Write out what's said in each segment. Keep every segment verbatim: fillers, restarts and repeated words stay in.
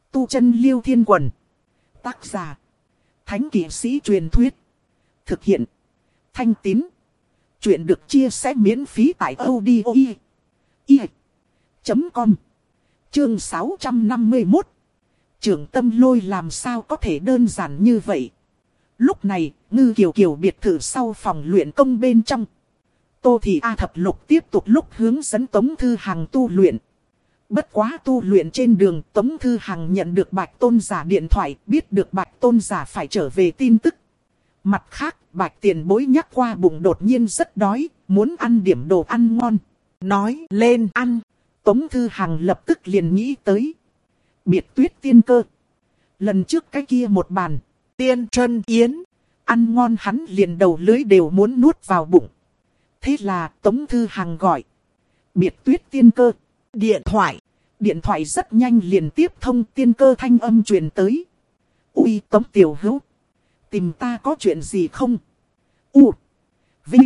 Tu chân Liêu Thiên Quần. Tác giả. Thánh kỵ sĩ truyền thuyết. Thực hiện. Thanh Tín. Chuyện được chia sẻ miễn phí tại audio chấm com. Chương sáu trăm năm mươi mốt. Trưởng Tâm Lôi làm sao có thể đơn giản như vậy. Lúc này, Ngư Kiều Kiều biệt thự sau phòng luyện công bên trong. Tô Thị A Thập Lục tiếp tục lúc hướng dẫn Tống Thư Hằng tu luyện. Bất quá tu luyện trên đường, Tống Thư Hằng nhận được Bạch Tôn Giả điện thoại, biết được Bạch Tôn Giả phải trở về tin tức. Mặt khác, Bạch Tiền Bối nhắc qua bụng đột nhiên rất đói, muốn ăn điểm đồ ăn ngon. Nói lên ăn, Tống Thư Hằng lập tức liền nghĩ tới Biệt Tuyết Tiên Cơ. Lần trước cái kia một bàn tiên trân yến, ăn ngon hắn liền đầu lưới đều muốn nuốt vào bụng. Thế là Tống Thư Hằng gọi Biệt Tuyết Tiên Cơ. Điện thoại. Điện thoại rất nhanh liền tiếp thông, Tiên Cơ thanh âm truyền tới. Ui Tống Tiểu Hữu, tìm ta có chuyện gì không? U. Vinh.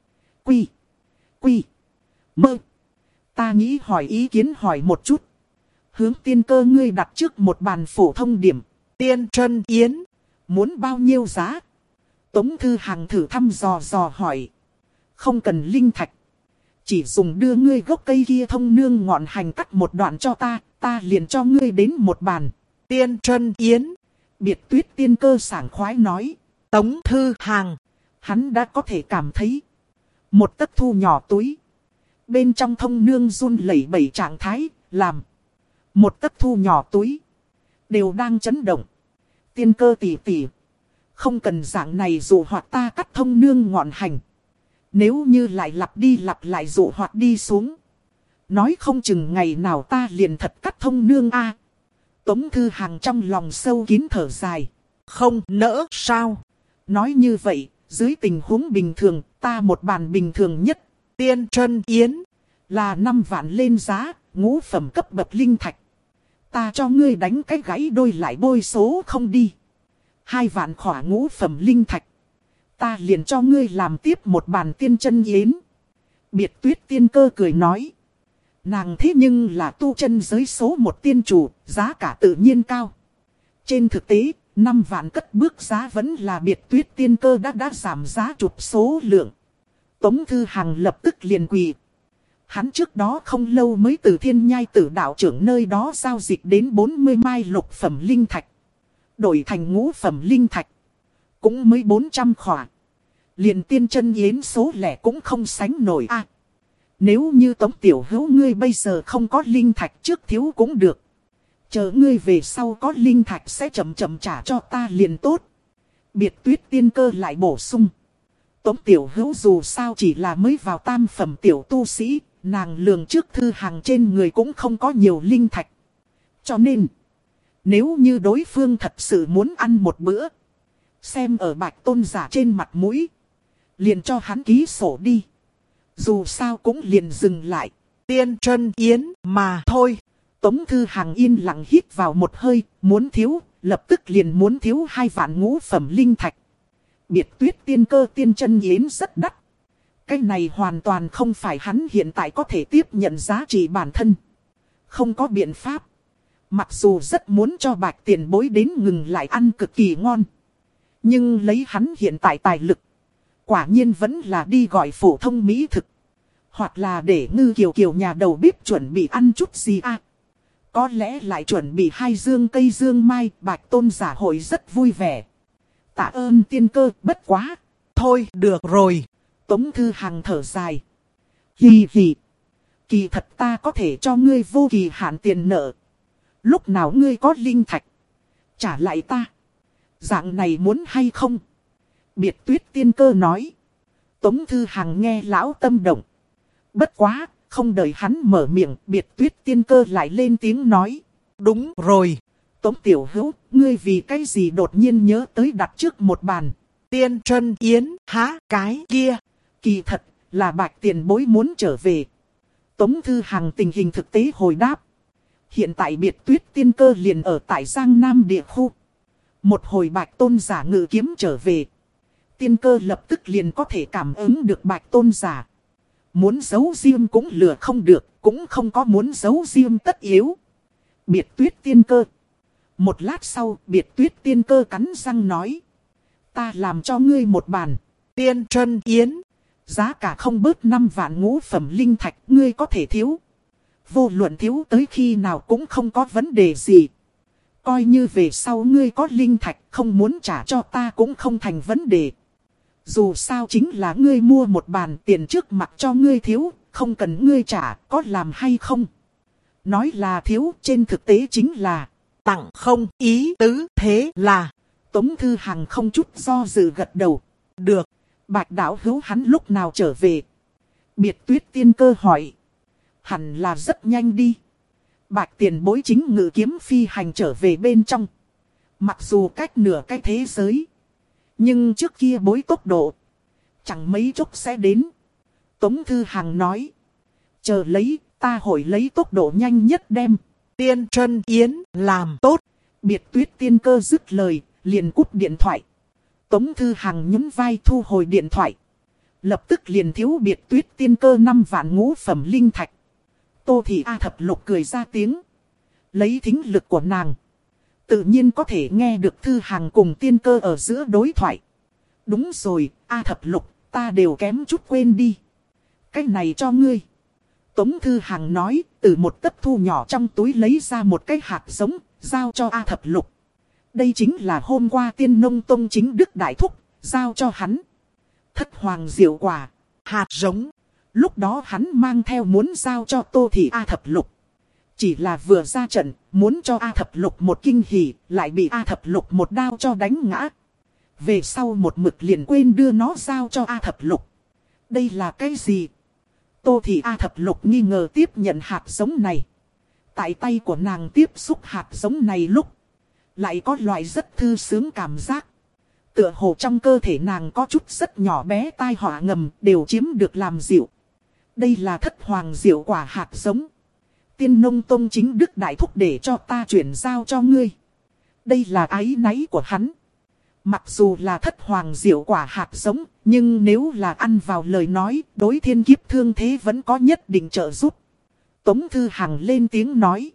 Quy. Quy. Mơ. Ta nghĩ hỏi ý kiến hỏi một chút. Hướng Tiên Cơ ngươi đặt trước một bàn phổ thông điểm tiên trân yến. Muốn bao nhiêu giá? Tống Thư Hằng thử thăm dò dò hỏi. Không cần linh thạch. Chỉ dùng đưa ngươi gốc cây kia thông nương ngọn hành cắt một đoạn cho ta. Ta liền cho ngươi đến một bàn tiên trân yến. Biệt Tuyết Tiên Cơ sảng khoái nói. Tống Thư Hằng, hắn đã có thể cảm thấy một tấc thu nhỏ túi. Bên trong thông nương run lẩy bẩy trạng thái, làm một tấc thu nhỏ túi đều đang chấn động. Tiên Cơ tỷ tỷ, không cần dạng này dụ hoặc ta cắt thông nương ngọn hành. Nếu như lại lặp đi lặp lại dụ hoặc đi xuống, nói không chừng ngày nào ta liền thật cắt thông nương a. Tống Thư Hằng trong lòng sâu kín thở dài. Không nỡ sao? Nói như vậy, dưới tình huống bình thường, ta một bàn bình thường nhất tiên trân yến là năm vạn lên giá, ngũ phẩm cấp bậc linh thạch. Ta cho ngươi đánh cái gãy đôi lại bôi số không đi. Hai vạn khỏa ngũ phẩm linh thạch. Ta liền cho ngươi làm tiếp một bàn tiên chân yến. Biệt Tuyết Tiên Cơ cười nói. Nàng thế nhưng là tu chân giới số một tiên chủ, giá cả tự nhiên cao. Trên thực tế, năm vạn cất bước giá vẫn là Biệt Tuyết Tiên Cơ đã đã giảm giá chục số lượng. Tống Thư Hằng lập tức liền quỳ. Hắn trước đó không lâu mới từ Thiên Nhai Tử đạo trưởng nơi đó giao dịch đến bốn mươi mai lục phẩm linh thạch. Đổi thành ngũ phẩm linh thạch cũng mới bốn trăm khỏa. Liền tiên chân yến số lẻ cũng không sánh nổi a. À, nếu như Tống Tiểu Hữu ngươi bây giờ không có linh thạch trước thiếu cũng được. Chờ ngươi về sau có linh thạch sẽ chậm chậm trả cho ta liền tốt. Biệt Tuyết Tiên Cơ lại bổ sung. Tống Tiểu Hữu dù sao chỉ là mới vào tam phẩm tiểu tu sĩ, nàng lường trước Thư Hằng trên người cũng không có nhiều linh thạch. Cho nên, nếu như đối phương thật sự muốn ăn một bữa, xem ở Bạch Tôn Giả trên mặt mũi, liền cho hắn ký sổ đi. Dù sao cũng liền dừng lại tiên trân yến mà thôi. Tống Thư Hằng yên lặng hít vào một hơi, muốn thiếu, lập tức liền muốn thiếu hai vạn ngũ phẩm linh thạch. Biệt Tuyết Tiên Cơ tiên chân yến rất đắt. Cái này hoàn toàn không phải hắn hiện tại có thể tiếp nhận giá trị bản thân. Không có biện pháp. Mặc dù rất muốn cho Bạch Tiền Bối đến ngừng lại ăn cực kỳ ngon, nhưng lấy hắn hiện tại tài lực, quả nhiên vẫn là đi gọi phổ thông mỹ thực. Hoặc là để Ngư Kiều Kiều nhà đầu bếp chuẩn bị ăn chút gì à. Có lẽ lại chuẩn bị hai dương cây dương mai, Bạch Tôn Giả hội rất vui vẻ. Tạ ơn Tiên Cơ, bất quá. Thôi được rồi. Tống Thư Hằng thở dài. Hì hì. Kỳ thật ta có thể cho ngươi vô kỳ hạn tiền nợ. Lúc nào ngươi có linh thạch, trả lại ta. Dạng này muốn hay không? Biệt Tuyết Tiên Cơ nói. Tống Thư Hằng nghe lão tâm động. Bất quá, không đợi hắn mở miệng, Biệt Tuyết Tiên Cơ lại lên tiếng nói. Đúng rồi. Tống Tiểu Hữu, ngươi vì cái gì đột nhiên nhớ tới đặt trước một bàn tiên trân yến há cái kia? Kỳ thật, là Bạch Tiền Bối muốn trở về. Tống Thư Hằng tình hình thực tế hồi đáp. Hiện tại Biệt Tuyết Tiên Cơ liền ở tại Giang Nam địa khu. Một hồi Bạch Tôn Giả ngự kiếm trở về, Tiên Cơ lập tức liền có thể cảm ứng được Bạch Tôn Giả. Muốn giấu riêng cũng lừa không được, cũng không có muốn giấu riêng tất yếu. Biệt Tuyết Tiên Cơ, Một lát sau, Biệt Tuyết Tiên Cơ cắn răng nói. Ta làm cho ngươi một bàn. Tiên Trân Yến. Giá cả không bớt năm vạn ngũ phẩm linh thạch, ngươi có thể thiếu. Vô luận thiếu tới khi nào cũng không có vấn đề gì. Coi như về sau ngươi có linh thạch không muốn trả cho ta cũng không thành vấn đề. Dù sao chính là ngươi mua một bàn tiền trước mặt cho ngươi thiếu, không cần ngươi trả, có làm hay không? Nói là thiếu, trên thực tế chính là tặng không, ý tứ thế là. Tống Thư Hằng không chút do dự gật đầu. Được, Bạch đạo hữu hắn lúc nào trở về? Biệt Tuyết Tiên Cơ hỏi. Hẳn là rất nhanh đi. Bạch tiền bối chính ngự kiếm phi hành trở về bên trong. Mặc dù cách nửa cái thế giới, nhưng trước kia bối tốc độ, chẳng mấy chốc sẽ đến. Tống Thư Hằng nói. Chờ lấy, ta hội lấy tốc độ nhanh nhất đem Tiên Trân Yến làm tốt. Biệt Tuyết Tiên Cơ dứt lời, liền cúp điện thoại. Tống Thư Hằng nhún vai thu hồi điện thoại. Lập tức liền thiếu Biệt Tuyết Tiên Cơ năm vạn ngũ phẩm linh thạch. Tô Thị A Thập Lục cười ra tiếng. Lấy thính lực của nàng, tự nhiên có thể nghe được Thư Hằng cùng Tiên Cơ ở giữa đối thoại. Đúng rồi, A Thập Lục, ta đều kém chút quên đi. Cái này cho ngươi. Tống Thư Hằng nói, từ một tấc thu nhỏ trong túi lấy ra một cái hạt giống, giao cho A Thập Lục. Đây chính là hôm qua Tiên Nông Tông chính Đức Đại Thúc, giao cho hắn. Thất hoàng diệu quả, hạt giống. Lúc đó hắn mang theo muốn giao cho Tô Thị A Thập Lục. Chỉ là vừa ra trận, muốn cho A Thập Lục một kinh hỉ, lại bị A Thập Lục một đao cho đánh ngã. Về sau một mực liền quên đưa nó giao cho A Thập Lục. Đây là cái gì? Tô Thị A Thập Lục nghi ngờ tiếp nhận hạt giống này. Tại tay của nàng tiếp xúc hạt giống này lúc, lại có loại rất thư sướng cảm giác. Tựa hồ trong cơ thể nàng có chút rất nhỏ bé tai họa ngầm đều chiếm được làm dịu. Đây là thất hoàng diệu quả hạt giống. Tiên Nông Tông chính Đức Đại Thúc để cho ta chuyển giao cho ngươi. Đây là áy náy của hắn. Mặc dù là thất hoàng diệu quả hạt giống, nhưng nếu là ăn vào lời nói, đối thiên kiếp thương thế vẫn có nhất định trợ giúp. Tống Thư Hằng lên tiếng nói.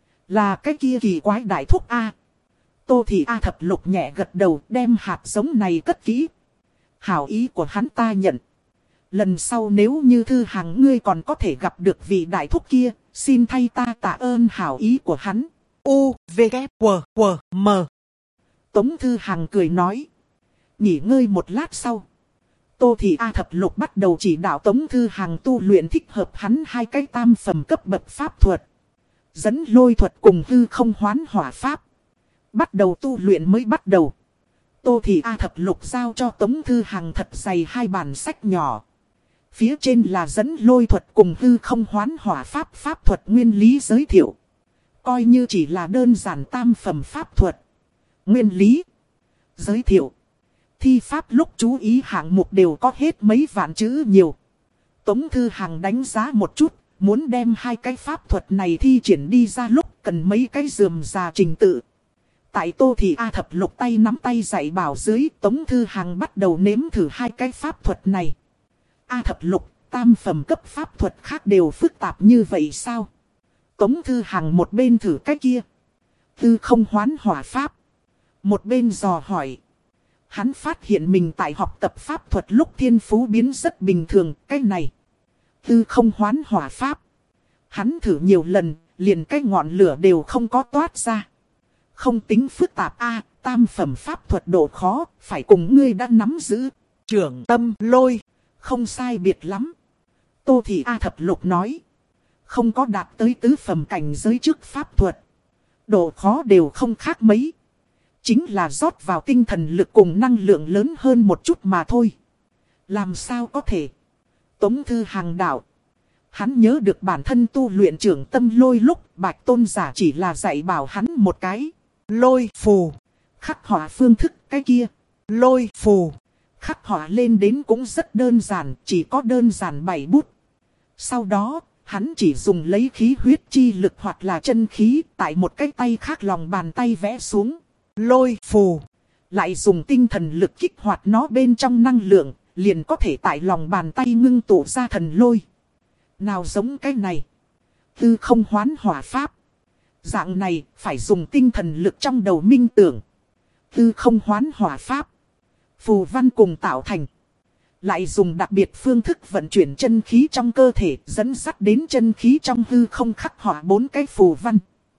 Là cái kia kỳ quái Đại Thúc A. Tô Thị A Thập Lục nhẹ gật đầu đem hạt giống này cất kỹ. Hảo ý của hắn ta nhận. Lần sau nếu như Thư Hằng ngươi còn có thể gặp được vị Đại Thúc kia, xin thay ta tạ ơn hảo ý của hắn. U, V, K, W, W, M. Tống Thư Hằng cười nói. Nghỉ ngơi một lát sau, Tô Thị A Thập Lục bắt đầu chỉ đạo Tống Thư Hằng tu luyện thích hợp hắn hai cái tam phẩm cấp bậc pháp thuật. Dẫn lôi thuật cùng hư không hoán hỏa pháp. Bắt đầu tu luyện mới bắt đầu. Tô Thị A Thập Lục giao cho Tống Thư Hằng thật dày hai bản sách nhỏ. Phía trên là dẫn lôi thuật cùng hư không hoán hỏa pháp pháp thuật nguyên lý giới thiệu. Coi như chỉ là đơn giản tam phẩm pháp thuật. Nguyên lý giới thiệu. Thi pháp lúc chú ý hạng mục đều có hết mấy vạn chữ nhiều. Tống Thư Hằng đánh giá một chút, muốn đem hai cái pháp thuật này thi triển đi ra lúc cần mấy cái rườm rà trình tự. Tại Tô Thị A Thập Lục tay nắm tay dạy bảo dưới, Tống Thư Hằng bắt đầu nếm thử hai cái pháp thuật này. A Thập Lục, tam phẩm cấp pháp thuật khác đều phức tạp như vậy sao? Tống Thư Hằng một bên thử cái kia, tư không hoán hỏa pháp. Một bên dò hỏi. Hắn phát hiện mình tại học tập pháp thuật lúc thiên phú biến rất bình thường, cái này tư không hoán hỏa pháp. Hắn thử nhiều lần, liền cái ngọn lửa đều không có toát ra. Không tính phức tạp a, tam phẩm pháp thuật độ khó, phải cùng ngươi đã nắm giữ. Trưởng tâm lôi, không sai biệt lắm. Tô Thị A Thập Lục nói. Không có đạt tới tứ phẩm cảnh giới trước pháp thuật. Độ khó đều không khác mấy. Chính là rót vào tinh thần lực cùng năng lượng lớn hơn một chút mà thôi. Làm sao có thể? Tống Thư Hằng đạo. Hắn nhớ được bản thân tu luyện trưởng tâm lôi lúc Bạch Tôn giả chỉ là dạy bảo hắn một cái. Lôi phù. Khắc họa phương thức cái kia. Lôi phù. Khắc họa lên đến cũng rất đơn giản, chỉ có đơn giản bảy bút. Sau đó, hắn chỉ dùng lấy khí huyết chi lực hoặc là chân khí tại một cái tay khác lòng bàn tay vẽ xuống. Lôi phù. Lại dùng tinh thần lực kích hoạt nó bên trong năng lượng, liền có thể tại lòng bàn tay ngưng tụ ra thần lôi. Nào giống cái này. Tư không hoán hỏa pháp. Dạng này phải dùng tinh thần lực trong đầu minh tưởng. Tư không hoán hỏa pháp. Phù văn cùng tạo thành. Lại dùng đặc biệt phương thức vận chuyển chân khí trong cơ thể dẫn dắt đến chân khí trong hư không khắc họa bốn cái phù văn.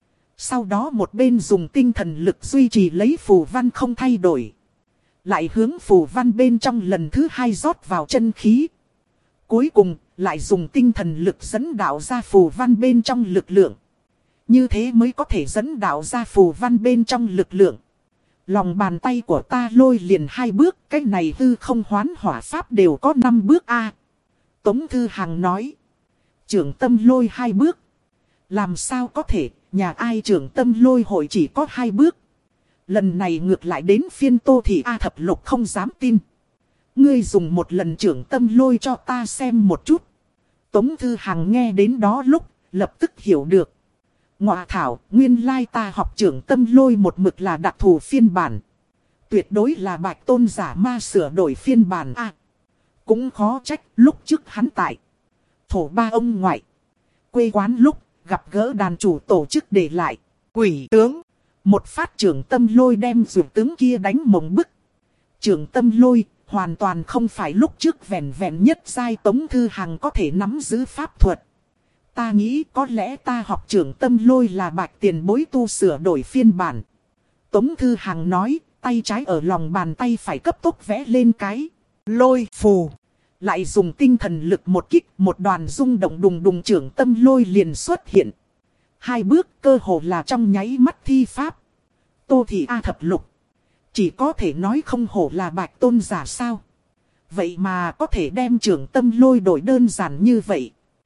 Sau đó một bên dùng tinh thần lực duy trì lấy phù văn không thay đổi. Lại hướng phù văn bên trong lần thứ hai rót vào chân khí. Cuối cùng lại dùng tinh thần lực dẫn đạo ra phù văn bên trong lực lượng. Như thế mới có thể dẫn đạo ra phù văn bên trong lực lượng. Lòng bàn tay của ta lôi liền hai bước, cái này hư không hoán hỏa pháp đều có năm bước a. Tống Thư Hằng nói. Trưởng tâm lôi hai bước. Làm sao có thể, nhà ai trưởng tâm lôi hội chỉ có hai bước. Lần này ngược lại đến phiên Tô thì A Thập Lục không dám tin. Ngươi dùng một lần trưởng tâm lôi cho ta xem một chút. Tống Thư Hằng nghe đến đó lúc, lập tức hiểu được. Ngọa thảo, nguyên lai ta học trưởng tâm lôi một mực là đặc thù phiên bản. Tuyệt đối là Bạch Tôn giả ma sửa đổi phiên bản a. Cũng khó trách lúc trước hắn tại thổ ba ông ngoại quê quán lúc gặp gỡ đàn chủ tổ chức để lại quỷ tướng. Một phát trưởng tâm lôi đem dụ tướng kia đánh mộng bức. Trưởng tâm lôi hoàn toàn không phải lúc trước vẹn vẹn nhất giai Tống Thư Hằng có thể nắm giữ pháp thuật. Ta nghĩ có lẽ ta học trưởng tâm lôi là Bạch tiền bối tu sửa đổi phiên bản. Tống Thư Hằng nói, tay trái ở lòng bàn tay phải cấp tốc vẽ lên cái lôi phù. Lại dùng tinh thần lực một kích, một đoàn rung động đùng đùng trưởng tâm lôi liền xuất hiện. Hai bước cơ hồ là trong nháy mắt thi pháp. Tô thì A Thập Lục. Chỉ có thể nói không hổ là Bạch Tôn giả sao. Vậy mà có thể đem trưởng tâm lôi đổi đơn giản như vậy.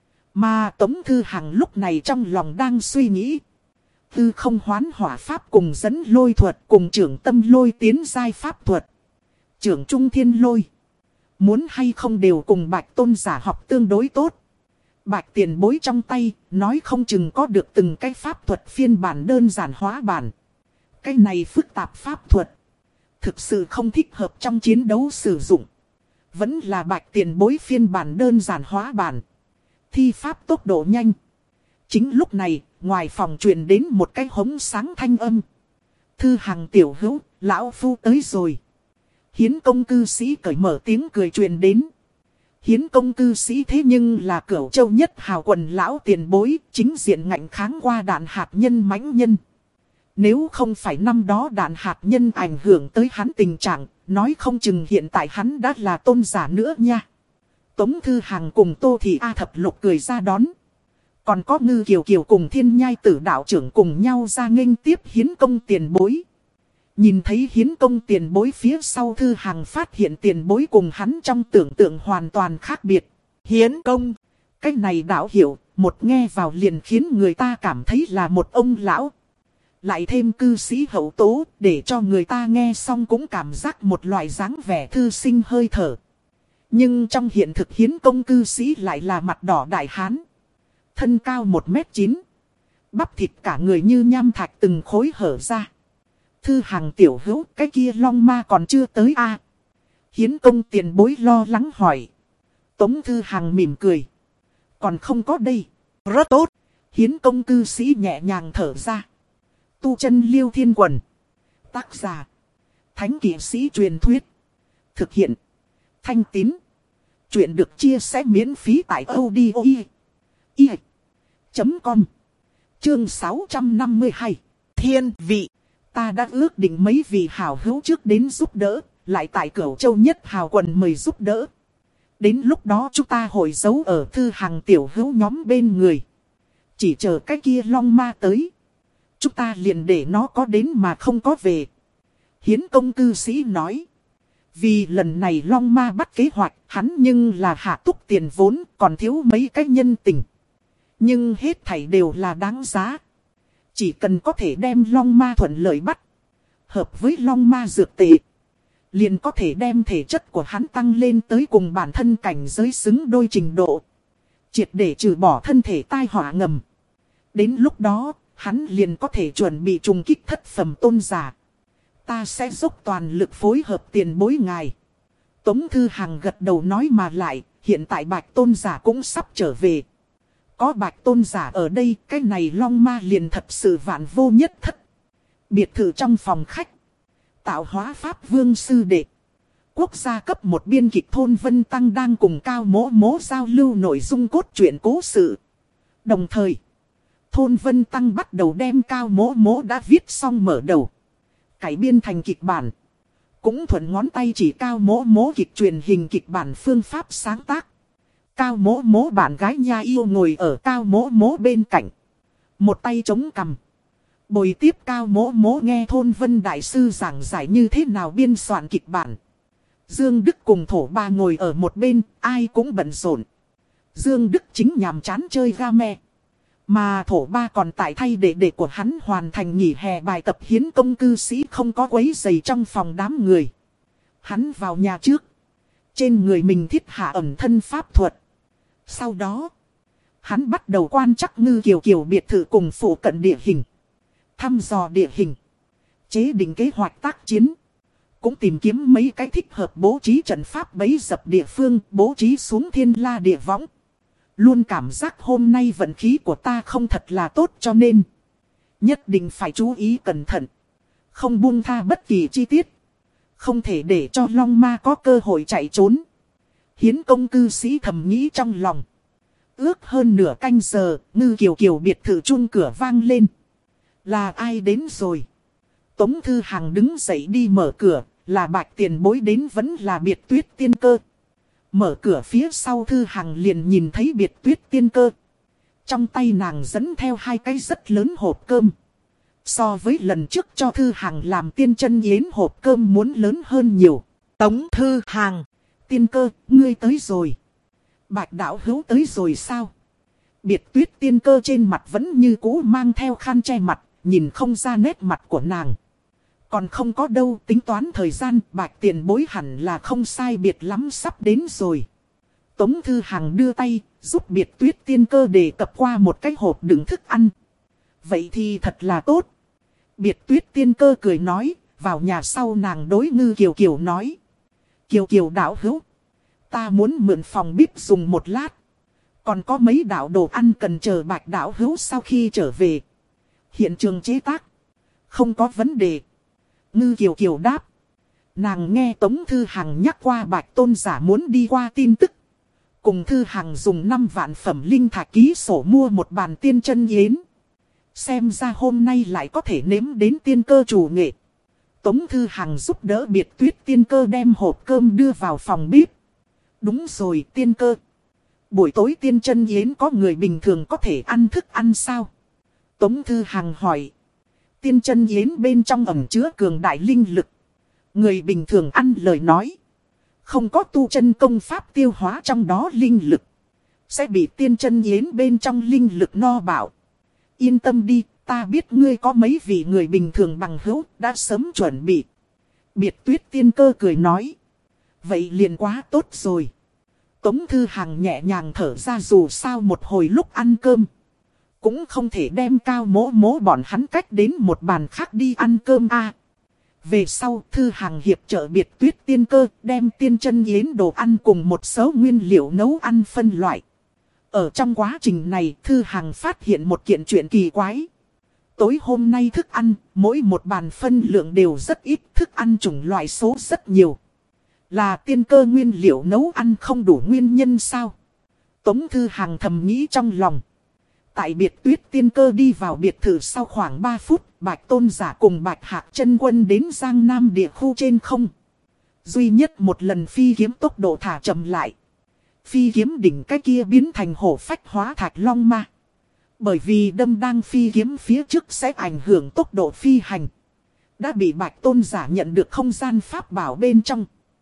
Mà Tống Thư Hằng lúc này trong lòng đang suy nghĩ. Tư không hoán hỏa pháp cùng dẫn lôi thuật cùng trưởng tâm lôi tiến giai pháp thuật. Trưởng trung thiên lôi. Muốn hay không đều cùng Bạch Tôn giả học tương đối tốt. Bạch tiền bối trong tay nói không chừng có được từng cái pháp thuật phiên bản đơn giản hóa bản. Cái này phức tạp pháp thuật. Thực sự không thích hợp trong chiến đấu sử dụng. Vẫn là Bạch tiền bối phiên bản đơn giản hóa bản. Thi pháp tốc độ nhanh. Chính lúc này, ngoài phòng truyền đến một cái hống sáng thanh âm. Thư Hằng tiểu hữu, lão phu tới rồi. Hiến công cư sĩ cởi mở tiếng cười truyền đến. Hiến công cư sĩ thế nhưng là Cửu Châu nhất hào quần lão tiền bối, chính diện ngạnh kháng qua đạn hạt nhân mãnh nhân. Nếu không phải năm đó đạn hạt nhân ảnh hưởng tới hắn tình trạng, nói không chừng hiện tại hắn đã là tôn giả nữa nha. Tống Thư Hằng cùng Tô Thị A Thập Lục cười ra đón. Còn có Ngư Kiều Kiều cùng Thiên Nhai Tử đạo trưởng cùng nhau ra nghênh tiếp hiến công tiền bối. Nhìn thấy hiến công tiền bối phía sau Thư Hằng phát hiện tiền bối cùng hắn trong tưởng tượng hoàn toàn khác biệt. Hiến công, cái này đạo hiểu, một nghe vào liền khiến người ta cảm thấy là một ông lão. Lại thêm cư sĩ hậu tố, để cho người ta nghe xong cũng cảm giác một loại dáng vẻ thư sinh hơi thở. Nhưng trong hiện thực hiến công cư sĩ lại là mặt đỏ đại hán. Thân cao một mét chín. Bắp thịt cả người như nham thạch từng khối hở ra. Thư Hằng tiểu hữu, cái kia long ma còn chưa tới a à? Hiến công tiền bối lo lắng hỏi. Tống Thư Hằng mỉm cười. Còn không có đây. Rất tốt. Hiến công cư sĩ nhẹ nhàng thở ra. Tu chân Liêu Thiên Quần. Tác giả. Thánh kỵ sĩ truyền thuyết. Thực hiện. Thanh Tín. Chuyện được chia sẻ miễn phí tại audio i chấm com. Chương sáu trăm năm mươi hai. Thiên vị. Ta đã ước định mấy vị hảo hữu trước đến giúp đỡ. Lại tại Cửu Châu nhất hào quần mời giúp đỡ. Đến lúc đó chúng ta hội giấu ở Thư Hằng tiểu hữu nhóm bên người. Chỉ chờ cái kia long ma tới. Chúng ta liền để nó có đến mà không có về. Hiến công cư sĩ nói. Vì lần này long ma bắt kế hoạch, hắn nhưng là hạ túc tiền vốn, còn thiếu mấy cái nhân tình. Nhưng hết thảy đều là đáng giá. Chỉ cần có thể đem long ma thuận lợi bắt. Hợp với long ma dược tệ. Liền có thể đem thể chất của hắn tăng lên tới cùng bản thân cảnh giới xứng đôi trình độ. Triệt để trừ bỏ thân thể tai họa ngầm. Đến lúc đó, hắn liền có thể chuẩn bị trùng kích thất phẩm tôn giả. Ta sẽ dốc toàn lực phối hợp tiền bối ngài. Tống Thư Hằng gật đầu nói mà lại, hiện tại Bạch Tôn giả cũng sắp trở về. Có Bạch Tôn giả ở đây, cái này Long Ma liền thật sự vạn vô nhất thất. Biệt thự trong phòng khách. Tạo hóa Pháp Vương sư đệ. Quốc gia cấp một biên kịch Thôn Vân Tăng đang cùng Cao Mỗ Mỗ giao lưu nội dung cốt truyện cố sự. Đồng thời, Thôn Vân Tăng bắt đầu đem Cao Mỗ Mỗ đã viết xong mở đầu. Cải biên thành kịch bản. Cũng thuận ngón tay chỉ Cao Mỗ Mỗ kịch truyền hình kịch bản phương pháp sáng tác. Cao Mỗ Mỗ bạn gái nha yêu ngồi ở Cao Mỗ Mỗ bên cạnh. Một tay chống cằm. Bồi tiếp Cao Mỗ Mỗ nghe Thôn Vân Đại Sư giảng giải như thế nào biên soạn kịch bản. Dương Đức cùng Thổ Ba ngồi ở một bên, ai cũng bận rộn. Dương Đức chính nhàm chán chơi game. Mà Thổ Ba còn tại thay đệ đệ của hắn hoàn thành nghỉ hè bài tập hiến công cư sĩ không có quấy rầy trong phòng đám người. Hắn vào nhà trước. Trên người mình thiết hạ ẩn thân pháp thuật. Sau đó, hắn bắt đầu quan trắc Ngư Kiều Kiều biệt thự cùng phụ cận địa hình. Thăm dò địa hình. Chế định kế hoạch tác chiến. Cũng tìm kiếm mấy cái thích hợp bố trí trận pháp bấy dập địa phương, bố trí xuống thiên la địa võng. Luôn cảm giác hôm nay vận khí của ta không thật là tốt cho nên nhất định phải chú ý cẩn thận. Không buông tha bất kỳ chi tiết. Không thể để cho Long Ma có cơ hội chạy trốn. Hiến công cư sĩ thầm nghĩ trong lòng. Ước hơn nửa canh giờ, Ngư Kiều Kiều biệt thự chuông cửa vang lên. Là ai đến rồi? Tống Thư Hằng đứng dậy đi mở cửa, là Bạch Tiền Bối đến vẫn là Biệt Tuyết Tiên Cơ. Mở cửa phía sau Thư Hằng liền nhìn thấy Biệt Tuyết Tiên Cơ. Trong tay nàng dẫn theo hai cái rất lớn hộp cơm. So với lần trước cho Thư Hằng làm tiên chân yến hộp cơm muốn lớn hơn nhiều. Tống Thư Hằng, Tiên Cơ, ngươi tới rồi. Bạch đạo hữu tới rồi sao? Biệt Tuyết Tiên Cơ trên mặt vẫn như cũ mang theo khăn che mặt, nhìn không ra nét mặt của nàng. Còn không có đâu, tính toán thời gian, Bạch Tiền Bối hẳn là không sai biệt lắm sắp đến rồi. Tống Thư Hằng đưa tay, giúp Biệt Tuyết Tiên Cơ đề cập qua một cái hộp đựng thức ăn. Vậy thì thật là tốt. Biệt Tuyết Tiên Cơ cười nói, vào nhà sau nàng đối Ngư Kiều Kiều nói. Kiều Kiều đạo hữu, ta muốn mượn phòng bếp dùng một lát. Còn có mấy đạo đồ ăn cần chờ Bạch đạo hữu sau khi trở về. Hiện trường chế tác, không có vấn đề. Ngư Kiều Kiều đáp. Nàng nghe Tống Thư Hằng nhắc qua Bạch Tôn giả muốn đi qua tin tức. Cùng Thư Hằng dùng năm vạn phẩm linh thạch ký sổ mua một bàn tiên chân yến. Xem ra hôm nay lại có thể nếm đến tiên cơ chủ nghệ. Tống Thư Hằng giúp đỡ Biệt Tuyết Tiên Cơ đem hộp cơm đưa vào phòng bếp. Đúng rồi Tiên Cơ. Buổi tối tiên chân yến có người bình thường có thể ăn thức ăn sao? Tống Thư Hằng hỏi. Tiên chân yến bên trong ẩn chứa cường đại linh lực. Người bình thường ăn lời nói. Không có tu chân công pháp tiêu hóa trong đó linh lực. Sẽ bị tiên chân yến bên trong linh lực no bạo. Yên tâm đi, ta biết ngươi có mấy vị người bình thường bằng hữu đã sớm chuẩn bị. Biệt Tuyết Tiên Cơ cười nói. Vậy liền quá tốt rồi. Tống Thư Hằng nhẹ nhàng thở ra dù sao một hồi lúc ăn cơm. Cũng không thể đem Cao Mỗ Mỗ bọn hắn cách đến một bàn khác đi ăn cơm a. À, về sau Thư Hằng hiệp trợ Biệt Tuyết Tiên Cơ đem tiên chân yến đồ ăn cùng một số nguyên liệu nấu ăn phân loại. Ở trong quá trình này Thư Hằng phát hiện một kiện chuyện kỳ quái. Tối hôm nay thức ăn, mỗi một bàn phân lượng đều rất ít, thức ăn chủng loại số rất nhiều. Là Tiên Cơ nguyên liệu nấu ăn không đủ nguyên nhân sao? Tống Thư Hằng thầm nghĩ trong lòng. Tại Biệt Tuyết Tiên Cơ đi vào biệt thự sau khoảng ba phút, Bạch Tôn giả cùng Bạch Hạc Chân Quân đến Giang Nam địa khu trên không. Duy nhất một lần phi kiếm tốc độ thả chậm lại. Phi kiếm đỉnh cái kia biến thành hổ phách hóa thạch long ma. Bởi vì đâm đang phi kiếm phía trước sẽ ảnh hưởng tốc độ phi hành. Đã bị Bạch Tôn giả nhận được không gian pháp bảo bên trong.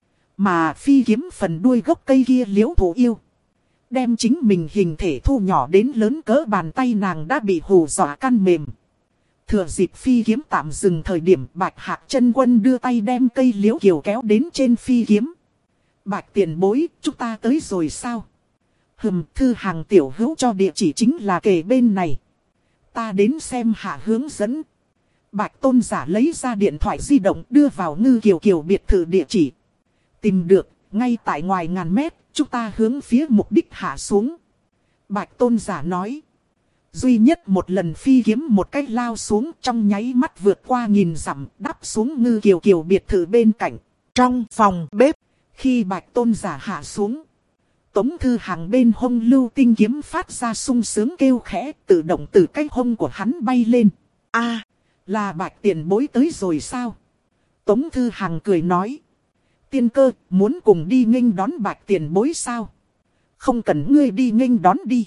Mà phi kiếm phần đuôi gốc cây kia liễu thủ yêu. Đem chính mình hình thể thu nhỏ đến lớn cỡ bàn tay nàng đã bị hù dọa căn mềm. Thừa dịp phi kiếm tạm dừng thời điểm Bạch Hạc Chân Quân đưa tay đem cây liễu kiều kéo đến trên phi kiếm. Bạch tiền bối, chúng ta tới rồi sao? Hừm, Thư Hằng tiểu hữu cho địa chỉ chính là kề bên này. Ta đến xem hạ hướng dẫn. Bạch Tôn giả lấy ra điện thoại di động đưa vào Ngư Kiều Kiều biệt thự địa chỉ. Tìm được, ngay tại ngoài ngàn mét, chúng ta hướng phía mục đích hạ xuống. Bạch tôn giả nói. Duy nhất một lần phi kiếm một cách lao xuống trong nháy mắt vượt qua nghìn dặm đáp xuống Ngư Kiều Kiều biệt thự bên cạnh. Trong phòng bếp, khi bạch tôn giả hạ xuống, Tống Thư Hằng bên hông lưu tinh kiếm phát ra sung sướng kêu khẽ, tự động từ cái hông của hắn bay lên. A, là bạch tiền bối tới rồi sao? Tống Thư Hằng cười nói. Tiên cơ, muốn cùng đi nghênh đón bạch tiền bối sao? Không cần ngươi đi nghênh đón đi.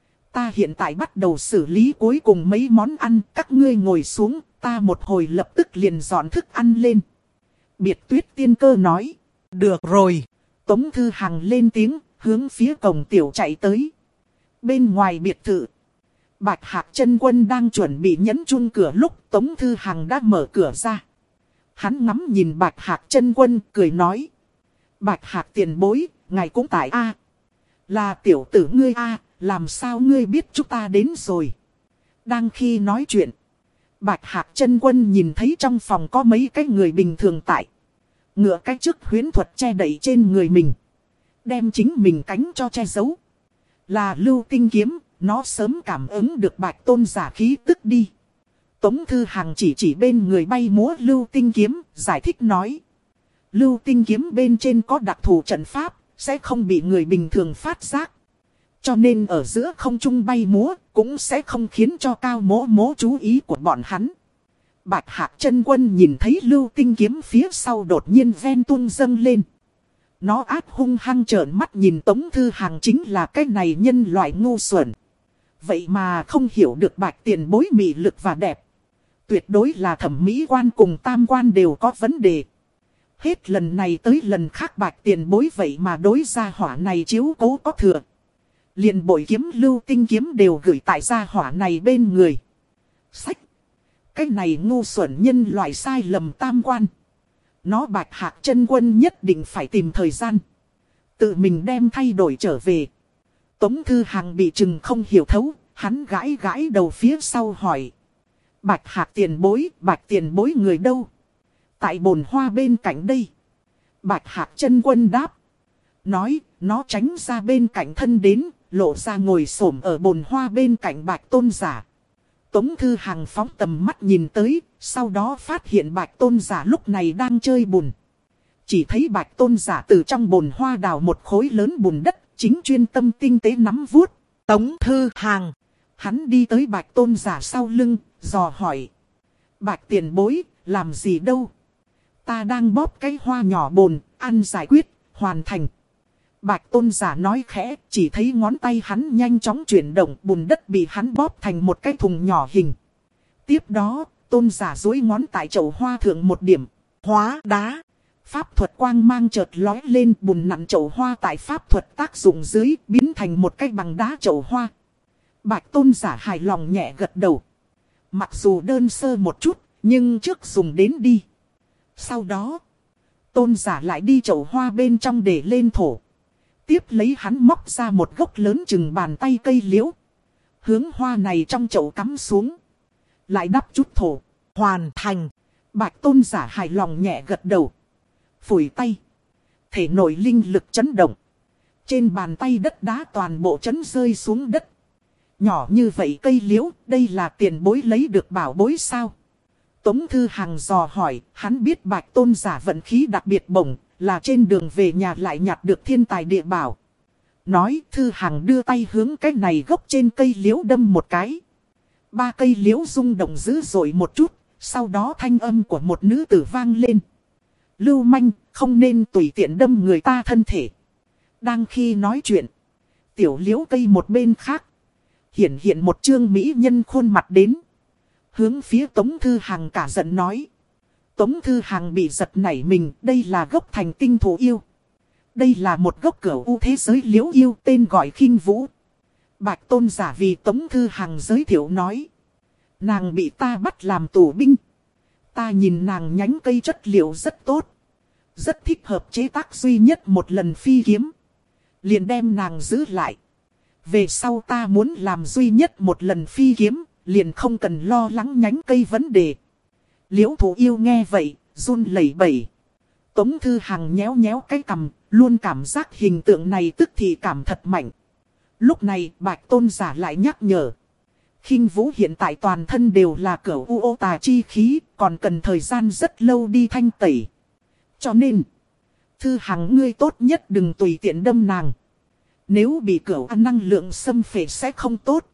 Ta hiện tại bắt đầu xử lý cuối cùng mấy món ăn, các ngươi ngồi xuống, ta một hồi lập tức liền dọn thức ăn lên. Biệt Tuyết tiên cơ nói. Được rồi. Tống Thư Hằng lên tiếng, hướng phía cổng tiểu chạy tới. Bên ngoài biệt thự, Bạch Hạc Chân Quân đang chuẩn bị nhấn chun cửa lúc Tống Thư Hằng đã mở cửa ra. Hắn ngắm nhìn Bạch Hạc Chân Quân cười nói. Bạch Hạc tiền bối, ngài cũng tại a? Là tiểu tử ngươi a, làm sao ngươi biết chúng ta đến rồi? Đang khi nói chuyện, Bạch Hạc Chân Quân nhìn thấy trong phòng có mấy cái người bình thường tại. Ngựa cái chức huyễn thuật che đậy trên người mình, đem chính mình cánh cho che giấu. Là lưu tinh kiếm, nó sớm cảm ứng được bạch tôn giả khí tức đi. Tống Thư Hằng chỉ chỉ bên người bay múa lưu tinh kiếm, giải thích nói. Lưu tinh kiếm bên trên có đặc thù trận pháp, sẽ không bị người bình thường phát giác. Cho nên ở giữa không trung bay múa, cũng sẽ không khiến cho Cao Mỗ Mỗ chú ý của bọn hắn. Bạch Hạc Chân Quân nhìn thấy lưu tinh kiếm phía sau đột nhiên ven tung dâng lên. Nó ác hung hăng trợn mắt nhìn Tống Thư Hằng chính là cái này nhân loại ngu xuẩn. Vậy mà không hiểu được bạch tiền bối mị lực và đẹp. Tuyệt đối là thẩm mỹ quan cùng tam quan đều có vấn đề. Hết lần này tới lần khác bạch tiền bối vậy mà đối gia hỏa này chiếu cố có thừa. Liền bội kiếm lưu tinh kiếm đều gửi tại gia hỏa này bên người. Sách. Cái này ngu xuẩn nhân loại sai lầm tam quan. Nó Bạch Hạc Chân Quân nhất định phải tìm thời gian, tự mình đem thay đổi trở về. Tống Thư Hằng bị chừng không hiểu thấu, hắn gãi gãi đầu phía sau hỏi. Bạch Hạc tiền bối, Bạch tiền bối người đâu? Tại bồn hoa bên cạnh đây. Bạch Hạc Chân Quân đáp. Nói, nó tránh ra bên cạnh thân đến, lộ ra ngồi xổm ở bồn hoa bên cạnh Bạch tôn giả. Tống Thư Hằng phóng tầm mắt nhìn tới, sau đó phát hiện Bạch tôn giả lúc này đang chơi bùn. Chỉ thấy Bạch tôn giả từ trong bồn hoa đào một khối lớn bùn đất, chính chuyên tâm tinh tế nắm vuốt. Tống Thư Hằng, hắn đi tới Bạch tôn giả sau lưng, dò hỏi. Bạch tiền bối, làm gì đâu? Ta đang bóp cái hoa nhỏ bồn, ăn giải quyết, hoàn thành. Bạch tôn giả nói khẽ, chỉ thấy ngón tay hắn nhanh chóng chuyển động, bùn đất bị hắn bóp thành một cái thùng nhỏ hình. Tiếp đó, tôn giả duỗi ngón tại chậu hoa thượng một điểm, hóa đá. Pháp thuật quang mang chợt lói lên, bùn nặn chậu hoa tại pháp thuật tác dụng dưới, biến thành một cái bằng đá chậu hoa. Bạch tôn giả hài lòng nhẹ gật đầu. Mặc dù đơn sơ một chút, nhưng trước dùng đến đi. Sau đó, tôn giả lại đi chậu hoa bên trong để lên thổ. Tiếp lấy hắn móc ra một gốc lớn chừng bàn tay cây liễu. Hướng hoa này trong chậu cắm xuống. Lại đắp chút thổ. Hoàn thành. Bạch tôn giả hài lòng nhẹ gật đầu. Phủi tay. Thể nội linh lực chấn động. Trên bàn tay đất đá toàn bộ chấn rơi xuống đất. Nhỏ như vậy cây liễu, đây là tiền bối lấy được bảo bối sao? Tống Thư Hằng dò hỏi, hắn biết Bạch tôn giả vận khí đặc biệt bổng, là trên đường về nhà lại nhặt được thiên tài địa bảo. Nói, Thư Hằng đưa tay hướng cái này gốc trên cây liễu đâm một cái. Ba cây liễu rung động dữ dội một chút, sau đó thanh âm của một nữ tử vang lên. Lưu manh, không nên tùy tiện đâm người ta thân thể. Đang khi nói chuyện, tiểu liễu cây một bên khác, hiện hiện một trương mỹ nhân khuôn mặt đến. Hướng phía Tống Thư Hằng cả giận nói. Tống Thư Hằng bị giật nảy mình, đây là gốc thành tinh thổ yêu. Đây là một gốc cửu u thế giới liễu yêu tên gọi Khinh Vũ. Bạch tôn giả vì Tống Thư Hằng giới thiệu nói. Nàng bị ta bắt làm tù binh. Ta nhìn nàng nhánh cây chất liệu rất tốt. Rất thích hợp chế tác duy nhất một lần phi kiếm. Liền đem nàng giữ lại. Về sau ta muốn làm duy nhất một lần phi kiếm. Liền không cần lo lắng nhánh cây vấn đề. Liễu thủ yêu nghe vậy, run lẩy bẩy. Tống Thư Hằng nhéo nhéo cái cằm, luôn cảm giác hình tượng này tức thì cảm thật mạnh. Lúc này Bạch Tôn giả lại nhắc nhở. Khinh Vũ hiện tại toàn thân đều là cửu u ô tà chi khí, còn cần thời gian rất lâu đi thanh tẩy. Cho nên, Thư Hằng ngươi tốt nhất đừng tùy tiện đâm nàng. Nếu bị cửu ăn năng lượng xâm phệ sẽ không tốt.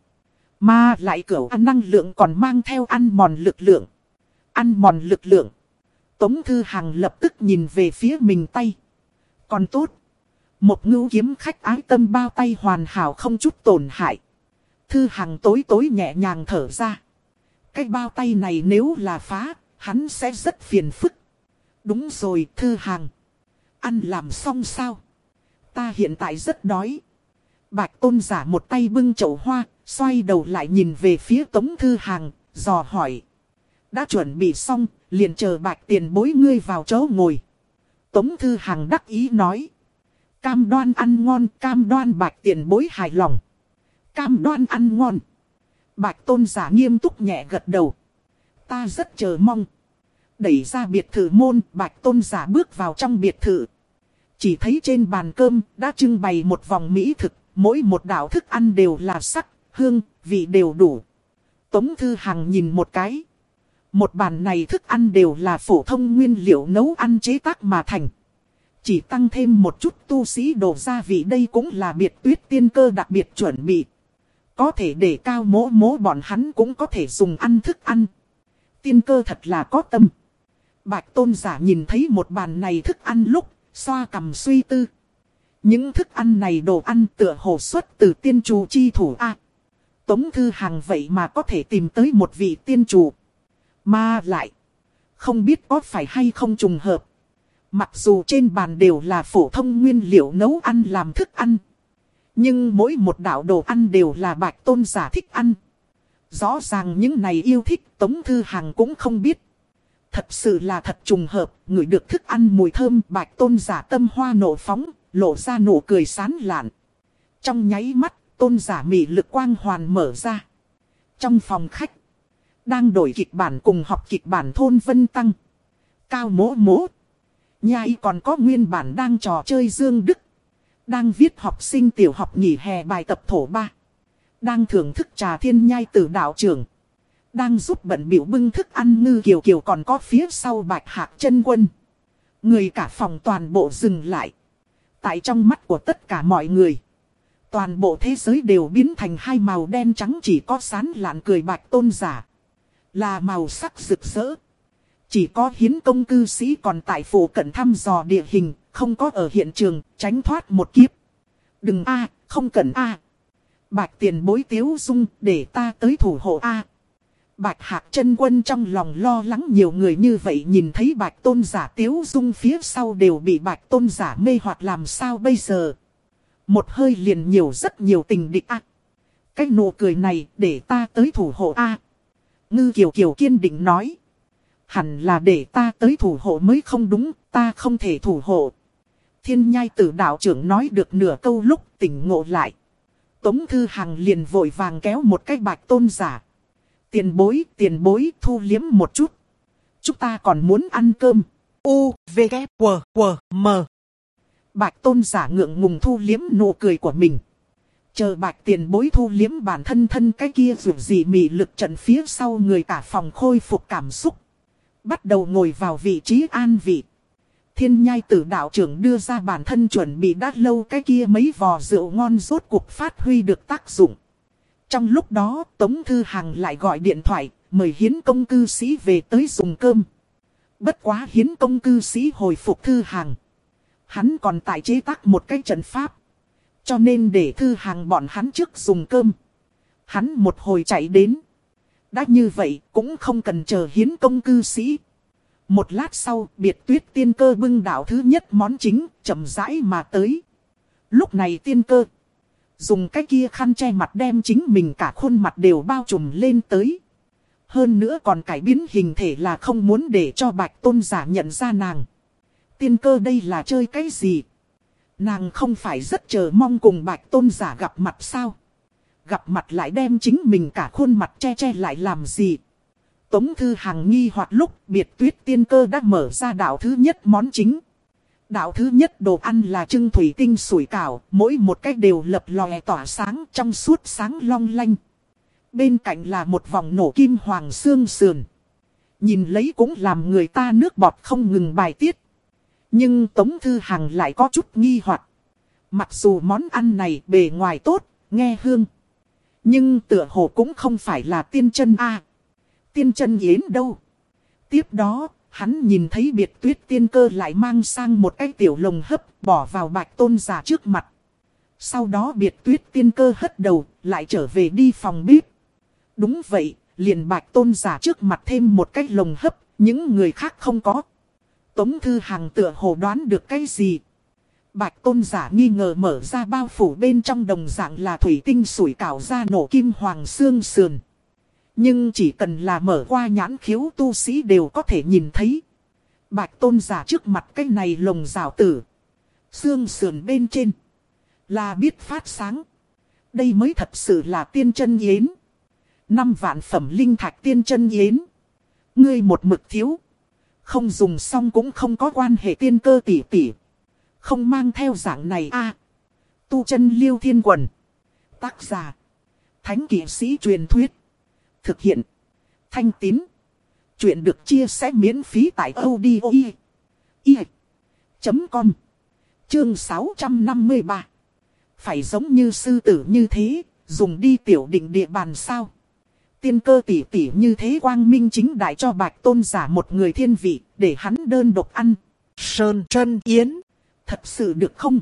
Mà lại cửu ăn năng lượng còn mang theo ăn mòn lực lượng. Ăn mòn lực lượng. Tống Thư Hằng lập tức nhìn về phía mình tay. Còn tốt. Một ngưu kiếm khách ái tâm bao tay hoàn hảo không chút tổn hại. Thư Hằng tối tối nhẹ nhàng thở ra. Cái bao tay này nếu là phá, hắn sẽ rất phiền phức. Đúng rồi Thư Hằng. Ăn làm xong sao? Ta hiện tại rất đói. Bạch Tôn giả một tay bưng chậu hoa, xoay đầu lại nhìn về phía Tống Thư Hằng, dò hỏi. Đã chuẩn bị xong, liền chờ Bạch tiền bối ngươi vào chỗ ngồi. Tống Thư Hằng đắc ý nói. Cam đoan ăn ngon, cam đoan Bạch tiền bối hài lòng. Cam đoan ăn ngon. Bạch Tôn giả nghiêm túc nhẹ gật đầu. Ta rất chờ mong. Đẩy ra biệt thự môn, Bạch Tôn giả bước vào trong biệt thự. Chỉ thấy trên bàn cơm đã trưng bày một vòng mỹ thực, mỗi một đạo thức ăn đều là sắc, hương, vị đều đủ. Tống Thư Hằng nhìn một cái. Một bàn này thức ăn đều là phổ thông nguyên liệu nấu ăn chế tác mà thành. Chỉ tăng thêm một chút tu sĩ đồ gia vị, đây cũng là Biệt Tuyết tiên cơ đặc biệt chuẩn bị. Có thể để cao mỗ mỗ bọn hắn cũng có thể dùng ăn thức ăn. Tiên cơ thật là có tâm. Bạch Tôn giả nhìn thấy một bàn này thức ăn lúc, xoa cằm suy tư. Những thức ăn này đồ ăn tựa hồ xuất từ tiên chủ chi thủ A. Tống Thư Hằng vậy mà có thể tìm tới một vị tiên chủ. Mà lại, không biết có phải hay không trùng hợp. Mặc dù trên bàn đều là phổ thông nguyên liệu nấu ăn làm thức ăn. Nhưng mỗi một đạo đồ ăn đều là Bạch Tôn giả thích ăn. Rõ ràng những này yêu thích Tống Thư Hằng cũng không biết. Thật sự là thật trùng hợp, ngửi được thức ăn mùi thơm Bạch Tôn giả tâm hoa nộ phóng, lộ ra nụ cười sán lạn. Trong nháy mắt, Tôn giả mị lực quang hoàn mở ra. Trong phòng khách, đang đổi kịch bản cùng học kịch bản Thôn Vân Tăng. Cao mỗ mỗ. Nhai còn có nguyên bản đang trò chơi Dương Đức. Đang viết học sinh tiểu học nghỉ hè bài tập thổ ba. Đang thưởng thức trà thiên nhai từ đạo trưởng. Đang giúp bận biểu bưng thức ăn Ngư Kiều Kiều còn có phía sau Bạch Hạc Chân Quân. Người cả phòng toàn bộ dừng lại. Tại trong mắt của tất cả mọi người, toàn bộ thế giới đều biến thành hai màu đen trắng, chỉ có sán lạn cười Bạch Tôn giả là màu sắc rực rỡ. Chỉ có Hiến Công cư sĩ còn tại phủ cận thăm dò địa hình, không có ở hiện trường, tránh thoát một kiếp. Đừng a, không cần a. Bạch tiền bối tiếu dung, để ta tới thủ hộ a. Bạch Hạc Chân Quân trong lòng lo lắng, nhiều người như vậy nhìn thấy Bạch Tôn giả tiếu dung phía sau đều bị Bạch Tôn giả mê hoặc, làm sao bây giờ? Một hơi liền nhiều rất nhiều tình địch a. Cái nụ cười này để ta tới thủ hộ a. Ngư Kiều Kiều kiên định nói. Hẳn là để ta tới thủ hộ mới không đúng, ta không thể thủ hộ. Thiên nhai tử đạo trưởng nói được nửa câu lúc tỉnh ngộ lại. Tống Thư Hằng liền vội vàng kéo một cái Bạch Tôn giả. Tiền bối, tiền bối, thu liếm một chút. Chúng ta còn muốn ăn cơm. U, V, K, W, W, M. Bạch Tôn giả ngượng ngùng thu liếm nụ cười của mình. Chờ Bạch tiền bối thu liếm bản thân thân cái kia dù gì mị lực trận phía sau, người cả phòng khôi phục cảm xúc. Bắt đầu ngồi vào vị trí an vị. Thiên nhai tử đạo trưởng đưa ra bản thân chuẩn bị đã lâu cái kia mấy vò rượu ngon rốt cuộc phát huy được tác dụng. Trong lúc đó, Tống Thư Hằng lại gọi điện thoại, mời Hiến Công cư sĩ về tới dùng cơm. Bất quá Hiến Công cư sĩ hồi phục Thư Hằng. Hắn còn tại chế tác một cái trận pháp. Cho nên để Thư Hằng bọn hắn trước dùng cơm. Hắn một hồi chạy đến. Đã như vậy, cũng không cần chờ Hiến Công cư sĩ. Một lát sau, Biệt Tuyết tiên cơ bưng đạo thứ nhất món chính, chậm rãi mà tới. Lúc này tiên cơ dùng cái kia khăn che mặt đem chính mình cả khuôn mặt đều bao trùm lên tới. Hơn nữa còn cải biến hình thể là không muốn để cho Bạch Tôn giả nhận ra nàng. Tiên cơ đây là chơi cái gì? Nàng không phải rất chờ mong cùng Bạch Tôn giả gặp mặt sao? Gặp mặt lại đem chính mình cả khuôn mặt che che lại làm gì? Tống Thư Hằng nghi hoặc lúc Biệt Tuyết tiên cơ đã mở ra đạo thứ nhất món chính. Đạo thứ nhất đồ ăn là trưng thủy tinh sủi cảo, mỗi một cái đều lập lòe tỏa sáng trong suốt sáng long lanh. Bên cạnh là một vòng nổ kim hoàng xương sườn. Nhìn lấy cũng làm người ta nước bọt không ngừng bài tiết. Nhưng Tống Thư Hằng lại có chút nghi hoặc. Mặc dù món ăn này bề ngoài tốt, nghe hương. Nhưng tựa hồ cũng không phải là tiên chân a. Tiên chân yến đâu? Tiếp đó, hắn nhìn thấy Biệt Tuyết tiên cơ lại mang sang một cái tiểu lồng hấp bỏ vào Bạch Tôn giả trước mặt. Sau đó Biệt Tuyết tiên cơ hất đầu, lại trở về đi phòng bếp. Đúng vậy, liền Bạch Tôn giả trước mặt thêm một cái lồng hấp, những người khác không có. Tống Thư Hằng tựa hồ đoán được cái gì? Bạch Tôn giả nghi ngờ mở ra bao phủ bên trong đồng dạng là thủy tinh sủi cảo ra nổ kim hoàng xương sườn. Nhưng chỉ cần là mở qua nhãn khiếu tu sĩ đều có thể nhìn thấy. Bạch Tôn giả trước mặt cái này lồng rào tử. Xương sườn bên trên. Là biết phát sáng. Đây mới thật sự là tiên chân yến. Năm vạn phẩm linh thạch tiên chân yến. Ngươi một mực thiếu. Không dùng xong cũng không có quan hệ tiên cơ tỷ tỷ. Không mang theo dạng này a. Tu chân Liêu Thiên Quần. Tác giả. Thánh kỵ sĩ truyền thuyết. Thực hiện. Thanh Tín. Chuyện được chia sẻ miễn phí tại audio chấm com. Chương sáu trăm năm mươi ba. Phải giống như sư tử như thế, dùng đi tiểu định địa bàn sao? Tiên cơ tỷ tỷ như thế quang minh chính đại cho Bạch Tôn giả một người thiên vị, để hắn đơn độc ăn. Sơn chân yến. Thật sự được không?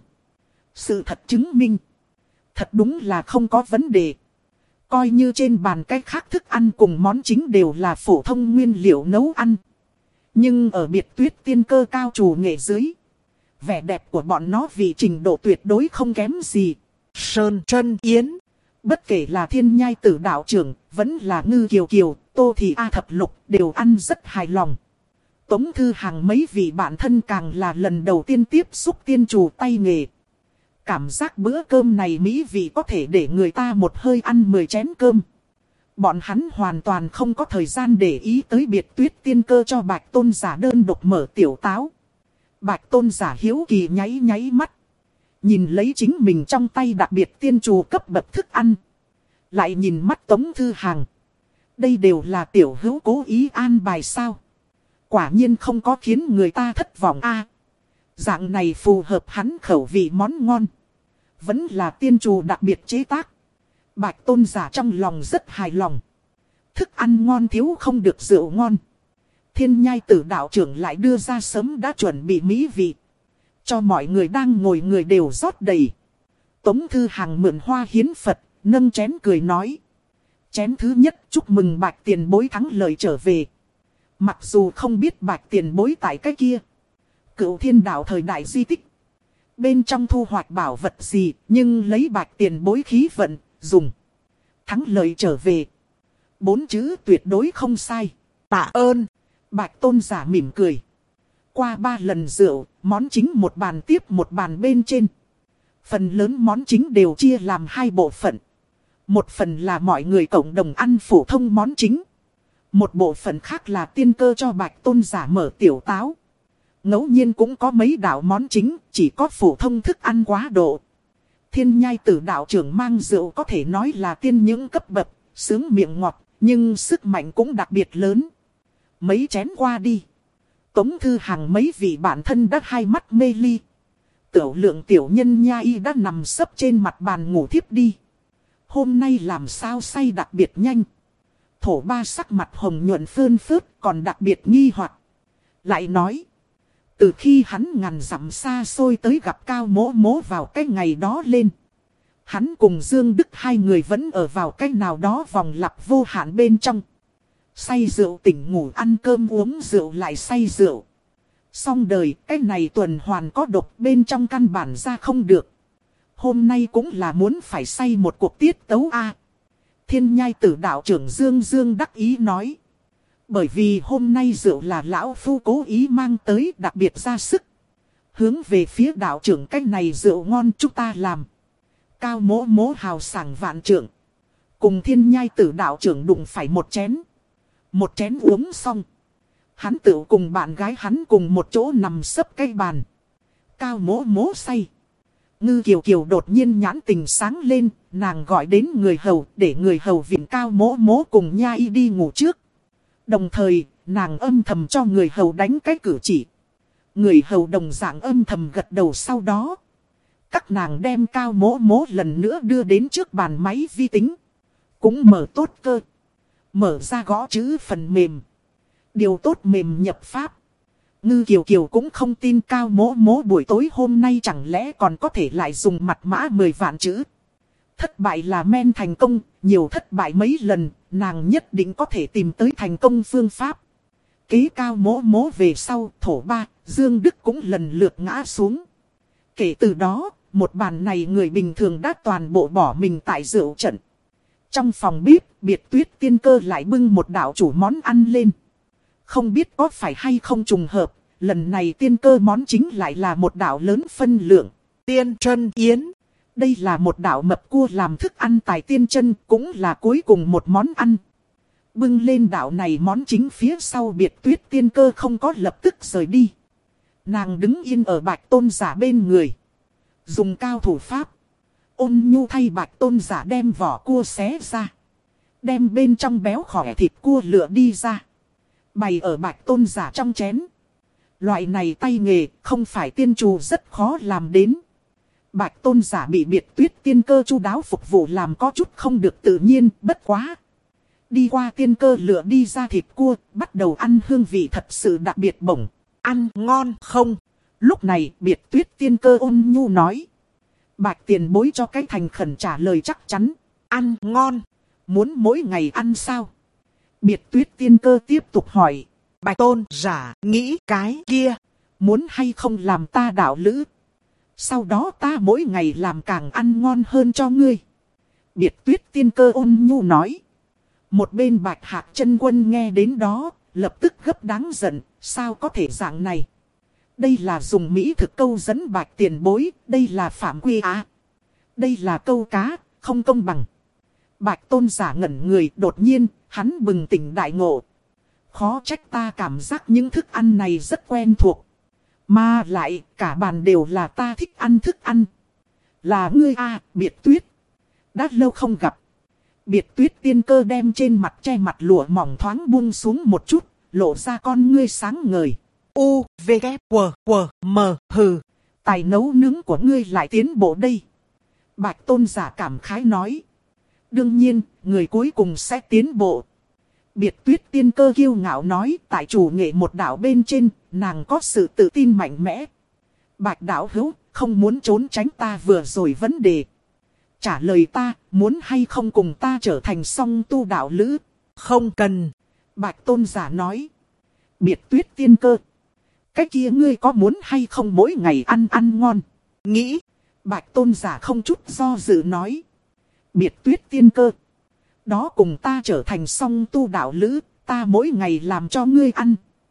Sự thật chứng minh. Thật đúng là không có vấn đề. Coi như trên bàn cái khác thức ăn cùng món chính đều là phổ thông nguyên liệu nấu ăn. Nhưng ở Biệt Tuyết tiên cơ cao trù nghệ dưới. Vẻ đẹp của bọn nó vì trình độ tuyệt đối không kém gì. Sơn chân yến. Bất kể là Thiên Nhai Tử đạo trưởng, vẫn là Ngư Kiều Kiều, Tô Thị A Thập Lục đều ăn rất hài lòng. Tống Thư Hằng mấy vị bạn thân càng là lần đầu tiên tiếp xúc tiên trù tay nghề. Cảm giác bữa cơm này mỹ vị có thể để người ta một hơi ăn mười chén cơm. Bọn hắn hoàn toàn không có thời gian để ý tới Biệt Tuyết tiên cơ cho Bạch Tôn giả đơn độc mở tiểu táo. Bạch Tôn giả hiếu kỳ nháy nháy mắt. Nhìn lấy chính mình trong tay đặc biệt tiên trù cấp bậc thức ăn. Lại nhìn mắt Tống Thư Hằng. Đây đều là tiểu hữu cố ý an bài sao? Quả nhiên không có khiến người ta thất vọng a. Dạng này phù hợp hắn khẩu vị món ngon. Vẫn là tiên trù đặc biệt chế tác. Bạch Tôn giả trong lòng rất hài lòng. Thức ăn ngon thiếu không được rượu ngon. Thiên Nhai Tử đạo trưởng lại đưa ra sớm đã chuẩn bị mỹ vị. Cho mọi người đang ngồi người đều rót đầy. Tống Thư Hằng mượn hoa hiến Phật, nâng chén cười nói. Chén thứ nhất chúc mừng Bạch tiền bối thắng lợi trở về. Mặc dù không biết Bạch tiền bối tại cái kia Cửu Thiên đạo thời đại di tích. Bên trong thu hoạch bảo vật gì, nhưng lấy Bạch tiền bối khí vận, dùng. Thắng lợi trở về. Bốn chữ tuyệt đối không sai. Tạ ơn. Bạch Tôn giả mỉm cười. Qua ba lần rượu, món chính một bàn tiếp một bàn bên trên. Phần lớn món chính đều chia làm hai bộ phận. Một phần là mọi người cộng đồng ăn phổ thông món chính. Một bộ phận khác là tiên cơ cho Bạch Tôn giả mở tiểu táo. Ngẫu nhiên cũng có mấy đạo món chính, chỉ có phổ thông thức ăn quá độ. Thiên Nhai Tử đạo trưởng mang rượu có thể nói là tiên những cấp bậc, sướng miệng ngọt, nhưng sức mạnh cũng đặc biệt lớn. Mấy chén qua đi. Tống Thư Hằng mấy vị bạn thân đã hai mắt mê ly. Tiểu lượng tiểu nhân nha y đã nằm sấp trên mặt bàn ngủ thiếp đi. Hôm nay làm sao say đặc biệt nhanh. Thổ ba sắc mặt hồng nhuận phơn phớt còn đặc biệt nghi hoặc. Lại nói. Từ khi hắn ngàn dặm xa xôi tới gặp Cao Mỗ Mỗ vào cái ngày đó lên. Hắn cùng Dương Đức hai người vẫn ở vào cái nào đó vòng lặp vô hạn bên trong. Say rượu tỉnh ngủ ăn cơm uống rượu lại say rượu. Xong đời cái này tuần hoàn có độc bên trong căn bản ra không được. Hôm nay cũng là muốn phải say một cuộc tiết tấu a. Thiên Nhai Tử đạo trưởng Dương Dương đắc ý nói. Bởi vì hôm nay rượu là lão phu cố ý mang tới đặc biệt ra sức. Hướng về phía đạo trưởng cái này rượu ngon chúng ta làm. Cao Mỗ Mỗ hào sảng vạn trưởng. Cùng Thiên Nhai Tử đạo trưởng đụng phải một chén. Một chén uống xong. Hắn tự cùng bạn gái hắn cùng một chỗ nằm sấp cây bàn. Cao mỗ mỗ say. Ngư Kiều Kiều đột nhiên nhãn tình sáng lên, nàng gọi đến người hầu để người hầu viện Cao mỗ mỗ cùng nha y đi ngủ trước. Đồng thời, nàng âm thầm cho người hầu đánh cái cử chỉ. Người hầu đồng dạng âm thầm gật đầu sau đó. Các nàng đem Cao mỗ mỗ lần nữa đưa đến trước bàn máy vi tính. Cũng mở tốt cơ. Mở ra gõ chữ phần mềm. Điều tốt mềm nhập pháp. Ngư Kiều Kiều cũng không tin Cao mỗ mỗ buổi tối hôm nay chẳng lẽ còn có thể lại dùng mật mã mười vạn chữ. Thất bại là men thành công, nhiều thất bại mấy lần, nàng nhất định có thể tìm tới thành công phương pháp. Kế Cao mỗ mỗ về sau, thổ ba, Dương Đức cũng lần lượt ngã xuống. Kể từ đó, một bàn này người bình thường đã toàn bộ bỏ mình tại rượu trận. Trong phòng bếp, Biệt Tuyết Tiên Cơ lại bưng một đạo chủ món ăn lên. Không biết có phải hay không trùng hợp, lần này tiên cơ món chính lại là một đạo lớn phân lượng. Tiên chân yến. Đây là một đạo mập cua làm thức ăn tài tiên chân, cũng là cuối cùng một món ăn. Bưng lên đạo này món chính phía sau Biệt Tuyết Tiên Cơ không có lập tức rời đi. Nàng đứng yên ở Bạch Tôn Giả bên người. Dùng cao thủ pháp. Ôn nhu thay Bạch Tôn Giả đem vỏ cua xé ra. Đem bên trong béo khỏe thịt cua lựa đi ra. Bày ở Bạch Tôn Giả trong chén. Loại này tay nghề không phải tiên trù rất khó làm đến. Bạch Tôn Giả bị Biệt Tuyết Tiên Cơ chu đáo phục vụ làm có chút không được tự nhiên, bất quá. Đi qua tiên cơ lựa đi ra thịt cua, bắt đầu ăn hương vị thật sự đặc biệt bổng. Ăn ngon không? Lúc này Biệt Tuyết Tiên Cơ ôn nhu nói. Bạch tiền bối cho cái thành khẩn trả lời chắc chắn. Ăn ngon. Muốn mỗi ngày ăn sao? Biệt Tuyết Tiên Cơ tiếp tục hỏi. Bạch Tôn Giả nghĩ cái kia. Muốn hay không làm ta đạo lữ? Sau đó ta mỗi ngày làm càng ăn ngon hơn cho ngươi. Biệt Tuyết Tiên Cơ ôn nhu nói. Một bên Bạch Hạc Chân Quân nghe đến đó, lập tức gấp đáng giận. Sao có thể dạng này? Đây là dùng mỹ thực câu dẫn Bạch tiền bối. Đây là phạm quy á. Đây là câu cá, không công bằng. Bạch Tôn Giả ngẩn người, đột nhiên, hắn bừng tỉnh đại ngộ. Khó trách ta cảm giác những thức ăn này rất quen thuộc. Mà lại, cả bàn đều là ta thích ăn thức ăn. Là ngươi a, Biệt Tuyết. Đã lâu không gặp. Biệt Tuyết Tiên Cơ đem trên mặt che mặt lụa mỏng thoáng buông xuống một chút, lộ ra con ngươi sáng ngời. U, V, K, W, W, M, hừ. Tài nấu nướng của ngươi lại tiến bộ đây. Bạch Tôn Giả cảm khái nói. Đương nhiên, người cuối cùng sẽ tiến bộ. Biệt Tuyết Tiên Cơ kiêu ngạo nói, tại chủ nghệ một đạo bên trên, nàng có sự tự tin mạnh mẽ. Bạch đạo hữu, không muốn trốn tránh ta vừa rồi vấn đề. Trả lời ta, muốn hay không cùng ta trở thành song tu đạo lữ? Không cần. Bạch Tôn Giả nói. Biệt Tuyết Tiên Cơ. Cái kia ngươi có muốn hay không mỗi ngày ăn ăn ngon? Nghĩ. Bạch Tôn Giả không chút do dự nói. Biệt Tuyết Tiên Cơ. Đó cùng ta trở thành song tu đạo lữ, ta mỗi ngày làm cho ngươi ăn.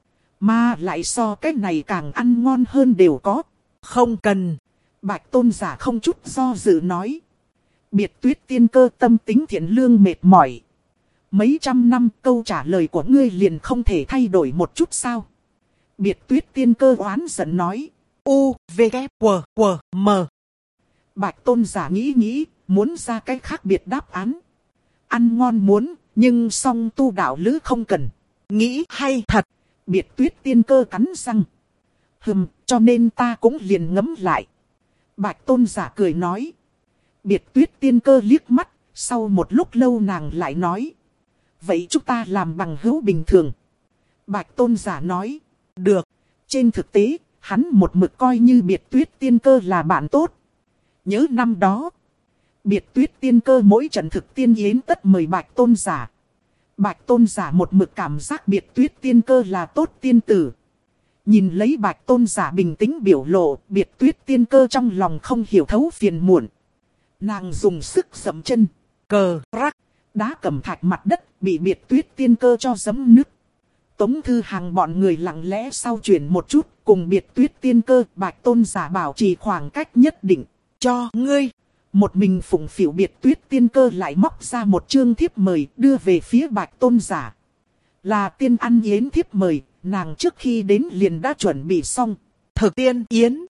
Mà lại so cái này càng ăn ngon hơn đều có. Không cần. Bạch Tôn Giả không chút do dự nói. Biệt Tuyết Tiên Cơ tâm tính thiện lương mệt mỏi. Mấy trăm năm câu trả lời của ngươi liền không thể thay đổi một chút sao? Biệt Tuyết Tiên Cơ oán giận nói. U, V, K, W, W, M. Bạch Tôn Giả nghĩ nghĩ, muốn ra cái khác biệt đáp án. Ăn ngon muốn, nhưng song tu đạo lữ không cần. Nghĩ hay thật. Biệt Tuyết Tiên Cơ cắn răng. Hừm, cho nên ta cũng liền ngấm lại. Bạch Tôn Giả cười nói. Biệt Tuyết Tiên Cơ liếc mắt, sau một lúc lâu nàng lại nói. Vậy chúng ta làm bằng hữu bình thường. Bạch Tôn Giả nói. Được. Trên thực tế, hắn một mực coi như Biệt Tuyết Tiên Cơ là bạn tốt. Nhớ năm đó. Biệt Tuyết Tiên Cơ mỗi trận thực tiên yến tất mời Bạch Tôn Giả. Bạch Tôn Giả một mực cảm giác Biệt Tuyết Tiên Cơ là tốt tiên tử. Nhìn lấy Bạch Tôn Giả bình tĩnh biểu lộ, Biệt Tuyết Tiên Cơ trong lòng không hiểu thấu phiền muộn. Nàng dùng sức giẫm chân, cờ rắc, đá cầm thạch mặt đất, bị Biệt Tuyết Tiên Cơ cho giẫm nứt. Tống Thư Hàng bọn người lặng lẽ sau chuyển một chút, cùng Biệt Tuyết Tiên Cơ, Bạch Tôn Giả bảo trì khoảng cách nhất định. Cho ngươi. Một mình phụng phịu Biệt Tuyết Tiên Cơ lại móc ra một chương thiếp mời đưa về phía Bạch Tôn Giả. Là tiên ăn yến thiếp mời, nàng trước khi đến liền đã chuẩn bị xong. Thực tiên yến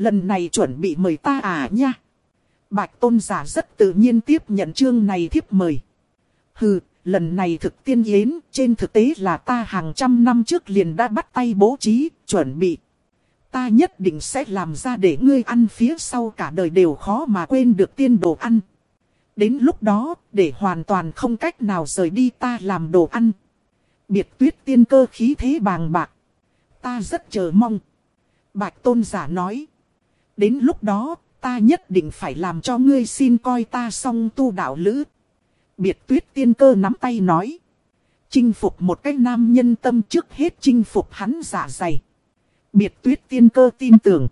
Lần này chuẩn bị mời ta à nha. Bạch tôn giả rất tự nhiên tiếp nhận chương này thiếp mời. Hừ, lần này thực tiên yến, trên thực tế là ta hàng trăm năm trước liền đã bắt tay bố trí, chuẩn bị. Ta nhất định sẽ làm ra để ngươi ăn phía sau cả đời đều khó mà quên được tiên đồ ăn. Đến lúc đó, để hoàn toàn không cách nào rời đi ta làm đồ ăn. Biệt tuyết tiên cơ khí thế bàng bạc. Ta rất chờ mong. Bạch tôn giả nói. Đến lúc đó, ta nhất định phải làm cho ngươi xin coi ta song tu đạo lữ. Biệt tuyết tiên cơ nắm tay nói. Chinh phục một cái nam nhân tâm trước hết chinh phục hắn dạ dày. Biệt tuyết tiên cơ tin tưởng.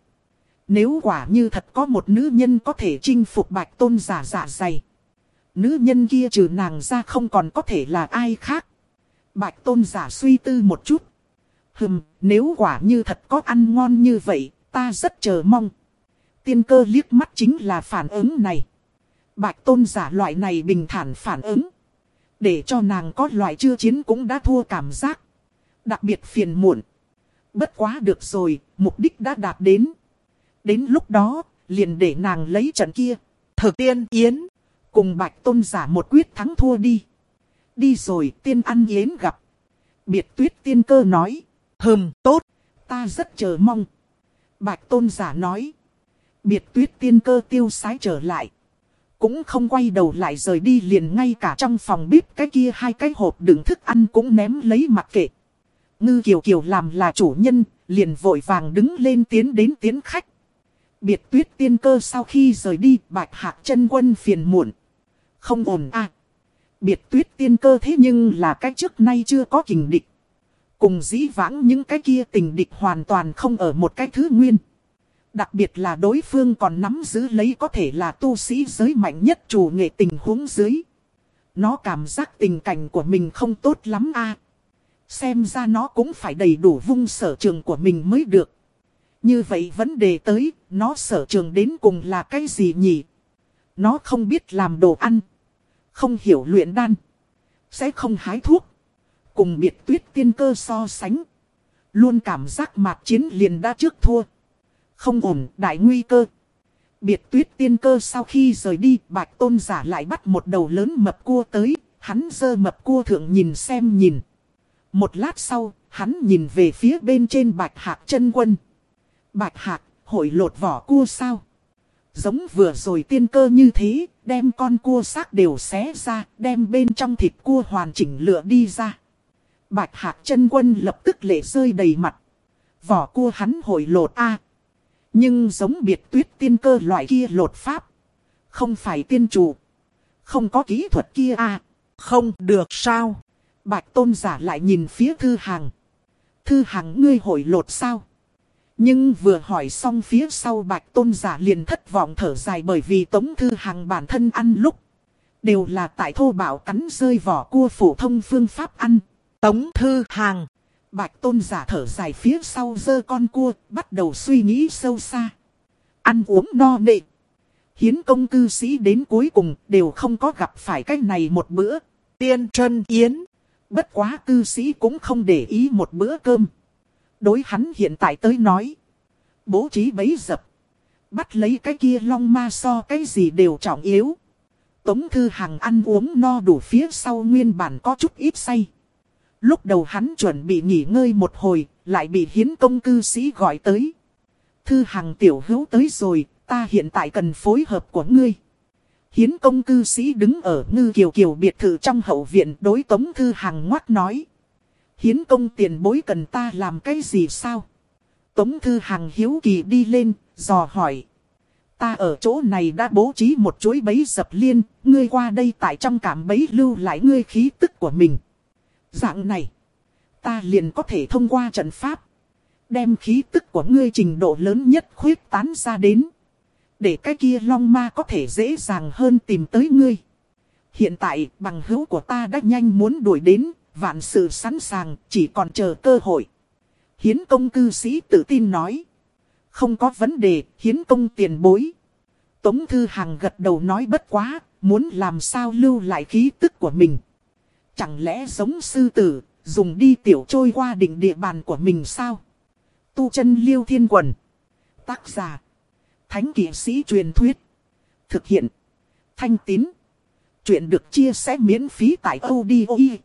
Nếu quả như thật có một nữ nhân có thể chinh phục bạch tôn giả dạ dày. Nữ nhân kia trừ nàng ra không còn có thể là ai khác. Bạch tôn giả suy tư một chút. Hừm, nếu quả như thật có ăn ngon như vậy, ta rất chờ mong. Tiên cơ liếc mắt chính là phản ứng này. Bạch tôn giả loại này bình thản phản ứng. Để cho nàng có loại chưa chiến cũng đã thua cảm giác. Đặc biệt phiền muộn. Bất quá được rồi, mục đích đã đạt đến. Đến lúc đó, liền để nàng lấy trận kia. Thực tiên yến. Cùng bạch tôn giả một quyết thắng thua đi. Đi rồi tiên ăn yến gặp. Biệt tuyết tiên cơ nói. Hừm, tốt. Ta rất chờ mong. Bạch tôn giả nói. Biệt tuyết tiên cơ tiêu sái trở lại. Cũng không quay đầu lại rời đi liền ngay cả trong phòng bếp cái kia hai cái hộp đựng thức ăn cũng ném lấy mặc kệ. Ngư Kiều Kiều làm là chủ nhân, liền vội vàng đứng lên tiến đến tiến khách. Biệt tuyết tiên cơ sau khi rời đi, Bạch Hạc chân quân phiền muộn. Không ổn à. Biệt tuyết tiên cơ thế nhưng là cái trước nay chưa có kình địch. Cùng dĩ vãng những cái kia tình địch hoàn toàn không ở một cái thứ nguyên. Đặc biệt là đối phương còn nắm giữ lấy có thể là tu sĩ giới mạnh nhất chủ nghệ tình huống dưới. Nó cảm giác tình cảnh của mình không tốt lắm a. Xem ra nó cũng phải đầy đủ vung sở trường của mình mới được. Như vậy vấn đề tới, nó sở trường đến cùng là cái gì nhỉ? Nó không biết làm đồ ăn. Không hiểu luyện đan. Sẽ không hái thuốc. Cùng biệt tuyết tiên cơ so sánh. Luôn cảm giác mạt chiến liền đã trước thua. Không ổn, đại nguy cơ. Biệt tuyết tiên cơ sau khi rời đi, bạch tôn giả lại bắt một đầu lớn mập cua tới. Hắn giơ mập cua thượng nhìn xem nhìn. Một lát sau, hắn nhìn về phía bên trên Bạch Hạc chân quân. Bạch Hạc, hội lột vỏ cua sao? Giống vừa rồi tiên cơ như thế, đem con cua xác đều xé ra, đem bên trong thịt cua hoàn chỉnh lựa đi ra. Bạch Hạc chân quân lập tức lệ rơi đầy mặt. Vỏ cua hắn hội lột a. Nhưng giống biệt tuyết tiên cơ loại kia lột pháp. Không phải tiên chủ. Không có kỹ thuật kia a. Không được sao? Bạch tôn giả lại nhìn phía Thư Hàng. Thư Hàng ngươi hội lột sao? Nhưng vừa hỏi xong phía sau bạch tôn giả liền thất vọng thở dài bởi vì Tống Thư Hàng bản thân ăn lúc. Đều là tại thô bạo cắn rơi vỏ cua phổ thông phương pháp ăn. Tống Thư Hàng. Bạch tôn giả thở dài phía sau giơ con cua, bắt đầu suy nghĩ sâu xa. Ăn uống no nệ. Hiến công cư sĩ đến cuối cùng đều không có gặp phải cái này một bữa. Tiên Trân Yến. Bất quá cư sĩ cũng không để ý một bữa cơm. Đối hắn hiện tại tới nói. Bố trí bấy dập. Bắt lấy cái kia long ma so cái gì đều trọng yếu. Tống Thư Hàng ăn uống no đủ phía sau nguyên bản có chút ít say. Lúc đầu hắn chuẩn bị nghỉ ngơi một hồi, lại bị hiến công cư sĩ gọi tới. Thư Hàng tiểu hữu tới rồi, ta hiện tại cần phối hợp của ngươi. Hiến công cư sĩ đứng ở Ngư Kiều Kiều biệt thự trong hậu viện đối Tống Thư Hàng ngoắt nói. Hiến công tiền bối cần ta làm cái gì sao? Tống Thư Hàng hiếu kỳ đi lên, dò hỏi. Ta ở chỗ này đã bố trí một chuỗi bẫy dập liên, ngươi qua đây tại trong cảm bẫy lưu lại ngươi khí tức của mình. Dạng này, ta liền có thể thông qua trận pháp, đem khí tức của ngươi trình độ lớn nhất khuyết tán ra đến. Để cái kia long ma có thể dễ dàng hơn tìm tới ngươi. Hiện tại bằng hữu của ta đã nhanh muốn đuổi đến, vạn sự sẵn sàng, chỉ còn chờ cơ hội. Hiến công cư sĩ tự tin nói. Không có vấn đề, hiến công tiền bối. Tống Thư Hàng gật đầu nói bất quá, muốn làm sao lưu lại khí tức của mình. Chẳng lẽ giống sư tử, dùng đi tiểu trôi qua đỉnh địa bàn của mình sao? Tu chân Liêu Thiên Quần. Tác giả. Thánh kỵ sĩ truyền thuyết. Thực hiện. Thanh Tín. Chuyện được chia sẻ miễn phí tại audio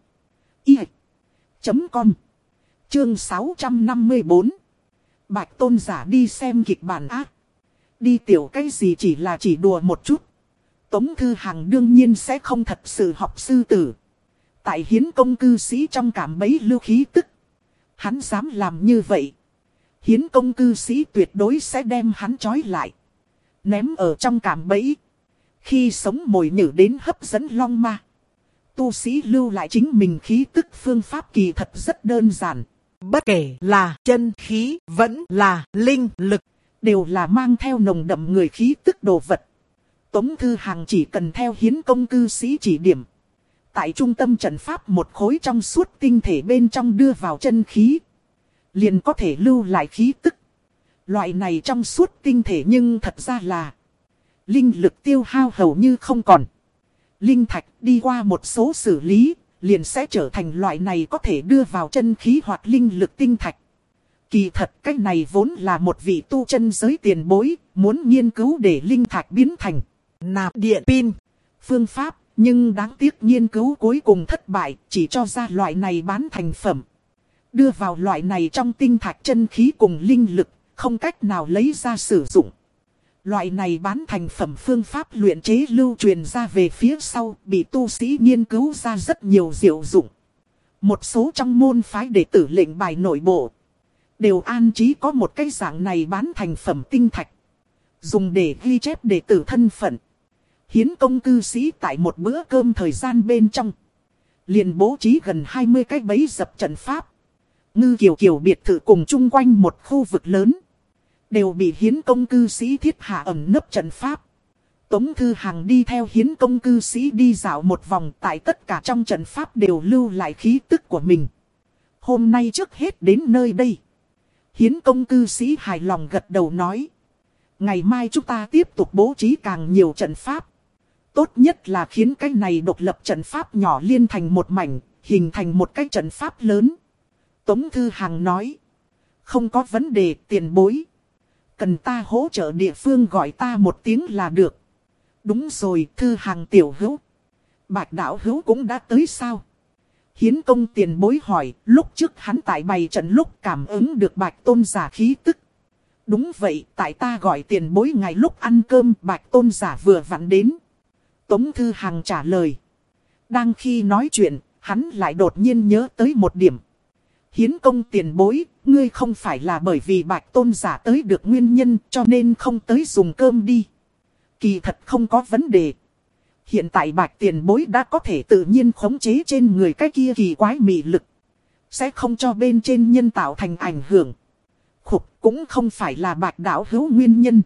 i chấm com. Chương sáu trăm năm mươi bốn. Bạch tôn giả đi xem kịch bản ác. Đi tiểu cái gì chỉ là chỉ đùa một chút. Tống Thư Hằng đương nhiên sẽ không thật sự học sư tử. Tại hiến công cư sĩ trong cảm bấy lưu khí tức. Hắn dám làm như vậy. Hiến công cư sĩ tuyệt đối sẽ đem hắn trói lại. Ném ở trong cảm bẫy. Khi sống mồi nhử đến hấp dẫn long ma. Tu sĩ lưu lại chính mình khí tức phương pháp kỳ thật rất đơn giản. Bất kể là chân khí vẫn là linh lực. Đều là mang theo nồng đậm người khí tức đồ vật. Tống Thư Hằng chỉ cần theo hiến công cư sĩ chỉ điểm. Tại trung tâm trận pháp một khối trong suốt tinh thể bên trong đưa vào chân khí. Liền có thể lưu lại khí tức. Loại này trong suốt tinh thể nhưng thật ra là linh lực tiêu hao hầu như không còn. Linh thạch đi qua một số xử lý, liền sẽ trở thành loại này có thể đưa vào chân khí hoặc linh lực tinh thạch. Kỳ thật cách này vốn là một vị tu chân giới tiền bối, muốn nghiên cứu để linh thạch biến thành nạp điện pin phương pháp, nhưng đáng tiếc nghiên cứu cuối cùng thất bại, chỉ cho ra loại này bán thành phẩm. Đưa vào loại này trong tinh thạch chân khí cùng linh lực, không cách nào lấy ra sử dụng. Loại này bán thành phẩm phương pháp luyện chế lưu truyền ra về phía sau, bị tu sĩ nghiên cứu ra rất nhiều diệu dụng. Một số trong môn phái đệ tử lệnh bài nội bộ, đều an trí có một cái dạng này bán thành phẩm tinh thạch. Dùng để ghi chép đệ tử thân phận. Hiến công cư sĩ tại một bữa cơm thời gian bên trong. Liền bố trí gần hai mươi cái bẫy dập trận pháp. Ngư Kiều Kiều biệt thự cùng chung quanh một khu vực lớn. Đều bị hiến công cư sĩ thiết hạ ẩn nấp trận pháp. Tống Thư Hằng đi theo hiến công cư sĩ đi dạo một vòng, tại tất cả trong trận pháp đều lưu lại khí tức của mình. Hôm nay trước hết đến nơi đây. Hiến công cư sĩ hài lòng gật đầu nói. Ngày mai chúng ta tiếp tục bố trí càng nhiều trận pháp. Tốt nhất là khiến cái này độc lập trận pháp nhỏ liên thành một mảnh, hình thành một cái trận pháp lớn. Tống Thư Hằng nói. Không có vấn đề, tiền bối. Cần ta hỗ trợ địa phương gọi ta một tiếng là được. Đúng rồi, Thư Hằng tiểu hữu. Bạch đạo hữu cũng đã tới sao? Hiến công tiền bối hỏi, lúc trước hắn tại bày trận lúc cảm ứng được Bạch tôn giả khí tức. Đúng vậy, tại ta gọi tiền bối ngày lúc ăn cơm, Bạch tôn giả vừa vặn đến. Tống Thư Hằng trả lời. Đang khi nói chuyện, hắn lại đột nhiên nhớ tới một điểm. Hiến công tiền bối, ngươi không phải là bởi vì Bạch tôn giả tới được nguyên nhân cho nên không tới dùng cơm đi. Kỳ thật không có vấn đề. Hiện tại Bạch tiền bối đã có thể tự nhiên khống chế trên người cái kia kỳ quái mị lực. Sẽ không cho bên trên nhân tạo thành ảnh hưởng. Khục cũng không phải là Bạch đạo hữu nguyên nhân.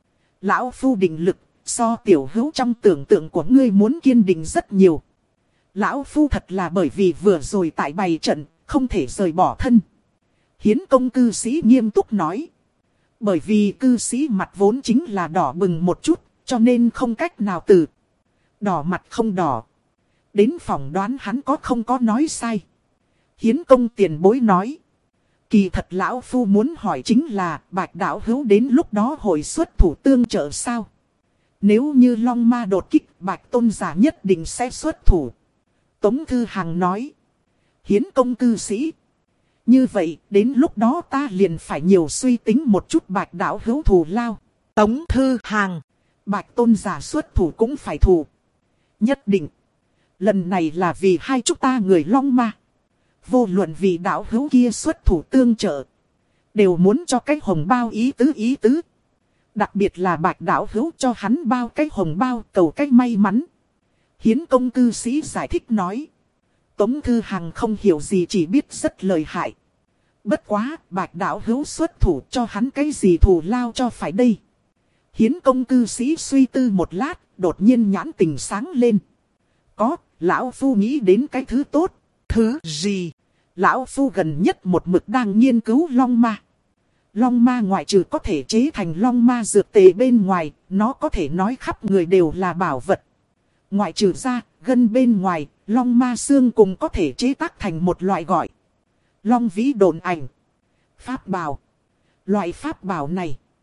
Lão phu định lực, so tiểu hữu trong tưởng tượng của ngươi muốn kiên định rất nhiều. Lão phu thật là bởi vì vừa rồi tại bày trận, không thể rời bỏ thân. Hiến công cư sĩ nghiêm túc nói. Bởi vì cư sĩ mặt vốn chính là đỏ bừng một chút, cho nên không cách nào từ đỏ mặt không đỏ. Đến phỏng đoán hắn có không có nói sai. Hiến công tiền bối nói. Kỳ thật lão phu muốn hỏi chính là Bạch đạo hữu đến lúc đó hội xuất thủ tương trợ sao? Nếu như long ma đột kích, Bạch tôn giả nhất định sẽ xuất thủ. Tống Thư Hằng nói. Hiến công cư sĩ. Như vậy, đến lúc đó ta liền phải nhiều suy tính một chút Bạch đạo hữu thù lao. Tống Thư Hằng. Bạch tôn giả xuất thủ cũng phải thù. Nhất định. Lần này là vì hai chúng ta người long ma. Vô luận vì đạo hữu kia xuất thủ tương trợ. Đều muốn cho cái hồng bao ý tứ ý tứ. Đặc biệt là Bạch đạo hữu cho hắn bao cái hồng bao cầu cái may mắn. Hiến công cư sĩ giải thích nói. Tống Thư Hằng không hiểu gì chỉ biết rất lợi hại. Bất quá, Bạch đạo hữu xuất thủ cho hắn cái gì thù lao cho phải đây. Hiến công cư sĩ suy tư một lát, đột nhiên nhãn tình sáng lên. Có, lão phu nghĩ đến cái thứ tốt. Thứ gì? Lão phu gần nhất một mực đang nghiên cứu long ma. Long ma ngoại trừ có thể chế thành long ma dược tề bên ngoài, nó có thể nói khắp người đều là bảo vật. Ngoại trừ ra, gân bên ngoài, long ma xương cùng có thể chế tác thành một loại gọi long vĩ độn ảnh. Pháp bảo. Loại pháp bảo này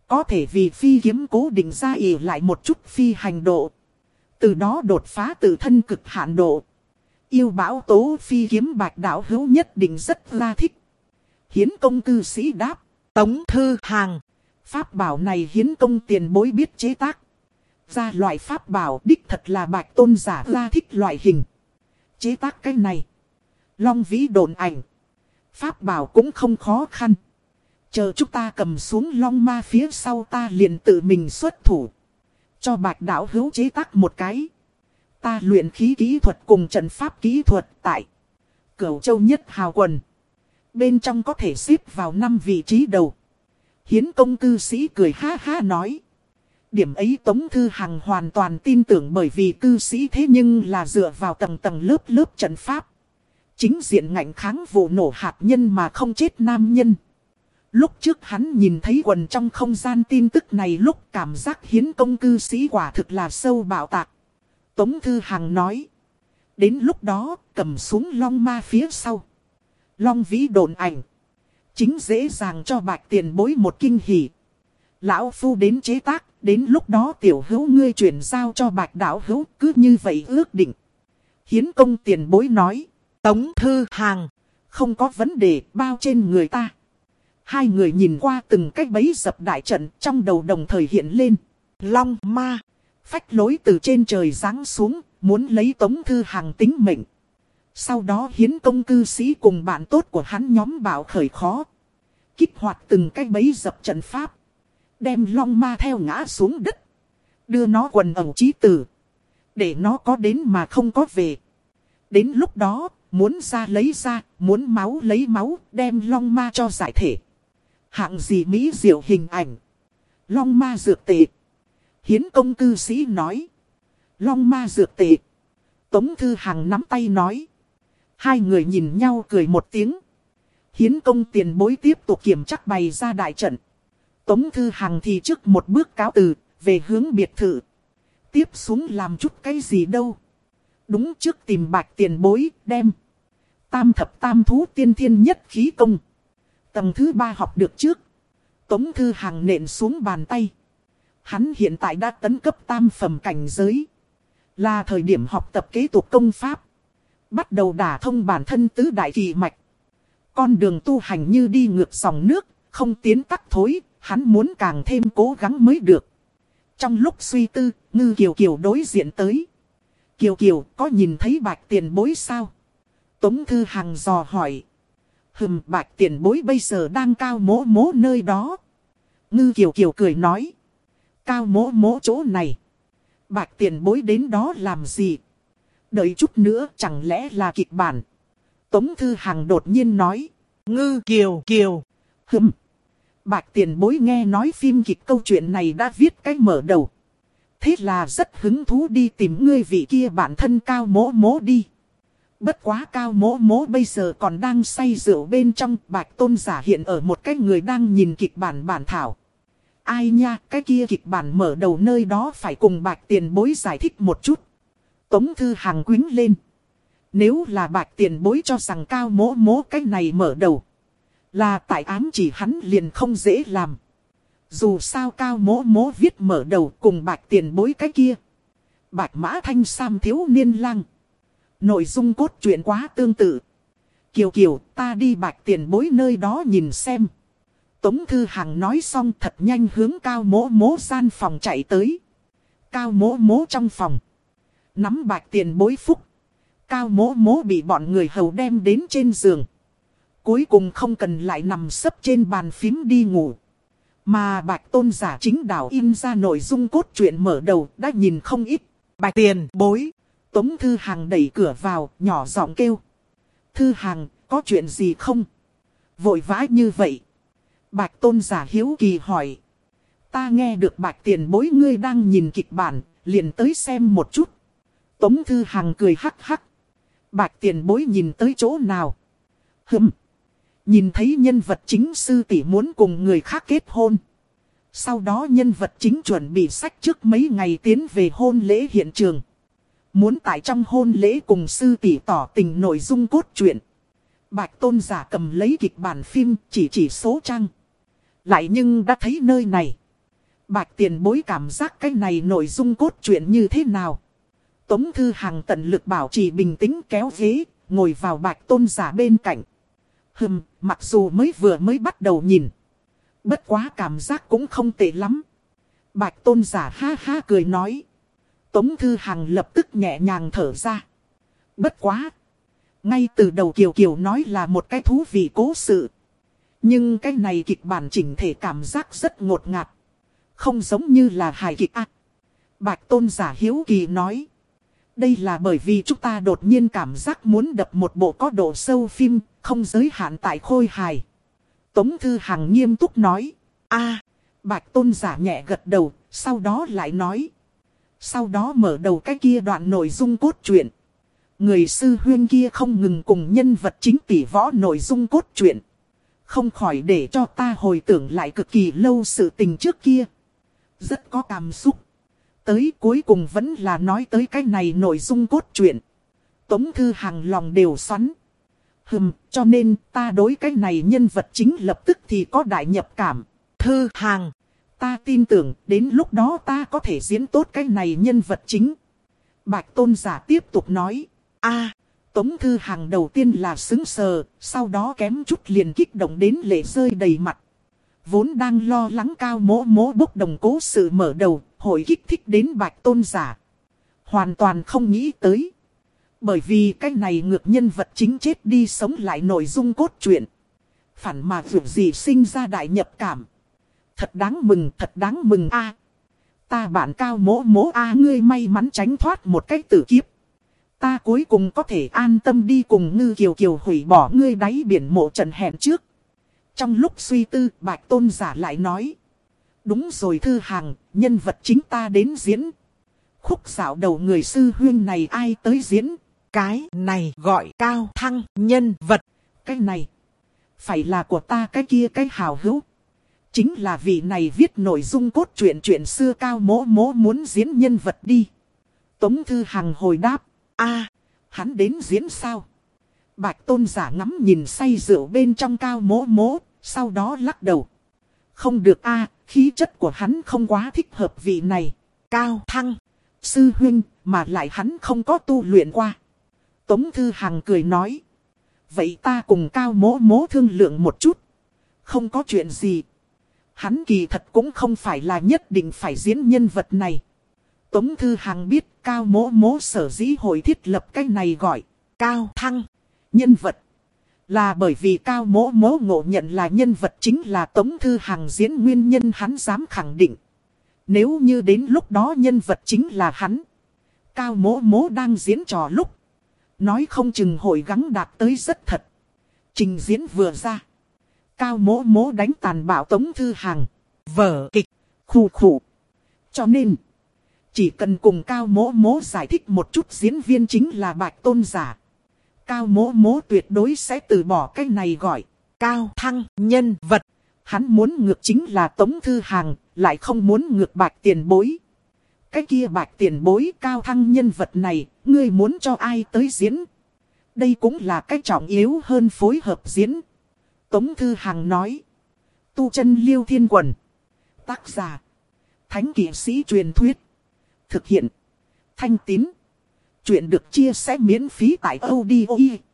Có thể vì phi kiếm cố định ra ỉ lại một chút phi hành độ. Từ đó đột phá tự thân cực hạn độ. Yêu bão tố phi kiếm bạch đạo hữu nhất định rất là thích. Hiến công cư sĩ đáp. Tống Thư Hàng. Pháp bảo này hiến công tiền bối biết chế tác. Ra loại pháp bảo đích thật là bạch tôn giả ra thích loại hình. Chế tác cái này. Long vĩ độn ảnh. Pháp bảo cũng không khó khăn. Chờ chúng ta cầm xuống long ma phía sau ta liền tự mình xuất thủ. Cho bạch đạo hữu chế tác một cái. Ta luyện khí kỹ thuật cùng trận pháp kỹ thuật tại Cửu Châu nhất hào quần. Bên trong có thể xếp vào năm vị trí đầu. Hiến công cư sĩ cười ha ha nói. Điểm ấy Tống Thư Hằng hoàn toàn tin tưởng bởi vì cư sĩ thế nhưng là dựa vào tầng tầng lớp lớp trận pháp. Chính diện ngạnh kháng vụ nổ hạt nhân mà không chết nam nhân. Lúc trước hắn nhìn thấy quần trong không gian tin tức này lúc cảm giác hiến công cư sĩ quả thực là sâu bạo tạc. Tống Thư Hằng nói. Đến lúc đó cầm xuống long ma phía sau. Long vĩ độn ảnh. Chính dễ dàng cho bạch tiền bối một kinh hỉ. Lão phu đến chế tác. Đến lúc đó tiểu hữu ngươi chuyển giao cho bạch đạo hữu cứ như vậy ước định. Hiến công tiền bối nói. Tống Thư Hàng. Không có vấn đề bao trên người ta. Hai người nhìn qua từng cách bấy dập đại trận trong đầu đồng thời hiện lên. Long ma. Phách lối từ trên trời giáng xuống, muốn lấy Tống Thư Hằng tính mệnh. Sau đó hiến công cư sĩ cùng bạn tốt của hắn nhóm bảo khởi khó. Kích hoạt từng cách bấy dập trận pháp. Đem long ma theo ngã xuống đất. Đưa nó quần ẩu chí tử. Để nó có đến mà không có về. Đến lúc đó, muốn ra lấy ra, muốn máu lấy máu, đem long ma cho giải thể. Hạng gì mỹ diệu hình ảnh. Long ma dược tệ. Hiến công cư sĩ nói. Long ma dược tệ. Tống Thư Hằng nắm tay nói. Hai người nhìn nhau cười một tiếng. Hiến công tiền bối tiếp tục kiểm chắc bày ra đại trận. Tống Thư Hằng thì trước một bước cáo từ, về hướng biệt thự. Tiếp xuống làm chút cái gì đâu. Đúng trước tìm bạch tiền bối, đem. Tam thập tam thú tiên thiên nhất khí công. Tầng thứ ba học được trước. Tống Thư Hằng nện xuống bàn tay. Hắn hiện tại đã tấn cấp tam phẩm cảnh giới. Là thời điểm học tập kế tục công pháp. Bắt đầu đả thông bản thân tứ đại kỳ mạch. Con đường tu hành như đi ngược dòng nước, không tiến tắc thối, hắn muốn càng thêm cố gắng mới được. Trong lúc suy tư, Ngư Kiều Kiều đối diện tới. Kiều Kiều, có nhìn thấy bạch tiền bối sao? Tống Thư Hằng dò hỏi. Hừm, bạch tiền bối bây giờ đang cao mỗ mỗ nơi đó. Ngư Kiều Kiều cười nói. Cao mỗ mỗ chỗ này. Bạch tiền bối đến đó làm gì? Đợi chút nữa chẳng lẽ là kịch bản? Tống Thư Hằng đột nhiên nói. Ngư Kiều Kiều. Hừm. Bạch tiền bối nghe nói phim kịch câu chuyện này đã viết cách mở đầu. Thế là rất hứng thú đi tìm ngươi vị kia bản thân cao mỗ mỗ đi. Bất quá cao mỗ mỗ bây giờ còn đang say rượu bên trong. Bạch tôn giả hiện ở một cái người đang nhìn kịch bản bản thảo. Ai nha, cái kia kịch bản mở đầu nơi đó phải cùng bạch tiền bối giải thích một chút. Tống Thư Hằng quính lên. Nếu là bạch tiền bối cho rằng cao mỗ mỗ cái này mở đầu. Là tại ám chỉ hắn liền không dễ làm. Dù sao cao mỗ mỗ viết mở đầu cùng bạch tiền bối cái kia. Bạch Mã Thanh Sam thiếu niên lang. Nội dung cốt truyện quá tương tự. Kiều Kiều, ta đi bạch tiền bối nơi đó nhìn xem. Tống Thư Hằng nói xong thật nhanh hướng cao mỗ mỗ gian phòng chạy tới. Cao mỗ mỗ trong phòng. Nắm bạch tiền bối phúc. Cao mỗ mỗ bị bọn người hầu đem đến trên giường. Cuối cùng không cần lại nằm sấp trên bàn phím đi ngủ. Mà bạch tôn giả chính đạo in ra nội dung cốt truyện mở đầu đã nhìn không ít. Bạch tiền bối. Tống Thư Hằng đẩy cửa vào, nhỏ giọng kêu. Thư Hằng, có chuyện gì không? Vội vã như vậy. Bạch tôn giả hiếu kỳ hỏi. Ta nghe được bạch tiền bối ngươi đang nhìn kịch bản, liền tới xem một chút. Tống Thư Hằng cười hắc hắc. Bạch tiền bối nhìn tới chỗ nào? Hừm. Nhìn thấy nhân vật chính sư tỷ muốn cùng người khác kết hôn. Sau đó nhân vật chính chuẩn bị sách trước mấy ngày tiến về hôn lễ hiện trường. Muốn tại trong hôn lễ cùng sư tỷ tỏ tình nội dung cốt truyện. Bạch tôn giả cầm lấy kịch bản phim chỉ chỉ số trang. Lại nhưng đã thấy nơi này. Bạch tiền bối cảm giác cái này nội dung cốt truyện như thế nào? Tống Thư Hằng tận lực bảo trì bình tĩnh kéo ghế, ngồi vào Bạch Tôn giả bên cạnh. Hừm, mặc dù mới vừa mới bắt đầu nhìn. Bất quá cảm giác cũng không tệ lắm. Bạch Tôn giả ha ha cười nói. Tống Thư Hằng lập tức nhẹ nhàng thở ra. Bất quá. Ngay từ đầu Kiều Kiều nói là một cái thú vị cố sự. Nhưng cái này kịch bản chỉnh thể cảm giác rất ngột ngạt. Không giống như là hài kịch ác. Bạch Tôn giả hiếu kỳ nói. Đây là bởi vì chúng ta đột nhiên cảm giác muốn đập một bộ có độ sâu phim, không giới hạn tại khôi hài. Tống Thư Hằng nghiêm túc nói. A, Bạch Tôn giả nhẹ gật đầu, sau đó lại nói. Sau đó mở đầu cái kia đoạn nội dung cốt truyện. Người sư huyên kia không ngừng cùng nhân vật chính tỷ võ nội dung cốt truyện. Không khỏi để cho ta hồi tưởng lại cực kỳ lâu sự tình trước kia. Rất có cảm xúc. Tới cuối cùng vẫn là nói tới cái này nội dung cốt truyện. Tống Thư Hằng lòng đều xoắn. Hừm, cho nên ta đối cái này nhân vật chính lập tức thì có đại nhập cảm. Thư Hằng, ta tin tưởng đến lúc đó ta có thể diễn tốt cái này nhân vật chính. Bạch Tôn giả tiếp tục nói. A, Tống Thư Hằng đầu tiên là sững sờ, sau đó kém chút liền kích động đến lệ rơi đầy mặt. Vốn đang lo lắng Cao Mỗ Mỗ bốc đồng cố sự mở đầu, hội kích thích đến Bạch Tôn giả. Hoàn toàn không nghĩ tới. Bởi vì cái này ngược nhân vật chính chết đi sống lại nội dung cốt truyện. Phản mà dù gì sinh ra đại nhập cảm. Thật đáng mừng, thật đáng mừng a. Ta bạn Cao Mỗ Mỗ a ngươi may mắn tránh thoát một cái tử kiếp. Ta cuối cùng có thể an tâm đi cùng Ngư Kiều Kiều hủy bỏ ngươi đáy biển mộ trần hẹn trước. Trong lúc suy tư, Bạch Tôn giả lại nói. Đúng rồi Thư Hằng, nhân vật chính ta đến diễn. Khúc dạo đầu người sư huyên này ai tới diễn? Cái này gọi cao thăng nhân vật. Cái này, phải là của ta cái kia cái hào hữu. Chính là vị này viết nội dung cốt truyện chuyện xưa Cao Mỗ Mỗ muốn diễn nhân vật đi. Tống Thư Hằng hồi đáp. A, hắn đến diễn sao? Bạch Tôn giả ngắm nhìn say rượu bên trong Cao Mỗ Mỗ, sau đó lắc đầu. Không được a, khí chất của hắn không quá thích hợp vị này. Cao thăng, sư huynh, mà lại hắn không có tu luyện qua. Tống Thư Hằng cười nói. Vậy ta cùng Cao Mỗ Mỗ thương lượng một chút. Không có chuyện gì. Hắn kỳ thật cũng không phải là nhất định phải diễn nhân vật này. Tống Thư Hằng biết Cao Mỗ Mỗ sở dĩ hội thiết lập cái này gọi Cao thăng nhân vật. Là bởi vì Cao Mỗ Mỗ ngộ nhận là nhân vật chính là Tống Thư Hằng diễn nguyên nhân hắn dám khẳng định. Nếu như đến lúc đó nhân vật chính là hắn. Cao Mỗ Mỗ đang diễn trò lúc. Nói không chừng hội gắng đạt tới rất thật. Trình diễn vừa ra. Cao Mỗ Mỗ đánh tàn bạo Tống Thư Hằng. Vở kịch. Khủ khủ. Cho nên. Chỉ cần cùng Cao Mỗ Mỗ giải thích một chút diễn viên chính là Bạch Tôn giả. Cao Mỗ Mỗ tuyệt đối sẽ từ bỏ cái này gọi Cao thăng nhân vật. Hắn muốn ngược chính là Tống Thư Hằng, lại không muốn ngược Bạch tiền bối. Cái kia Bạch tiền bối Cao thăng nhân vật này, ngươi muốn cho ai tới diễn? Đây cũng là cái trọng yếu hơn phối hợp diễn. Tống Thư Hằng nói. Tu chân Liêu Thiên Quần. Tác giả. Thánh kỵ sĩ truyền thuyết. Thực hiện. Thanh Tín. Chuyện được chia sẻ miễn phí tại audio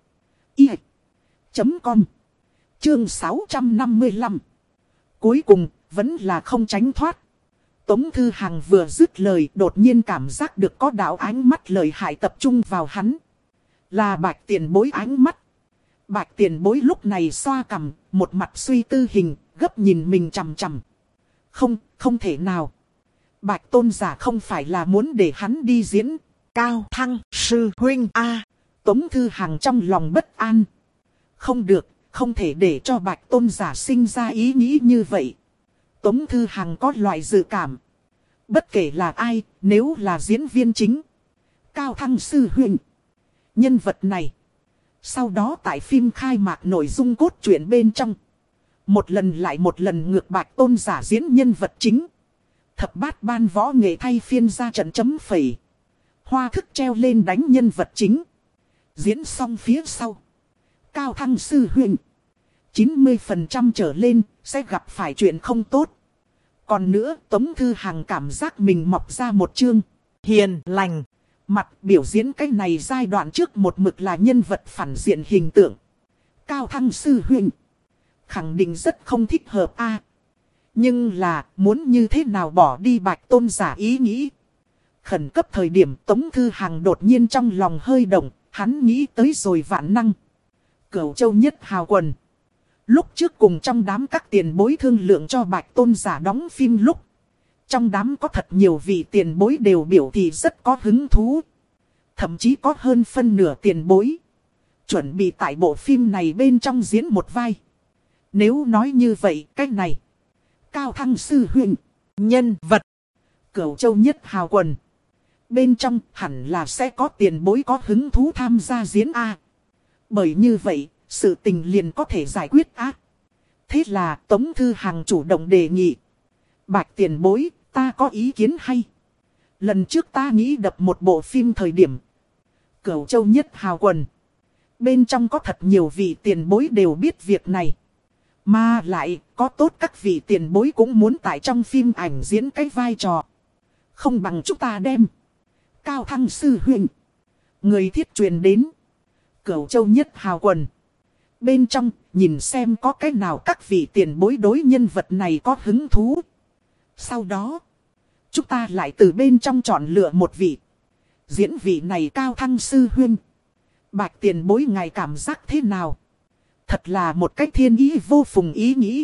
chấm com. Chương sáu trăm năm mươi lăm. Cuối cùng, vẫn là không tránh thoát. Tống Thư Hằng vừa dứt lời, đột nhiên cảm giác được có đạo ánh mắt lợi hại tập trung vào hắn. Là Bạch tiền bối ánh mắt. Bạch tiền bối lúc này xoa cằm, một mặt suy tư hình, gấp nhìn mình chằm chằm. Không, không thể nào. Bạch Tôn giả không phải là muốn để hắn đi diễn. Cao thăng sư huynh a. Tống Thư Hằng trong lòng bất an. Không được, không thể để cho Bạch Tôn giả sinh ra ý nghĩ như vậy. Tống Thư Hằng có loại dự cảm. Bất kể là ai, nếu là diễn viên chính. Cao thăng sư huynh. Nhân vật này. Sau đó tại phim khai mạc nội dung cốt truyện bên trong. Một lần lại một lần ngược Bạch Tôn giả diễn nhân vật chính. Thập bát ban võ nghệ thay phiên ra trận chấm phẩy. Hoa thức treo lên đánh nhân vật chính. Diễn xong phía sau. Cao thăng sư huynh. chín mươi phần trăm trở lên sẽ gặp phải chuyện không tốt. Còn nữa, Tống Thư Hằng cảm giác mình mọc ra một chương hiền lành mặt. Biểu diễn cái này giai đoạn trước một mực là nhân vật phản diện hình tượng. Cao Thăng sư huynh khẳng định rất không thích hợp a. Nhưng là muốn như thế nào bỏ đi Bạch Tôn Giả ý nghĩ. Khẩn cấp thời điểm Tống Thư Hằng đột nhiên trong lòng hơi động. Hắn nghĩ tới rồi vạn năng Cửu Châu Nhất Hào Quần. Lúc trước cùng trong đám các tiền bối thương lượng cho Bạch Tôn Giả đóng phim lúc, trong đám có thật nhiều vị tiền bối đều biểu thị rất có hứng thú. Thậm chí có hơn phân nửa tiền bối chuẩn bị tại bộ phim này bên trong diễn một vai. Nếu nói như vậy, cái này Cao Thăng sư huynh nhân vật Cửu Châu Nhất Hào Quần bên trong hẳn là sẽ có tiền bối có hứng thú tham gia diễn A. Bởi như vậy, sự tình liền có thể giải quyết A. Thế là Tống Thư Hằng chủ động đề nghị. Bạch tiền bối, ta có ý kiến hay. Lần trước ta nghĩ đập một bộ phim thời điểm Cửu Châu Nhất Hào Quần bên trong có thật nhiều vị tiền bối đều biết việc này. Mà lại có tốt các vị tiền bối cũng muốn tại trong phim ảnh diễn cái vai trò. Không bằng chúng ta đem Cao Thăng sư huynh người thiết truyền đến Cửu Châu Nhất Hào Quần bên trong, nhìn xem có cái nào các vị tiền bối đối nhân vật này có hứng thú. Sau đó chúng ta lại từ bên trong chọn lựa một vị diễn vị này Cao Thăng sư huynh. Bạch tiền bối ngài cảm giác thế nào? Thật là một cách thiên ý vô phùng ý nghĩ.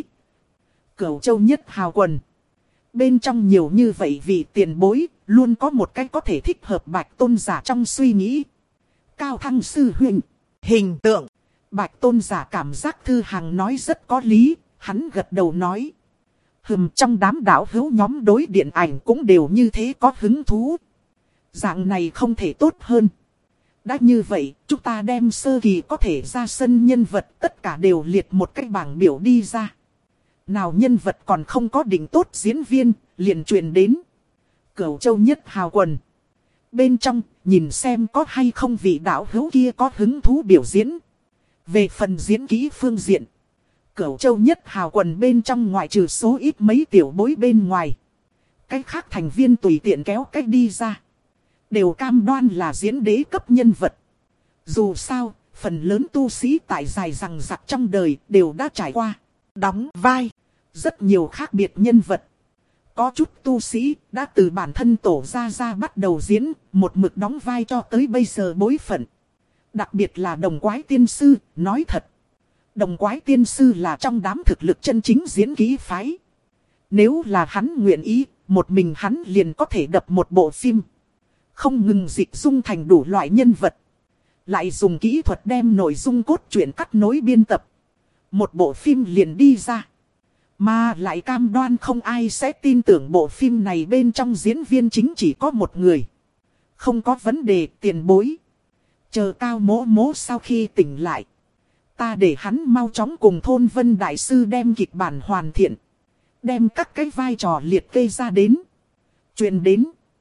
Cửu Châu Nhất Hào Quần bên trong nhiều như vậy vị tiền bối, luôn có một cách có thể thích hợp Bạch Tôn Giả trong suy nghĩ. Cao Thăng sư huynh hình tượng. Bạch Tôn Giả cảm giác Thư Hằng nói rất có lý. Hắn gật đầu nói. Hừm, trong đám đạo hữu nhóm đối điện ảnh cũng đều như thế có hứng thú. Dạng này không thể tốt hơn. Đã như vậy, chúng ta đem sơ kỳ có thể ra sân nhân vật tất cả đều liệt một cái bảng biểu đi ra. Nào nhân vật còn không có định tốt diễn viên, liền truyền đến Cửu Châu Nhất Hào Quần bên trong, nhìn xem có hay không vị đạo hữu kia có hứng thú biểu diễn. Về phần diễn kỹ phương diện, Cửu Châu Nhất Hào Quần bên trong ngoại trừ số ít mấy tiểu bối bên ngoài, cái khác thành viên tùy tiện kéo cách đi ra, đều cam đoan là diễn đế cấp nhân vật. Dù sao, phần lớn tu sĩ tại dài rằng rặc trong đời đều đã trải qua đóng vai rất nhiều khác biệt nhân vật. Có chút tu sĩ đã từ bản thân tổ ra ra bắt đầu diễn, một mực đóng vai cho tới bây giờ bối phận. Đặc biệt là Đồng Quái Tiên Sư, nói thật. Đồng Quái Tiên Sư là trong đám thực lực chân chính diễn kỹ phái. Nếu là hắn nguyện ý, một mình hắn liền có thể đập một bộ phim. Không ngừng dịch dung thành đủ loại nhân vật. Lại dùng kỹ thuật đem nội dung cốt truyện cắt nối biên tập. Một bộ phim liền đi ra. Mà lại cam đoan không ai sẽ tin tưởng bộ phim này bên trong diễn viên chính chỉ có một người. Không có vấn đề tiền bối. Chờ Cao Mỗ Mỗ sau khi tỉnh lại, ta để hắn mau chóng cùng Thôn Vân Đại Sư đem kịch bản hoàn thiện. Đem các cái vai trò liệt kê ra đến. Truyền đến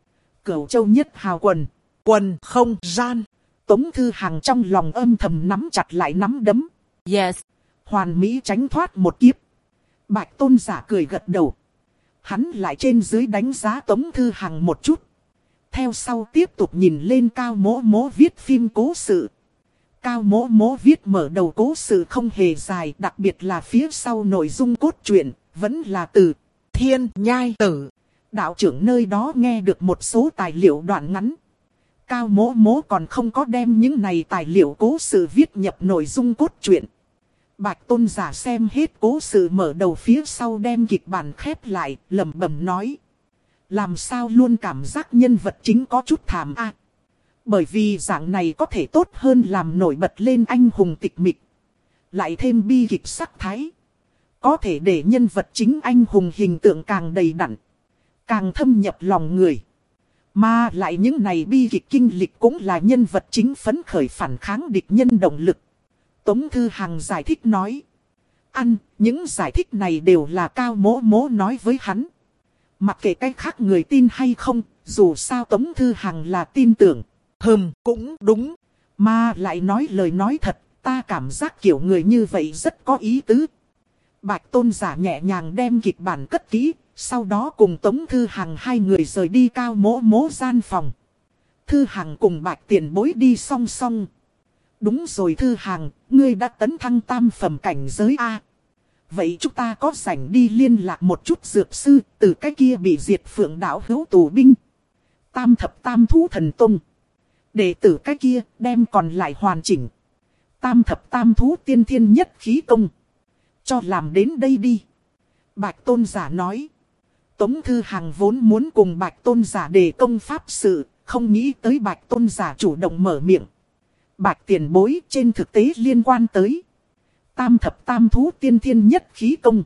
Cửu Châu Nhất Hào Quần. Quần không gian. Tống Thư Hằng trong lòng âm thầm nắm chặt lại nắm đấm. Yes. Hoàn mỹ tránh thoát một kiếp. Bạch Tôn Giả cười gật đầu. Hắn lại trên dưới đánh giá Tống Thư Hằng một chút. Theo sau tiếp tục nhìn lên Cao Mỗ Mỗ viết phim cố sự. Cao Mỗ Mỗ viết mở đầu cố sự không hề dài, đặc biệt là phía sau nội dung cốt truyện, vẫn là từ Thiên Nhai Tử. Đạo trưởng nơi đó nghe được một số tài liệu đoạn ngắn. Cao Mỗ Mỗ còn không có đem những này tài liệu cố sự viết nhập nội dung cốt truyện. Bạch Tôn Giả xem hết cố sự mở đầu phía sau đem kịch bản khép lại, lẩm bẩm nói. Làm sao luôn cảm giác nhân vật chính có chút thảm a. Bởi vì dạng này có thể tốt hơn làm nổi bật lên anh hùng tịch mịch. Lại thêm bi kịch sắc thái. Có thể để nhân vật chính anh hùng hình tượng càng đầy đặn. Càng thâm nhập lòng người. Mà lại những này bi kịch kinh lịch cũng là nhân vật chính phấn khởi phản kháng địch nhân động lực. Tống Thư Hằng giải thích nói. Ăn, những giải thích này đều là Cao Mỗ Mỗ nói với hắn. Mặc kệ cách khác người tin hay không, dù sao Tống Thư Hằng là tin tưởng. Hừm, cũng đúng. Mà lại nói lời nói thật, ta cảm giác kiểu người như vậy rất có ý tứ. Bạch Tôn Giả nhẹ nhàng đem kịch bản cất kỹ, Sau đó cùng Tống Thư Hằng hai người rời đi Cao Mỗ Mỗ gian phòng. Thư Hằng cùng Bạch Tiền Bối đi song song. Đúng rồi Thư Hằng, ngươi đã tấn thăng tam phẩm cảnh giới A. Vậy chúng ta có rảnh đi liên lạc một chút dược sư, từ cái kia bị diệt Phượng Đảo hữu tù binh. Tam thập tam thú thần tông. Đệ tử cái kia đem còn lại hoàn chỉnh. Tam thập tam thú tiên thiên nhất khí công. Cho làm đến đây đi. Bạch Tôn Giả nói. Tống Thư Hằng vốn muốn cùng Bạch Tôn Giả đề công pháp sự, không nghĩ tới Bạch Tôn Giả chủ động mở miệng. Bạch Tiền Bối trên thực tế liên quan tới tam thập tam thú tiên thiên nhất khí công.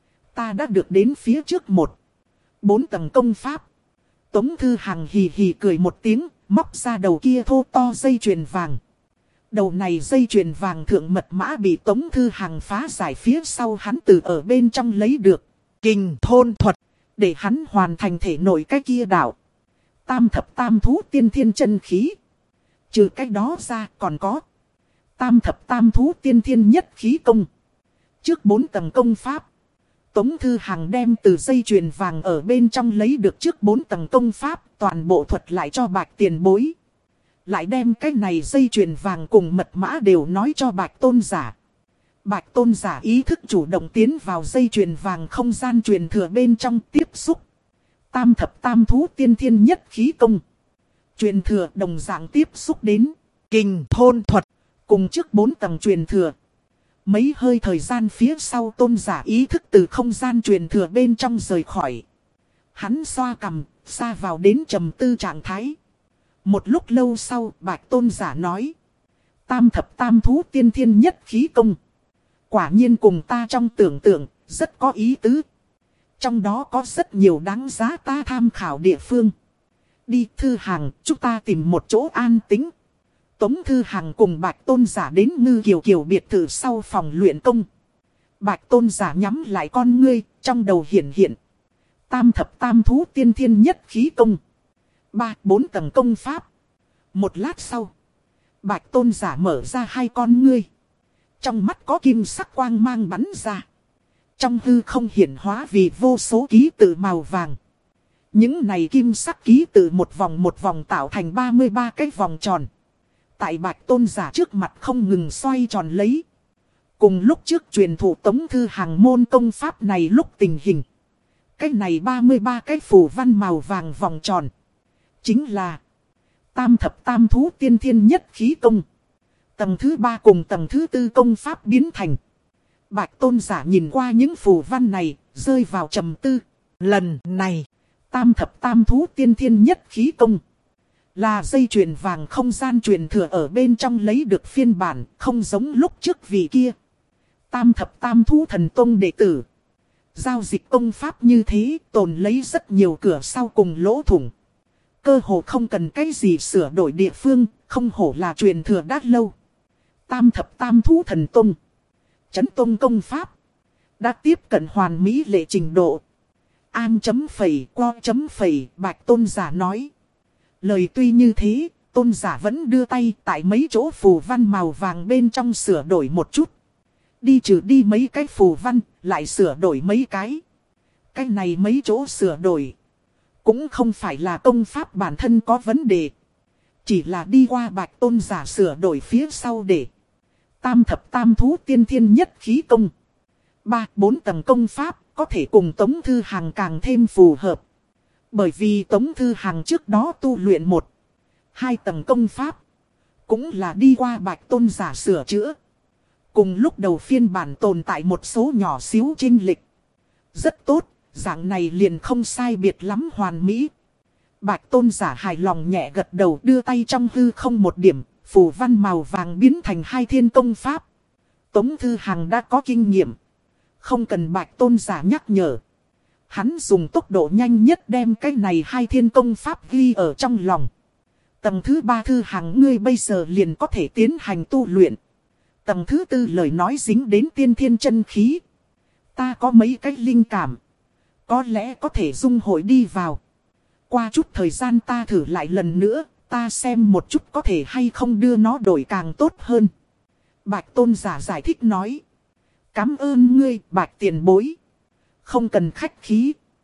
Ta đã được đến phía trước một bốn tầng công pháp. Tống Thư Hằng hì hì cười một tiếng, móc ra đầu kia thô to dây chuyền vàng. Đầu này dây chuyền vàng thượng mật mã bị Tống Thư Hằng phá giải phía sau, hắn từ ở bên trong lấy được kình thôn thuật, để hắn hoàn thành thể nội cái kia đạo tam thập tam thú tiên thiên chân khí. Trừ cái đó ra còn có tam thập tam thú tiên thiên nhất khí công. Trước bốn tầng công pháp, Tống Thư Hằng đem từ dây chuyền vàng ở bên trong lấy được trước bốn tầng công pháp, toàn bộ thuật lại cho Bạch Tiền Bối. Lại đem cái này dây chuyền vàng cùng mật mã đều nói cho Bạch Tôn Giả. Bạch Tôn Giả ý thức chủ động tiến vào dây chuyền vàng không gian truyền thừa bên trong tiếp xúc tam thập tam thú tiên thiên nhất khí công. Truyền thừa đồng dạng tiếp xúc đến kình thôn thuật cùng trước bốn tầng truyền thừa. Mấy hơi thời gian phía sau Tôn Giả ý thức từ không gian truyền thừa bên trong rời khỏi. Hắn xoa cằm, xa vào đến trầm tư trạng thái. Một lúc lâu sau, Bạch Tôn Giả nói. Tam thập tam thú tiên thiên nhất khí công. Quả nhiên cùng ta trong tưởng tượng, rất có ý tứ. Trong đó có rất nhiều đáng giá ta tham khảo địa phương. Đi Thư Hằng, chúng ta tìm một chỗ an tĩnh. Tống Thư Hằng cùng Bạch Tôn Giả đến Ngư Kiều Kiều biệt thự sau phòng luyện công. Bạch Tôn Giả nhắm lại con ngươi, trong đầu hiện hiện tam thập tam thú tiên thiên nhất khí công. Ba, bốn tầng công pháp. Một lát sau, Bạch Tôn Giả mở ra hai con ngươi. Trong mắt có kim sắc quang mang bắn ra. Trong hư không hiển hóa vì vô số ký tự màu vàng. Những này kim sắc ký tự một vòng một vòng tạo thành ba mươi ba cái vòng tròn. Tại Bạch Tôn Giả trước mặt không ngừng xoay tròn lấy. Cùng lúc trước truyền thụ Tống Thư Hằng môn công pháp này lúc tình hình. Cái này ba mươi ba cái phù văn màu vàng vòng tròn. Chính là tam thập tam thú tiên thiên nhất khí công. Tầng thứ ba cùng tầng thứ tư công pháp biến thành. Bạch Tôn Giả nhìn qua những phù văn này, rơi vào trầm tư. Lần này, tam thập tam thú tiên thiên nhất khí công. Là dây chuyền vàng không gian truyền thừa ở bên trong lấy được phiên bản, không giống lúc trước vị kia. Tam thập tam thú thần tông đệ tử. Giao dịch công pháp như thế, tồn lấy rất nhiều cửa sau cùng lỗ thủng. Cơ hồ không cần cái gì sửa đổi địa phương, không hổ là truyền thừa đã lâu. Tam thập tam thú thần tông. Chấn tông công pháp. Đã tiếp cận hoàn mỹ lệ trình độ. An chấm phẩy, co chấm phẩy, Bạch Tôn Giả nói. Lời tuy như thế, Tôn Giả vẫn đưa tay tại mấy chỗ phù văn màu vàng bên trong sửa đổi một chút. Đi trừ đi mấy cái phù văn, lại sửa đổi mấy cái. Cái này mấy chỗ sửa đổi. Cũng không phải là công pháp bản thân có vấn đề. Chỉ là đi qua Bạch Tôn Giả sửa đổi phía sau để tam thập tam thú tiên thiên nhất khí công. Ba, bốn tầng công pháp có thể cùng Tống Thư Hằng càng thêm phù hợp. Bởi vì Tống Thư Hằng trước đó tu luyện một, hai tầng công pháp. Cũng là đi qua Bạch Tôn Giả sửa chữa. Cùng lúc đầu phiên bản tồn tại một số nhỏ xíu chênh lệch. Rất tốt, dạng này liền không sai biệt lắm hoàn mỹ. Bạch Tôn Giả hài lòng nhẹ gật đầu, đưa tay trong hư không một điểm, phù văn màu vàng biến thành hai thiên công pháp. Tống Thư Hằng đã có kinh nghiệm. Không cần Bạch Tôn Giả nhắc nhở. Hắn dùng tốc độ nhanh nhất đem cái này hai thiên công pháp ghi ở trong lòng. Tầng thứ ba Thư Hằng ngươi bây giờ liền có thể tiến hành tu luyện. Tầng thứ tư lời nói dính đến tiên thiên chân khí. Ta có mấy cái linh cảm. Có lẽ có thể dung hội đi vào. Qua chút thời gian ta thử lại lần nữa. Ta xem một chút có thể hay không đưa nó đổi càng tốt hơn. Bạch Tôn Giả giải thích nói. Cảm ơn ngươi Bạch tiền bối. Không cần khách khí.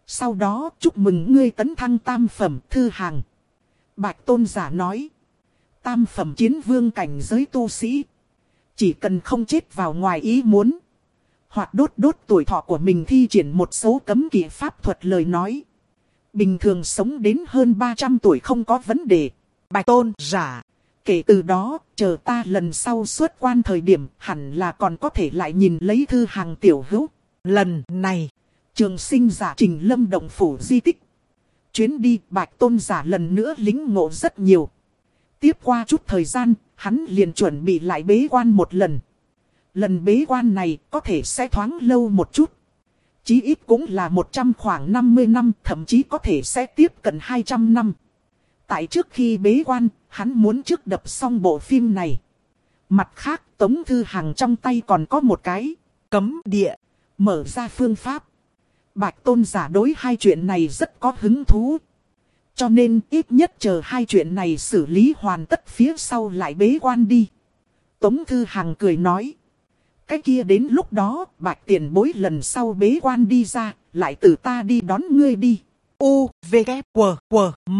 Sau đó chúc mừng ngươi tấn thăng tam phẩm Thư Hàng. Bạch Tôn giả nói. Tam phẩm chiến vương cảnh giới tu sĩ. Chỉ cần không chết vào ngoài ý muốn. Hoặc đốt đốt tuổi thọ của mình thi triển một số cấm kỵ pháp thuật lời nói. Bình thường sống đến hơn ba trăm tuổi không có vấn đề. Bạch Tôn giả. Kể từ đó, chờ ta lần sau xuất quan thời điểm hẳn là còn có thể lại nhìn lấy Thư Hàng tiểu hữu. Lần này, Trường sinh giả Trình Lâm động phủ di tích. Chuyến đi Bạch Tôn giả lần nữa lính ngộ rất nhiều. Tiếp qua chút thời gian, hắn liền chuẩn bị lại bế quan một lần. Lần bế quan này có thể sẽ thoáng lâu một chút. Chí ít cũng là một trăm khoảng năm mươi năm, thậm chí có thể sẽ tiếp cận hai trăm năm. Tại trước khi bế quan, hắn muốn trước đập xong bộ phim này. Mặt khác, Tống Thư Hằng trong tay còn có một cái cấm địa, mở ra phương pháp. Bạch Tôn giả đối hai chuyện này rất có hứng thú. Cho nên ít nhất chờ hai chuyện này xử lý hoàn tất phía sau lại bế quan đi. Tống Thư Hằng cười nói. Cái kia đến lúc đó, Bạch tiền bối lần sau bế quan đi ra, lại từ ta đi đón ngươi đi. U, V, K, W, W, M.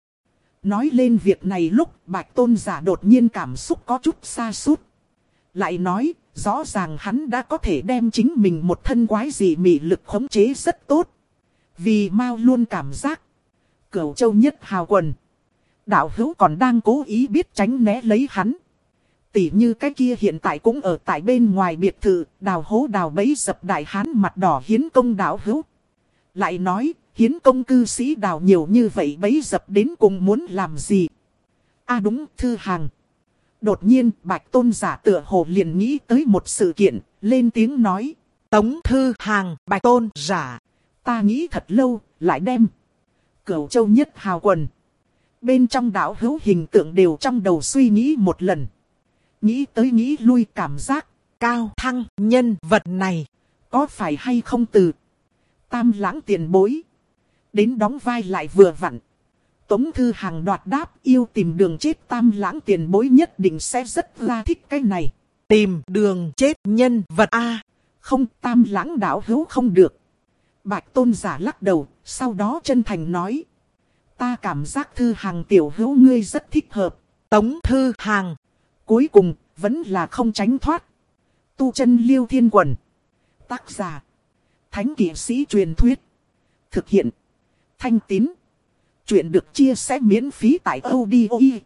Nói lên việc này lúc Bạch Tôn giả đột nhiên cảm xúc có chút xa sút. Lại nói, rõ ràng hắn đã có thể đem chính mình một thân quái dị mị lực khống chế rất tốt. Vì Mao luôn cảm giác, Cửu Châu nhất hào quần. Đạo hữu còn đang cố ý biết tránh né lấy hắn. Tỉ như cái kia hiện tại cũng ở tại bên ngoài biệt thự, đào hố đào bấy dập đại hán mặt đỏ hiến công đạo hữu. Lại nói, hiến công cư sĩ đào nhiều như vậy bấy dập đến cùng muốn làm gì? À đúng, Thư Hàng. Đột nhiên, Bạch Tôn giả tựa hồ liền nghĩ tới một sự kiện, lên tiếng nói. Tống Thư Hàng, Bạch Tôn giả. Ta nghĩ thật lâu, lại đem Cửu Châu nhất hào quần. Bên trong đạo hữu hình tượng đều trong đầu suy nghĩ một lần. Nghĩ tới nghĩ lui cảm giác cao thăng nhân vật này. Có phải hay không từ Tam Lãng tiền bối đến đóng vai lại vừa vặn. Tống Thư Hàng đoạt đáp yêu tìm đường chết Tam Lãng tiền bối nhất định sẽ rất là thích cái này. Tìm đường chết nhân vật A. Không, Tam Lãng đạo hữu không được. Bạch Tôn giả lắc đầu, sau đó chân thành nói. Ta cảm giác Thư Hàng tiểu hữu ngươi rất thích hợp. Tống Thư Hàng. Cuối cùng, vẫn là không tránh thoát. Tu chân Liêu Thiên Quần. Tác giả. Thánh kỵ sĩ truyền thuyết. Thực hiện. Thanh Tín. Chuyện được chia sẻ miễn phí tại audio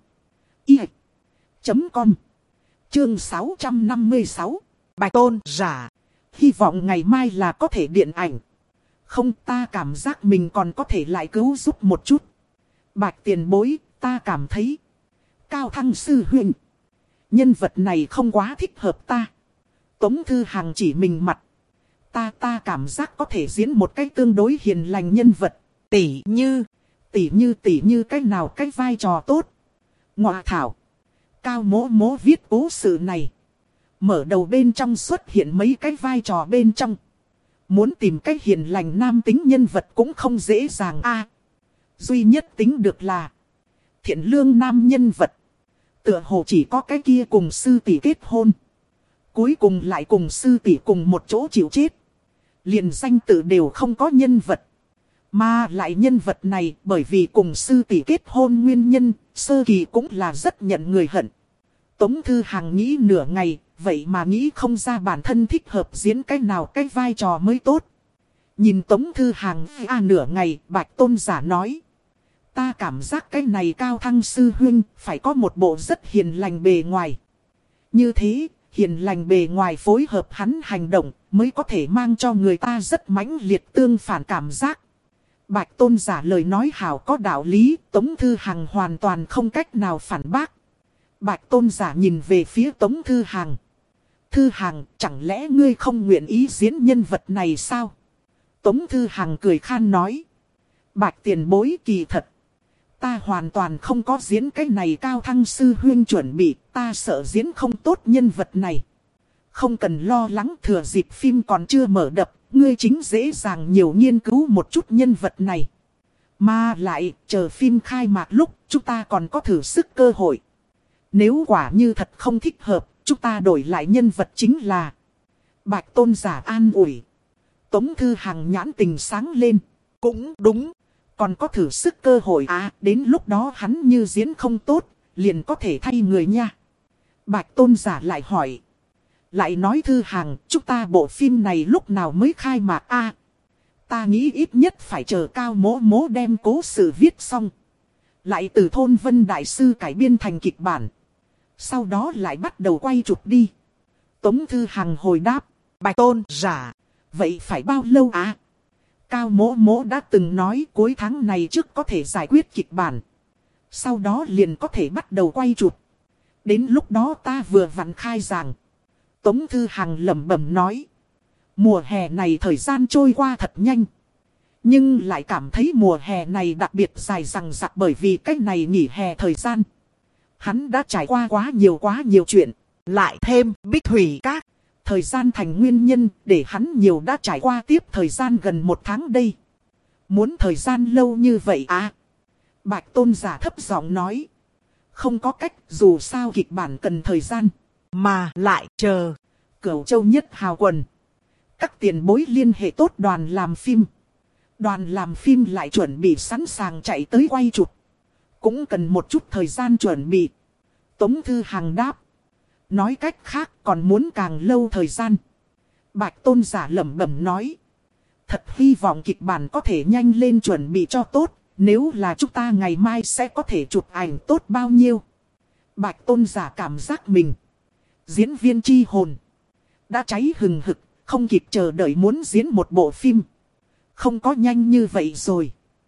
chấm com. Chương sáu trăm năm mươi sáu. Bạch Tôn giả. Hy vọng ngày mai là có thể điện ảnh. Không, ta cảm giác mình còn có thể lại cứu giúp một chút. Bạch tiền bối, ta cảm thấy. Cao Thăng sư huynh. Nhân vật này không quá thích hợp ta. Tống Thư Hàng chỉ mình mặt. Ta ta cảm giác có thể diễn một cách tương đối hiền lành nhân vật. Tỉ như. Tỉ như tỉ như cách nào cách vai trò tốt. Ngọa thảo. Cao mỗ mỗ viết cố sự này. Mở đầu bên trong xuất hiện mấy cái vai trò bên trong. Muốn tìm cách hiền lành nam tính nhân vật cũng không dễ dàng a. Duy nhất tính được là thiện lương nam nhân vật. Tựa hồ chỉ có cái kia cùng sư tỷ kết hôn. Cuối cùng lại cùng sư tỷ cùng một chỗ chịu chết. Liền danh tự đều không có nhân vật. Mà lại nhân vật này bởi vì cùng sư tỷ kết hôn nguyên nhân, sơ kỳ cũng là rất nhận người hận. Tống Thư Hàng nghĩ nửa ngày, vậy mà nghĩ không ra bản thân thích hợp diễn cái nào cái vai trò mới tốt. Nhìn Tống Thư Hàng a nửa ngày, Bạch Tôn giả nói. Ta cảm giác cái này Cao Thăng sư huynh phải có một bộ rất hiền lành bề ngoài. Như thế, hiền lành bề ngoài phối hợp hắn hành động mới có thể mang cho người ta rất mãnh liệt tương phản cảm giác. Bạch Tôn giả lời nói hảo có đạo lý, Tống Thư Hàng hoàn toàn không cách nào phản bác. Bạch Tôn giả nhìn về phía Tống Thư Hàng. Thư Hàng, chẳng lẽ ngươi không nguyện ý diễn nhân vật này sao? Tống Thư Hàng cười khan nói. Bạch tiền bối kỳ thật. Ta hoàn toàn không có diễn cái này Cao Thăng sư huynh chuẩn bị, ta sợ diễn không tốt nhân vật này. Không cần lo lắng, thừa dịp phim còn chưa mở đập, ngươi chính dễ dàng nhiều nghiên cứu một chút nhân vật này. Mà lại, chờ phim khai mạc lúc, chúng ta còn có thử sức cơ hội. Nếu quả như thật không thích hợp, chúng ta đổi lại nhân vật chính là Bạch Tôn giả an ủi. Tống Thư Hàng nhãn tình sáng lên. cũng đúng. Còn có thử sức cơ hội à, đến lúc đó hắn như diễn không tốt, liền có thể thay người nha. Bạch Tôn giả lại hỏi. Lại nói Thư Hàng, chúng ta bộ phim này lúc nào mới khai mạc a? À, ta nghĩ ít nhất phải chờ Cao Mỗ Mỗ đem cố sự viết xong. Lại từ Thôn Vân Đại Sư cải biên thành kịch bản. Sau đó lại bắt đầu quay chụp đi. Tống Thư Hằng hồi đáp. Bạch Tôn giả. Vậy phải bao lâu à? Cao Mỗ Mỗ đã từng nói cuối tháng này trước có thể giải quyết kịch bản. Sau đó liền có thể bắt đầu quay chụp. Đến lúc đó ta vừa vặn khai giảng. Tống Thư Hằng lẩm bẩm nói. Mùa hè này thời gian trôi qua thật nhanh. Nhưng lại cảm thấy mùa hè này đặc biệt dài dằng dặc bởi vì cách này nghỉ hè thời gian. Hắn đã trải qua quá nhiều quá nhiều chuyện. Lại thêm Bích Thủy Các. Thời gian thành nguyên nhân để hắn nhiều đã trải qua tiếp thời gian gần một tháng đây. Muốn thời gian lâu như vậy à? Bạch Tôn giả thấp giọng nói. Không có cách, dù sao kịch bản cần thời gian. Mà lại chờ. Cửu Châu Nhất Hào Quần. Các tiền bối liên hệ tốt đoàn làm phim. Đoàn làm phim lại chuẩn bị sẵn sàng chạy tới quay chụp. Cũng cần một chút thời gian chuẩn bị. Tống Thư Hằng đáp. Nói cách khác còn muốn càng lâu thời gian. Bạch Tôn giả lẩm bẩm nói. Thật hy vọng kịch bản có thể nhanh lên chuẩn bị cho tốt. Nếu là chúng ta ngày mai sẽ có thể chụp ảnh tốt bao nhiêu. Bạch Tôn giả cảm giác mình. Diễn viên chi hồn. Đã cháy hừng hực. Không kịp chờ đợi muốn diễn một bộ phim. Không có nhanh như vậy rồi.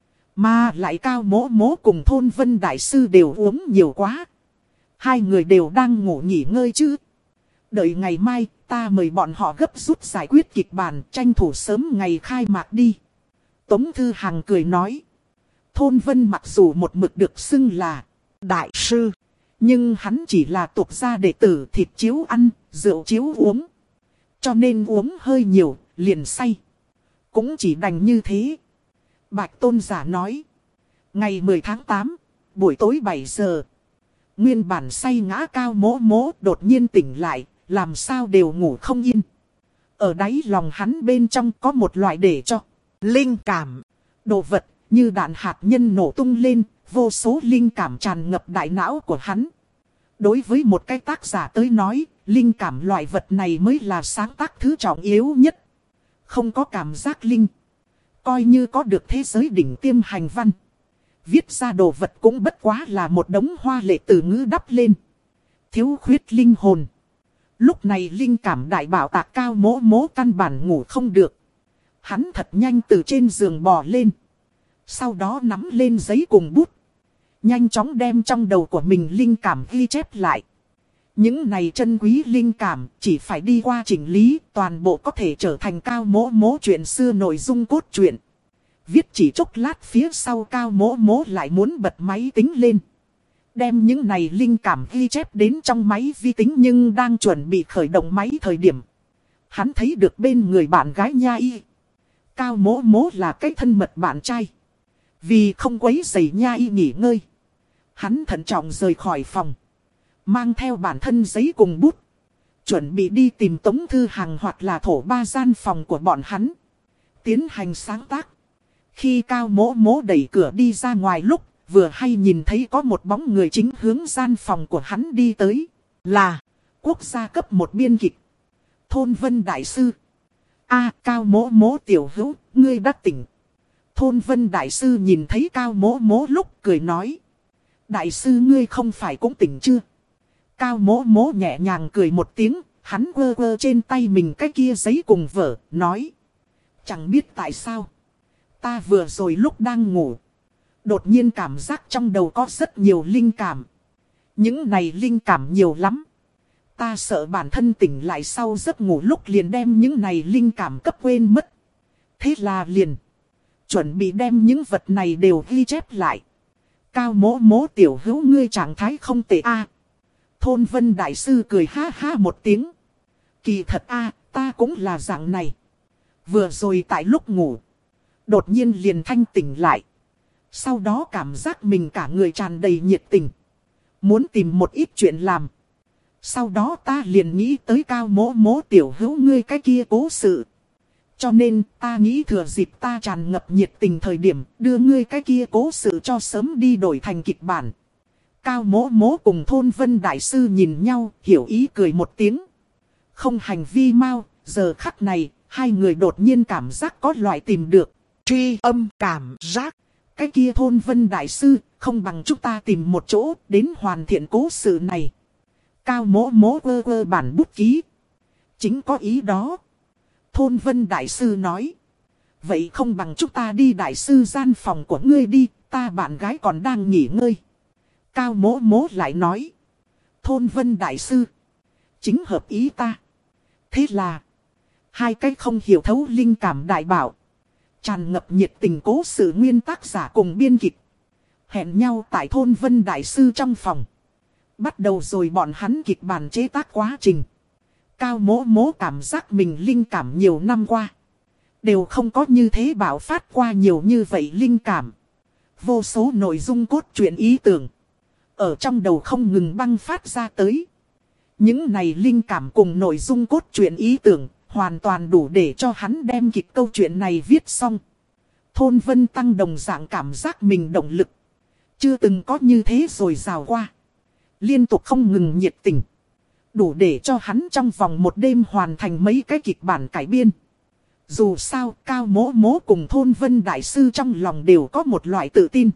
Mà lại Cao Mỗ Mỗ cùng Thôn Vân Đại Sư đều uống nhiều quá. Hai người đều đang ngủ nghỉ ngơi chứ. Đợi ngày mai ta mời bọn họ gấp rút giải quyết kịch bản. Tranh thủ sớm ngày khai mạc đi. Tống Thư Hằng cười nói. Thôn Vân mặc dù một mực được xưng là Đại Sư. Nhưng hắn chỉ là tục gia đệ tử, thịt chiếu ăn, rượu chiếu uống. Cho nên uống hơi nhiều, liền say. Cũng chỉ đành như thế. Bạch Tôn giả nói. Ngày mười tháng tám, buổi tối bảy giờ. Nguyên bản say ngã Cao Mỗ Mỗ đột nhiên tỉnh lại, làm sao đều ngủ không yên. Ở đáy lòng hắn bên trong có một loại để cho linh cảm. Đồ vật như đạn hạt nhân nổ tung lên, vô số linh cảm tràn ngập đại não của hắn. Đối với một cái tác giả tới nói, linh cảm loại vật này mới là sáng tác thứ trọng yếu nhất. Không có cảm giác linh. Coi như có được thế giới đỉnh tiêm hành văn. Viết ra đồ vật cũng bất quá là một đống hoa lệ từ ngữ đắp lên. Thiếu khuyết linh hồn. Lúc này linh cảm đại bảo tạc Cao Mỗ Mỗ căn bản ngủ không được. Hắn thật nhanh từ trên giường bò lên. Sau đó nắm lên giấy cùng bút. Nhanh chóng đem trong đầu của mình linh cảm ghi chép lại. Những này chân quý linh cảm chỉ phải đi qua chỉnh lý, toàn bộ có thể trở thành Cao Mỗ Mỗ chuyện xưa nội dung cốt truyện. Viết chỉ chốc lát phía sau Cao Mỗ Mỗ lại muốn bật máy tính lên. Đem những này linh cảm ghi chép đến trong máy vi tính nhưng đang chuẩn bị khởi động máy thời điểm. Hắn thấy được bên người bạn gái Nha Y. Cao Mỗ Mỗ là cái thân mật bạn trai. Vì không quấy rầy Nha Y nghỉ ngơi. Hắn thận trọng rời khỏi phòng. Mang theo bản thân giấy cùng bút. Chuẩn bị đi tìm Tống Thư Hằng hoặc là thổ ba gian phòng của bọn hắn. Tiến hành sáng tác. Khi Cao Mỗ Mỗ đẩy cửa đi ra ngoài lúc, vừa hay nhìn thấy có một bóng người chính hướng gian phòng của hắn đi tới. Là quốc gia cấp một biên kịch. Thôn Vân Đại Sư. A Cao Mỗ Mỗ tiểu hữu, ngươi đã tỉnh. Thôn Vân Đại Sư nhìn thấy Cao Mỗ Mỗ lúc cười nói. Đại sư ngươi không phải cũng tỉnh chưa? Cao Mỗ Mỗ nhẹ nhàng cười một tiếng, hắn quơ quơ trên tay mình cái kia giấy cùng vở, nói. Chẳng biết tại sao. Ta vừa rồi lúc đang ngủ. Đột nhiên cảm giác trong đầu có rất nhiều linh cảm. Những này linh cảm nhiều lắm. Ta sợ bản thân tỉnh lại sau giấc ngủ lúc liền đem những này linh cảm cấp quên mất. Thế là liền. Chuẩn bị đem những vật này đều ghi chép lại. Cao Mỗ Mỗ tiểu hữu ngươi trạng thái không tệ a. Thôn Vân Đại Sư cười ha ha một tiếng. Kỳ thật a, ta cũng là dạng này. Vừa rồi tại lúc ngủ. Đột nhiên liền thanh tỉnh lại. Sau đó cảm giác mình cả người tràn đầy nhiệt tình. Muốn tìm một ít chuyện làm. Sau đó ta liền nghĩ tới Cao Mỗ Mỗ tiểu hữu ngươi cái kia cố sự. Cho nên ta nghĩ thừa dịp ta tràn ngập nhiệt tình thời điểm đưa ngươi cái kia cố sự cho sớm đi đổi thành kịch bản. Cao Mỗ Mỗ cùng Thôn Vân Đại Sư nhìn nhau, hiểu ý cười một tiếng. Không hành vi mau, giờ khắc này, hai người đột nhiên cảm giác có loại tìm được. Tri âm cảm giác. Cái kia Thôn Vân Đại Sư, không bằng chúng ta tìm một chỗ đến hoàn thiện cố sự này. Cao Mỗ Mỗ ơ ơ bản bút ký. Chính có ý đó. Thôn Vân Đại Sư nói. Vậy không bằng chúng ta đi Đại Sư gian phòng của ngươi đi, ta bạn gái còn đang nghỉ ngơi. Cao Mỗ Mỗ lại nói. Thôn Vân Đại Sư. Chính hợp ý ta. Thế là. Hai cái không hiểu thấu linh cảm đại bảo. Tràn ngập nhiệt tình cố sự nguyên tác giả cùng biên kịch. Hẹn nhau tại Thôn Vân Đại Sư trong phòng. Bắt đầu rồi bọn hắn kịch bản chế tác quá trình. Cao Mỗ Mỗ cảm giác mình linh cảm nhiều năm qua. Đều không có như thế bảo phát qua nhiều như vậy linh cảm. Vô số nội dung cốt truyện ý tưởng. Ở trong đầu không ngừng băng phát ra tới. Những này linh cảm cùng nội dung cốt truyện ý tưởng. Hoàn toàn đủ để cho hắn đem kịch câu chuyện này viết xong. Thôn Vân Tăng đồng dạng cảm giác mình động lực. Chưa từng có như thế rồi rào qua. Liên tục không ngừng nhiệt tình. Đủ để cho hắn trong vòng một đêm hoàn thành mấy cái kịch bản cải biên. Dù sao Cao Mỗ Mỗ cùng Thôn Vân Đại Sư trong lòng đều có một loại tự tin.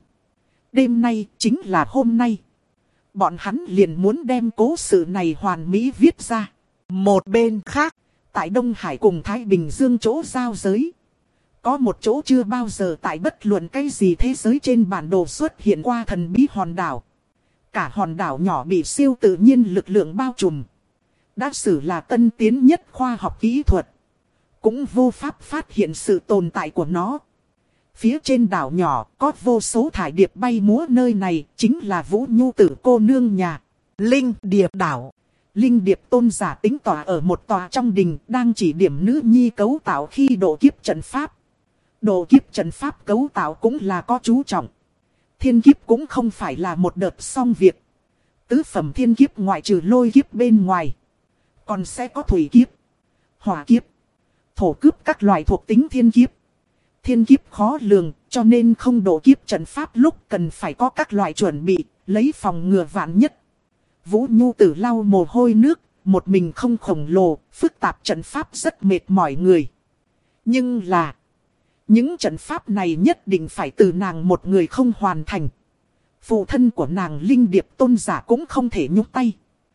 Đêm nay chính là hôm nay. Bọn hắn liền muốn đem cố sự này hoàn mỹ viết ra. Một bên khác. Tại Đông Hải cùng Thái Bình Dương chỗ giao giới. Có một chỗ chưa bao giờ tại bất luận cái gì thế giới trên bản đồ xuất hiện qua thần bí hòn đảo. Cả hòn đảo nhỏ bị siêu tự nhiên lực lượng bao trùm. Đã sử là tân tiến nhất khoa học kỹ thuật. Cũng vô pháp phát hiện sự tồn tại của nó. Phía trên đảo nhỏ có vô số thải điệp bay múa, nơi này chính là Vũ Nhu Tử cô nương nhà. Linh Điệp đảo. Linh Điệp tôn giả tính tỏa ở một tòa trong đình, đang chỉ điểm nữ nhi cấu tạo khi độ kiếp trận pháp. Độ kiếp trận pháp cấu tạo cũng là có chú trọng. Thiên kiếp cũng không phải là một đợt xong việc. Tứ phẩm thiên kiếp ngoại trừ lôi kiếp bên ngoài. Còn sẽ có thủy kiếp, hỏa kiếp, thổ cướp các loại thuộc tính thiên kiếp. Thiên kiếp khó lường, cho nên không độ kiếp trận pháp lúc cần phải có các loại chuẩn bị, lấy phòng ngừa vạn nhất. Vũ Nhu Tử lau mồ hôi nước, một mình không khổng lồ, phức tạp trận pháp rất mệt mỏi người. Nhưng là, những trận pháp này nhất định phải từ nàng một người không hoàn thành. Phụ thân của nàng Linh Điệp tôn giả cũng không thể nhúc tay.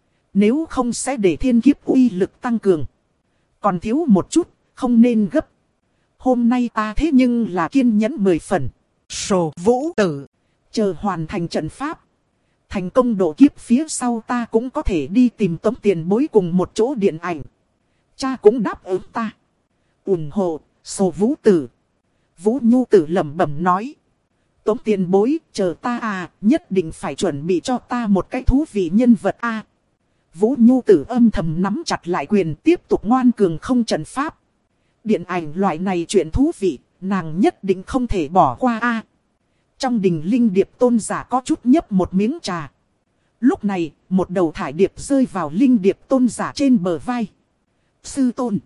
Nếu không sẽ để thiên kiếp uy lực tăng cường. Còn thiếu một chút, không nên gấp. Hôm nay ta thế nhưng là kiên nhẫn mười phần. Sổ Vũ Tử. Chờ hoàn thành trận pháp. Thành công độ kiếp phía sau ta cũng có thể đi tìm Tống Tiền Bối cùng một chỗ điện ảnh. Cha cũng đáp ứng ta. Ủng hộ, Sổ Vũ Tử. Vũ Nhu Tử lẩm bẩm nói. Tống Tiền Bối, chờ ta à, nhất định phải chuẩn bị cho ta một cái thú vị nhân vật a. À. Vũ Nhu Tử âm thầm nắm chặt lại quyền, tiếp tục ngoan cường không trận pháp. Điện ảnh loại này chuyện thú vị, nàng nhất định không thể bỏ qua a. À. Trong đình Linh Điệp tôn giả có chút nhấp một miếng trà. Lúc này, một đầu thải điệp rơi vào Linh Điệp tôn giả trên bờ vai. Sư tôn,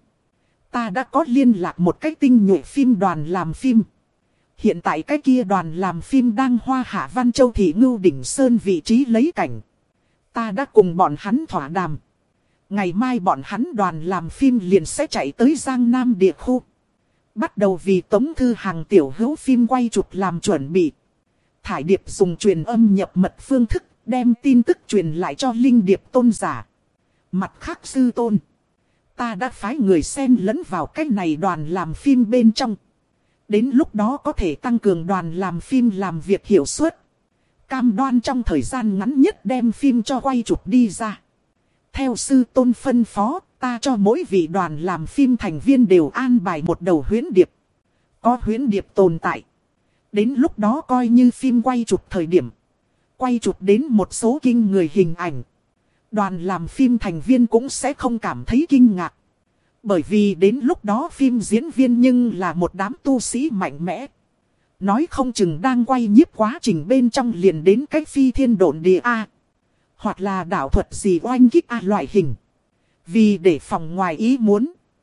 ta đã có liên lạc một cái tinh nhuệ phim đoàn làm phim. Hiện tại cái kia đoàn làm phim đang Hoa Hạ Văn Châu Thị Ngưu Đỉnh Sơn vị trí lấy cảnh. Ta đã cùng bọn hắn thỏa đàm. Ngày mai bọn hắn đoàn làm phim liền sẽ chạy tới Giang Nam địa khu. Bắt đầu vì Tống Thư Hàng tiểu hữu phim quay chụp làm chuẩn bị. Thải điệp dùng truyền âm nhập mật phương thức, đem tin tức truyền lại cho Linh Điệp tôn giả. Mặt khác sư tôn, ta đã phái người xen lẫn vào cái này đoàn làm phim bên trong. Đến lúc đó có thể tăng cường đoàn làm phim làm việc hiệu suất. Cam đoan trong thời gian ngắn nhất đem phim cho quay chụp đi ra. Theo sư tôn phân phó, ta cho mỗi vị đoàn làm phim thành viên đều an bài một đầu huyễn điệp. Có huyễn điệp tồn tại. Đến lúc đó coi như phim quay chụp thời điểm. Quay chụp đến một số kinh người hình ảnh. Đoàn làm phim thành viên cũng sẽ không cảm thấy kinh ngạc. Bởi vì đến lúc đó phim diễn viên nhưng là một đám tu sĩ mạnh mẽ. Nói không chừng đang quay nhiếp quá trình bên trong liền đến cách phi thiên độn địa A. Hoặc là đạo thuật gì oanh kích A loại hình. Vì để phòng ngoài ý muốn.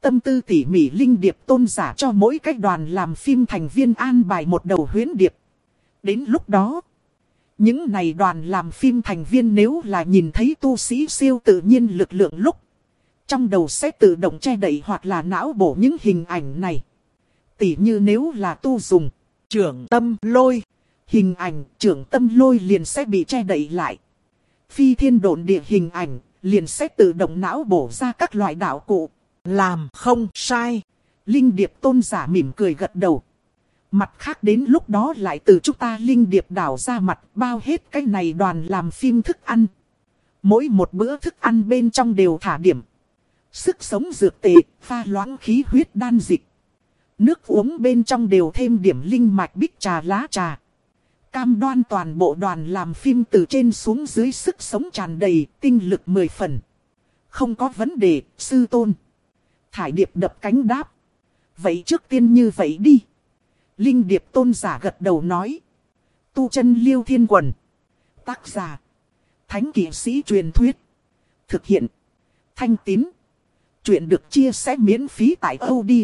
tâm tư tỉ mỉ Linh Điệp tôn giả cho mỗi cái đoàn làm phim thành viên an bài một đầu huyễn điệp. Đến lúc đó, những này đoàn làm phim thành viên nếu là nhìn thấy tu sĩ siêu tự nhiên lực lượng lúc, trong đầu sẽ tự động che đậy hoặc là não bổ những hình ảnh này. Tỉ như nếu là tu dùng Trưởng tâm lôi, hình ảnh trưởng tâm lôi liền sẽ bị che đậy lại. Phi thiên độn địa hình ảnh liền sẽ tự động não bổ ra các loại đạo cụ. làm không sai. Linh Điệp tôn giả mỉm cười gật đầu. Mặt khác đến lúc đó lại từ chúng ta Linh Điệp đảo ra mặt bao hết cái này đoàn làm phim thức ăn. Mỗi một bữa thức ăn bên trong đều thả điểm sức sống dược tệ, pha loãng khí huyết đan dịch. Nước uống bên trong đều thêm điểm linh mạch bích trà lá trà. Cam đoan toàn bộ đoàn làm phim từ trên xuống dưới sức sống tràn đầy, tinh lực mười phần. Không có vấn đề, sư tôn. Thải Điệp đập cánh đáp. Vậy trước tiên như vậy đi. Linh Điệp tôn giả gật đầu nói. Tu chân Liêu Thiên Quần. Tác giả. Thánh kỵ sĩ truyền thuyết. Thực hiện. Thanh Tín. Chuyện được chia sẻ miễn phí tại audio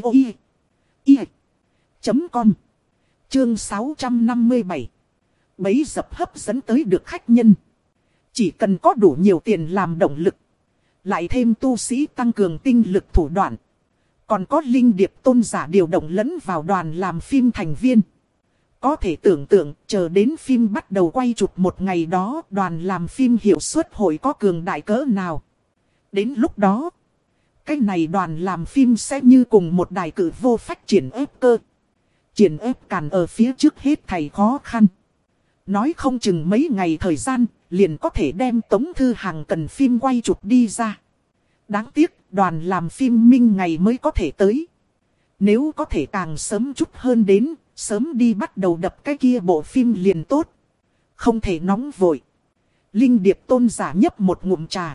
chấm com. Chương sáu trăm năm mươi bảy. Bấy dập hấp dẫn tới được khách nhân. Chỉ cần có đủ nhiều tiền làm động lực. Lại thêm tu sĩ tăng cường tinh lực thủ đoạn. Còn có Linh Điệp tôn giả điều động lẫn vào đoàn làm phim thành viên. Có thể tưởng tượng chờ đến phim bắt đầu quay chụp một ngày đó đoàn làm phim hiệu suất hội có cường đại cỡ nào. Đến lúc đó, cái này đoàn làm phim sẽ như cùng một đài cử vô phách triển ép cơ. Triển ép càn ở phía trước hết thầy khó khăn. Nói không chừng mấy ngày thời gian, liền có thể đem Tống Thư Hằng cần phim quay chụp đi ra. Đáng tiếc, đoàn làm phim minh ngày mới có thể tới. Nếu có thể càng sớm chút hơn đến, sớm đi bắt đầu đập cái kia bộ phim liền tốt. Không thể nóng vội. Linh Điệp tôn giả nhấp một ngụm trà.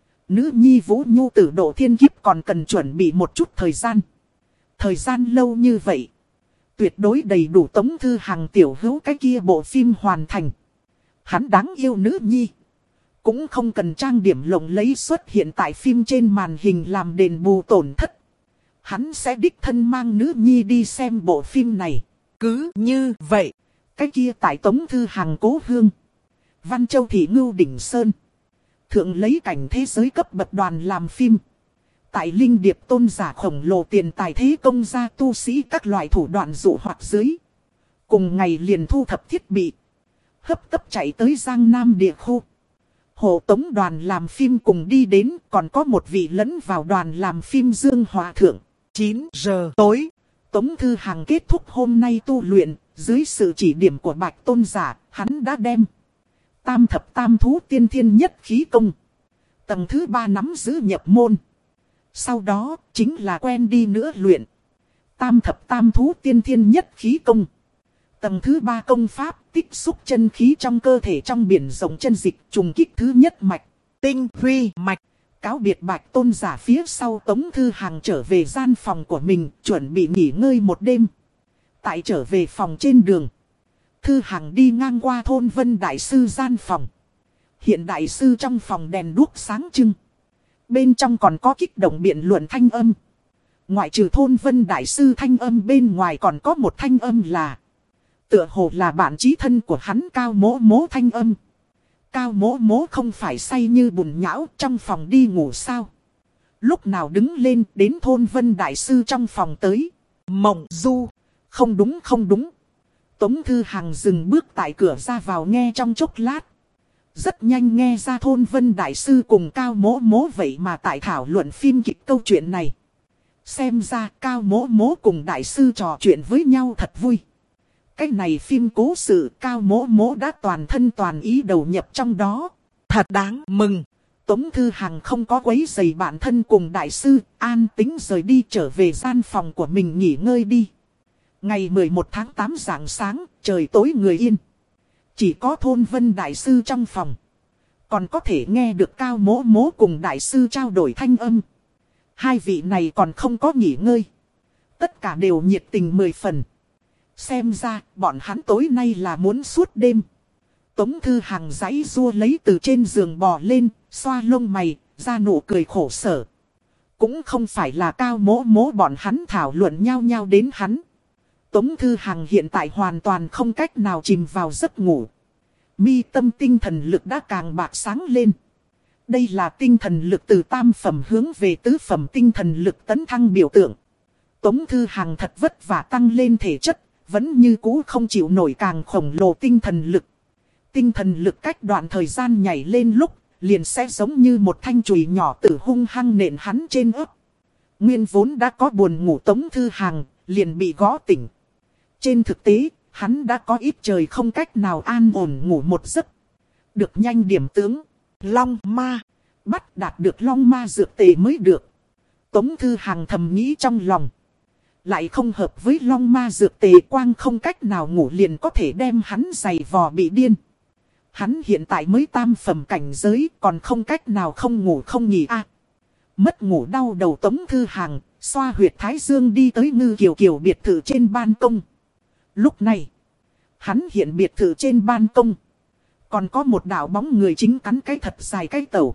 Nữ nhi Vũ Nhu tử độ thiên kiếp còn cần chuẩn bị một chút thời gian. Thời gian lâu như vậy. Tuyệt đối đầy đủ Tống Thư Hằng tiểu hữu cái kia bộ phim hoàn thành. Hắn đáng yêu nữ nhi. Cũng không cần trang điểm lộng lẫy xuất hiện tại phim trên màn hình làm đền bù tổn thất. Hắn sẽ đích thân mang nữ nhi đi xem bộ phim này. Cứ như vậy. Cái kia tại Tống Thư Hằng cố hương. Văn Châu Thị Ngưu Đỉnh Sơn. Thượng lấy cảnh thế giới cấp bậc đoàn làm phim. Tại Linh Điệp tôn giả khổng lồ tiền tài thế công gia tu sĩ các loại thủ đoạn dụ hoặc dưới. Cùng ngày liền thu thập thiết bị. Hấp tấp chạy tới Giang Nam địa khu. Hộ tống đoàn làm phim cùng đi đến còn có một vị lẫn vào đoàn làm phim Dương Hòa Thượng. chín giờ tối. Tống Thư Hằng kết thúc hôm nay tu luyện. Dưới sự chỉ điểm của Bạch tôn giả, hắn đã đem Tam thập tam thú tiên thiên nhất khí công. Tầng thứ ba nắm giữ nhập môn. Sau đó chính là quen đi nữa luyện. Tam thập tam thú tiên thiên nhất khí công. Tầng thứ ba công pháp tích xúc chân khí trong cơ thể trong biển rộng chân dịch trùng kích thứ nhất mạch. Tinh huy mạch. Cáo biệt Bạch tôn giả phía sau Tống Thư Hằng trở về gian phòng của mình chuẩn bị nghỉ ngơi một đêm. Tại trở về phòng trên đường. Thư Hằng đi ngang qua thôn Vân Đại Sư gian phòng. Hiện Đại Sư trong phòng đèn đuốc sáng trưng. Bên trong còn có kích động biện luận thanh âm. Ngoại trừ thôn Vân Đại Sư thanh âm bên ngoài còn có một thanh âm là. Tựa hồ là bạn chí thân của hắn Cao Mỗ Mỗ thanh âm. Cao Mỗ Mỗ không phải say như bùn nhão trong phòng đi ngủ sao. Lúc nào đứng lên đến thôn Vân Đại Sư trong phòng tới. Mộng Du. Không đúng không đúng. Tống Thư Hằng dừng bước tại cửa ra vào nghe trong chốc lát. Rất nhanh nghe ra thôn Vân Đại Sư cùng Cao Mỗ Mỗ vậy mà tại thảo luận phim kịch câu chuyện này. Xem ra Cao Mỗ Mỗ cùng Đại Sư trò chuyện với nhau thật vui. Cái này phim cố sự Cao Mỗ Mỗ đã toàn thân toàn ý đầu nhập trong đó. Thật đáng mừng. Tống Thư Hằng không có quấy rầy bản thân cùng Đại Sư, an tính rời đi trở về gian phòng của mình nghỉ ngơi đi. Ngày mười một tháng tám rạng sáng, trời tối người yên. Chỉ có thôn Vân Đại Sư trong phòng. Còn có thể nghe được Cao Mỗ Mỗ cùng Đại Sư trao đổi thanh âm. Hai vị này còn không có nghỉ ngơi. Tất cả đều nhiệt tình mười phần. Xem ra, bọn hắn tối nay là muốn suốt đêm. Tống Thư Hằng giãy giụa lấy từ trên giường bò lên, xoa lông mày, ra nụ cười khổ sở. Cũng không phải là Cao Mỗ Mỗ bọn hắn thảo luận nhau nhau đến hắn. Tống Thư Hằng hiện tại hoàn toàn không cách nào chìm vào giấc ngủ. Mi tâm tinh thần lực đã càng bạc sáng lên. Đây là tinh thần lực từ tam phẩm hướng về tứ phẩm tinh thần lực tấn thăng biểu tượng. Tống Thư Hằng thật vất vả tăng lên thể chất, vẫn như cũ không chịu nổi càng khổng lồ tinh thần lực. Tinh thần lực cách đoạn thời gian nhảy lên lúc, liền sẽ giống như một thanh chùy nhỏ tử hung hăng nện hắn trên ớt. Nguyên vốn đã có buồn ngủ Tống Thư Hằng, liền bị gõ tỉnh. Trên thực tế, hắn đã có ít trời không cách nào an ổn ngủ một giấc. Được nhanh điểm tướng, Long Ma, bắt đạt được Long Ma dược tề mới được. Tống Thư Hằng thầm nghĩ trong lòng. Lại không hợp với Long Ma dược tề, quang không cách nào ngủ liền có thể đem hắn giày vò bị điên. Hắn hiện tại mới tam phẩm cảnh giới, còn không cách nào không ngủ không nghỉ a. À, mất ngủ đau đầu Tống Thư Hằng, xoa huyệt thái dương đi tới Ngư Kiều Kiều biệt thự trên ban công. Lúc này, hắn hiện biệt thự trên ban công. Còn có một đạo bóng người chính cắn cái thật dài cái tẩu.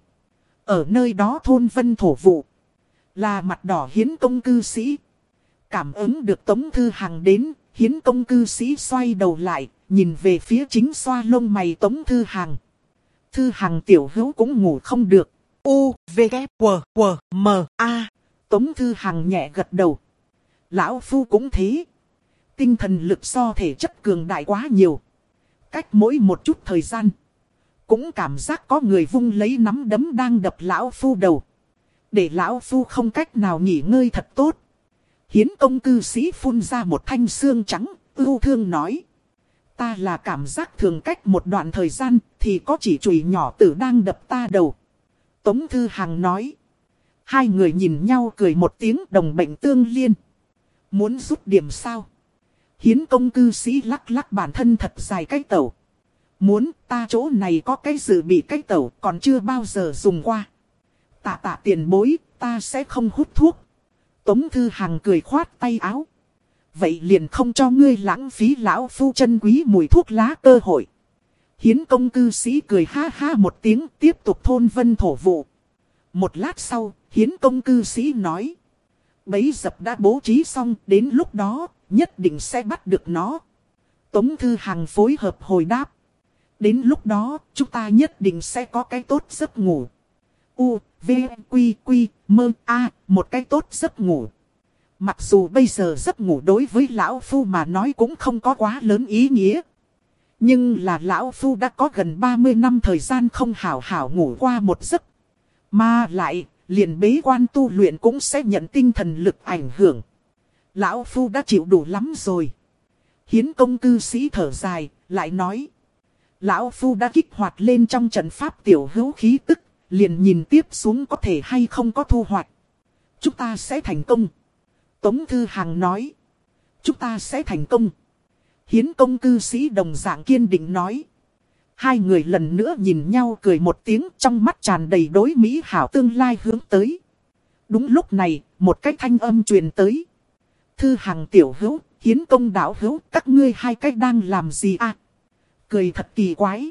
Ở nơi đó thôn vân thổ vụ. Là mặt đỏ Hiến công cư sĩ. Cảm ứng được Tống Thư Hằng đến, Hiến công cư sĩ xoay đầu lại, nhìn về phía chính xoa lông mày Tống Thư Hằng. Thư Hằng tiểu hữu cũng ngủ không được. U, V, K, W, W, M, A. Tống Thư Hằng nhẹ gật đầu. Lão Phu cũng thế. Tinh thần lực so thể chất cường đại quá nhiều. Cách mỗi một chút thời gian, cũng cảm giác có người vung lấy nắm đấm đang đập Lão Phu đầu. Để Lão Phu không cách nào nghỉ ngơi thật tốt. Hiến công cư sĩ phun ra một thanh xương trắng, ưu thương nói. Ta là cảm giác thường cách một đoạn thời gian thì có chỉ chùy nhỏ tử đang đập ta đầu. Tống Thư Hằng nói. Hai người nhìn nhau cười một tiếng, đồng bệnh tương liên. Muốn rút điểm sao? Hiến công cư sĩ lắc lắc bản thân thật dài cái tẩu. Muốn, ta chỗ này có cái dự bị cái tẩu còn chưa bao giờ dùng qua. Tạ tạ tiền bối, ta sẽ không hút thuốc. Tống Thư Hằng cười khoát tay áo. Vậy liền không cho ngươi lãng phí Lão Phu chân quý mùi thuốc lá cơ hội. Hiến công cư sĩ cười ha ha một tiếng, tiếp tục thôn vân thổ vụ. Một lát sau, Hiến công cư sĩ nói. Bấy dập đã bố trí xong, đến lúc đó, nhất định sẽ bắt được nó. Tống Thư Hằng phối hợp hồi đáp. Đến lúc đó, chúng ta nhất định sẽ có cái tốt giấc ngủ. U, V, Quy, Quy, Mơ, A, một cái tốt giấc ngủ. Mặc dù bây giờ giấc ngủ đối với Lão Phu mà nói cũng không có quá lớn ý nghĩa. Nhưng là Lão Phu đã có gần ba mươi năm thời gian không hảo hảo ngủ qua một giấc. Mà lại, liền bế quan tu luyện cũng sẽ nhận tinh thần lực ảnh hưởng. Lão Phu đã chịu đủ lắm rồi. Hiến công cư sĩ thở dài, lại nói. Lão Phu đã kích hoạt lên trong trận pháp tiểu hữu khí tức, liền nhìn tiếp xuống có thể hay không có thu hoạch. Chúng ta sẽ thành công. Tống Thư Hằng nói. Chúng ta sẽ thành công. Hiến công cư sĩ đồng dạng kiên định nói. Hai người lần nữa nhìn nhau cười một tiếng, trong mắt tràn đầy đối mỹ hảo tương lai hướng tới. Đúng lúc này, một cái thanh âm truyền tới. Thư Hằng tiểu hữu, Hiến công đạo hữu, các ngươi hai cách đang làm gì à? Cười thật kỳ quái.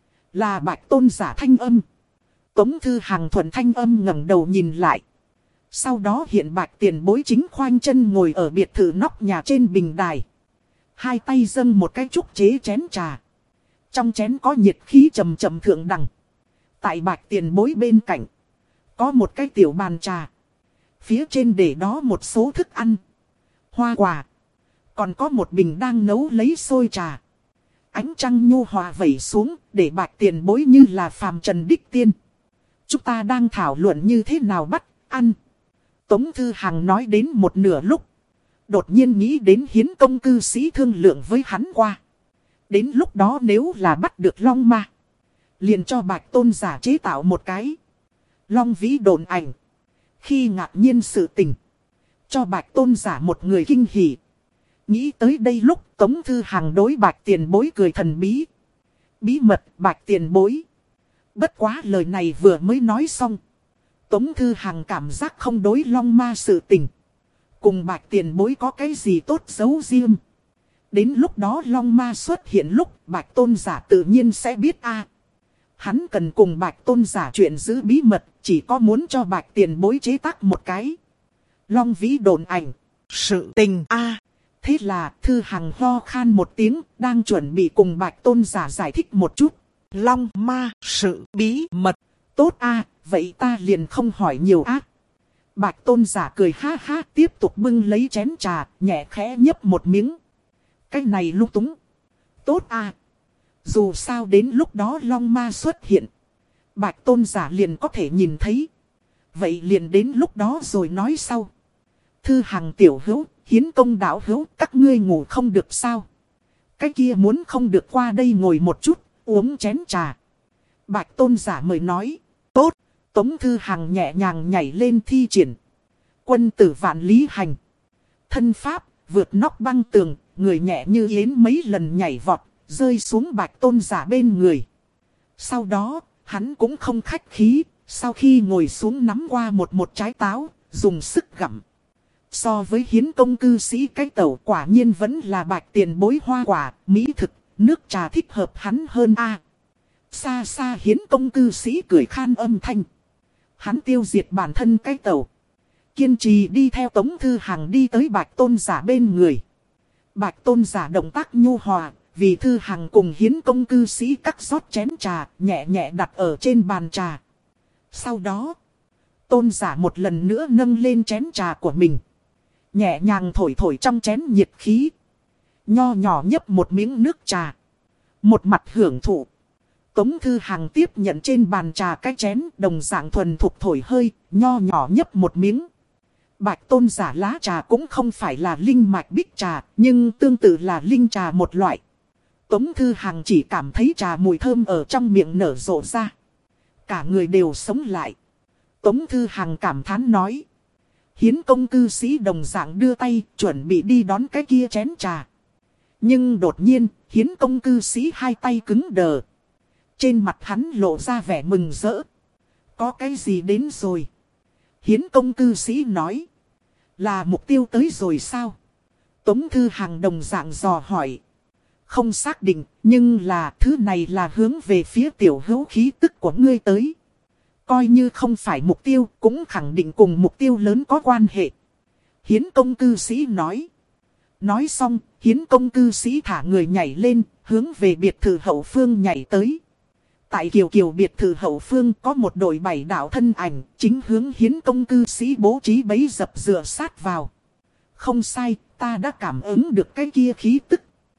Là Bạch Tôn giả thanh âm. Tống Thư Hằng thuận thanh âm ngẩng đầu nhìn lại. Sau đó hiện Bạch tiền bối chính khoanh chân ngồi ở biệt thự nóc nhà trên bình đài. Hai tay dâng một cái trúc chế chén trà. Trong chén có nhiệt khí trầm trầm thượng đẳng. Tại Bạch tiền bối bên cạnh, có một cái tiểu bàn trà. Phía trên để đó một số thức ăn, hoa quả. Còn có một bình đang nấu lấy sôi trà. Ánh trăng nhu hòa vẩy xuống, để Bạch tiền bối như là phàm trần đích tiên. Chúng ta đang thảo luận như thế nào bắt, ăn. Tống Thư Hằng nói đến một nửa lúc. Đột nhiên nghĩ đến Hiến công cư sĩ thương lượng với hắn qua. Đến lúc đó nếu là bắt được Long Ma, liền cho Bạch Tôn giả chế tạo một cái Long Vĩ độn ảnh. Khi ngạc nhiên sự tình, cho Bạch Tôn giả một người kinh hỉ. Nghĩ tới đây lúc Tống Thư Hằng đối Bạch tiền bối cười thần bí. Bí mật Bạch tiền bối. Bất quá lời này vừa mới nói xong, Tống Thư Hằng cảm giác không đối Long Ma sự tình. Cùng Bạch tiền bối có cái gì tốt giấu riêng. Đến lúc đó Long Ma xuất hiện lúc Bạch Tôn giả tự nhiên sẽ biết a. Hắn cần cùng Bạch Tôn giả chuyện giữ bí mật, chỉ có muốn cho Bạch tiền bối chế tác một cái long vĩ độn ảnh. Sự tình a. Thế là Thư Hằng ho khan một tiếng, đang chuẩn bị cùng Bạch Tôn giả giải thích một chút. Long ma sự bí mật. Tốt a, vậy ta liền không hỏi nhiều ác. Bạch Tôn giả cười ha ha, tiếp tục bưng lấy chén trà, nhẹ khẽ nhấp một miếng. Cái này lung túng. Tốt a. Dù sao đến lúc đó long ma xuất hiện, Bạch Tôn giả liền có thể nhìn thấy. Vậy liền đến lúc đó rồi nói sau. Thư Hằng tiểu hữu, Hiến Công đạo hữu, các ngươi ngủ không được sao? Cái kia muốn không được qua đây ngồi một chút, uống chén trà. Bạch Tôn giả mời nói. Tốt. Tống Thư Hằng nhẹ nhàng nhảy lên thi triển quân tử vạn lý hành. Thân pháp, vượt nóc băng tường, người nhẹ như yến mấy lần nhảy vọt, rơi xuống Bạch Tôn giả bên người. Sau đó, hắn cũng không khách khí, sau khi ngồi xuống nắm qua một một trái táo, dùng sức gặm. So với Hiến Công cư sĩ cái tẩu, quả nhiên vẫn là Bạch tiền bối hoa quả, mỹ thực, nước trà thích hợp hắn hơn a. Xa xa Hiến Công cư sĩ cười khan âm thanh. Hắn tiêu diệt bản thân cái tẩu, kiên trì đi theo Tống Thư Hằng đi tới Bạch Tôn giả bên người. Bạch Tôn giả động tác nhu hòa, vì Thư Hằng cùng Hiến Công cư sĩ cắt rót chén trà, nhẹ nhẹ đặt ở trên bàn trà. Sau đó, Tôn giả một lần nữa nâng lên chén trà của mình, nhẹ nhàng thổi thổi trong chén nhiệt khí. Nho nhỏ nhấp một miếng nước trà, một mặt hưởng thụ. Tống Thư Hằng tiếp nhận trên bàn trà cái chén, đồng dạng thuần thục thổi hơi, nho nhỏ nhấp một miếng. Bạch Tôn giả lá trà cũng không phải là linh mạch bích trà, nhưng tương tự là linh trà một loại. Tống Thư Hằng chỉ cảm thấy trà mùi thơm ở trong miệng nở rộ ra. Cả người đều sống lại. Tống Thư Hằng cảm thán nói. Hiến Công cư sĩ đồng dạng đưa tay, chuẩn bị đi đón cái kia chén trà. Nhưng đột nhiên, Hiến Công cư sĩ hai tay cứng đờ. Trên mặt hắn lộ ra vẻ mừng rỡ. Có cái gì đến rồi? Hiến Công cư sĩ nói. Là mục tiêu tới rồi sao? Tống Thư Hằng đồng dạng dò hỏi. Không xác định, nhưng là thứ này là hướng về phía tiểu hữu khí tức của ngươi tới. Coi như không phải mục tiêu, cũng khẳng định cùng mục tiêu lớn có quan hệ. Hiến Công cư sĩ nói. Nói xong, Hiến Công cư sĩ thả người nhảy lên, hướng về biệt thự hậu phương nhảy tới. Tại Kiều Kiều biệt thự hậu phương có một đội bảy đạo thân ảnh, chính hướng Hiến Công cư sĩ bố trí bẫy dập dựa sát vào. Không sai, ta đã cảm ứng được cái kia khí tức.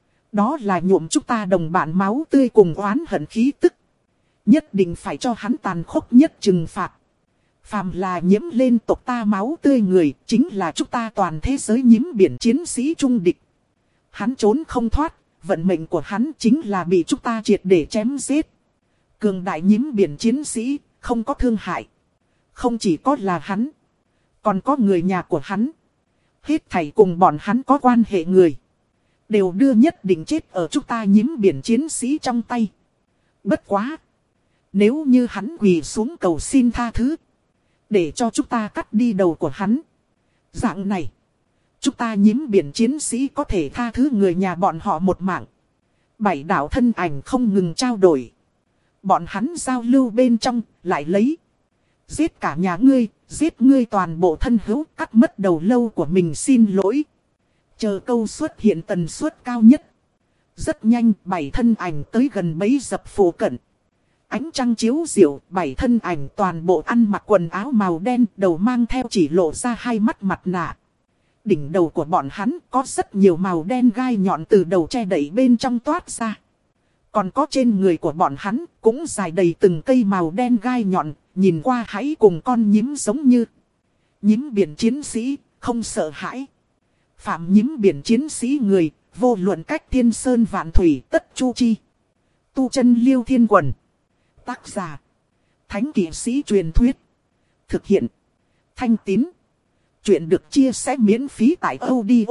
Đó là nhuộm chúng ta đồng bạn máu tươi cùng oán hận khí tức. Nhất định phải cho hắn tàn khốc nhất trừng phạt. Phàm là nhiễm lên tộc ta máu tươi người, chính là chúng ta toàn thế giới nhiễm biển chiến sĩ trung địch. Hắn trốn không thoát, vận mệnh của hắn chính là bị chúng ta triệt để chém giết. Cường đại nhiễm biển chiến sĩ, không có thương hại. Không chỉ có là hắn, còn có người nhà của hắn. Hết thảy cùng bọn hắn có quan hệ người, đều đưa nhất định chết ở chúng ta nhiễm biển chiến sĩ trong tay. Bất quá, nếu như hắn quỳ xuống cầu xin tha thứ, để cho chúng ta cắt đi đầu của hắn, dạng này, chúng ta nhiễm biển chiến sĩ có thể tha thứ người nhà bọn họ một mạng. Bảy đạo thân ảnh không ngừng trao đổi. Bọn hắn giao lưu bên trong, lại lấy. Giết cả nhà ngươi, giết ngươi toàn bộ thân hữu, cắt mất đầu lâu của mình xin lỗi. Chờ câu xuất hiện tần suất cao nhất. Rất nhanh, bảy thân ảnh tới gần bẫy dập phủ cận. Ánh trăng chiếu diệu, bảy thân ảnh toàn bộ ăn mặc quần áo màu đen, đầu mang theo chỉ lộ ra hai mắt mặt nạ. Đỉnh đầu của bọn hắn có rất nhiều màu đen gai nhọn từ đầu che đẩy bên trong toát ra. Còn có trên người của bọn hắn cũng dài đầy từng cây màu đen gai nhọn, nhìn qua hãy cùng con nhím giống như. Nhím biển chiến sĩ, không sợ hãi. Phạm nhím biển chiến sĩ người, vô luận cách thiên sơn vạn thủy tất chu chi. Tu chân liêu thiên quần. Tác giả. Thánh kỵ sĩ truyền thuyết. Thực hiện. Thanh tín. Chuyện được chia sẻ miễn phí tại audio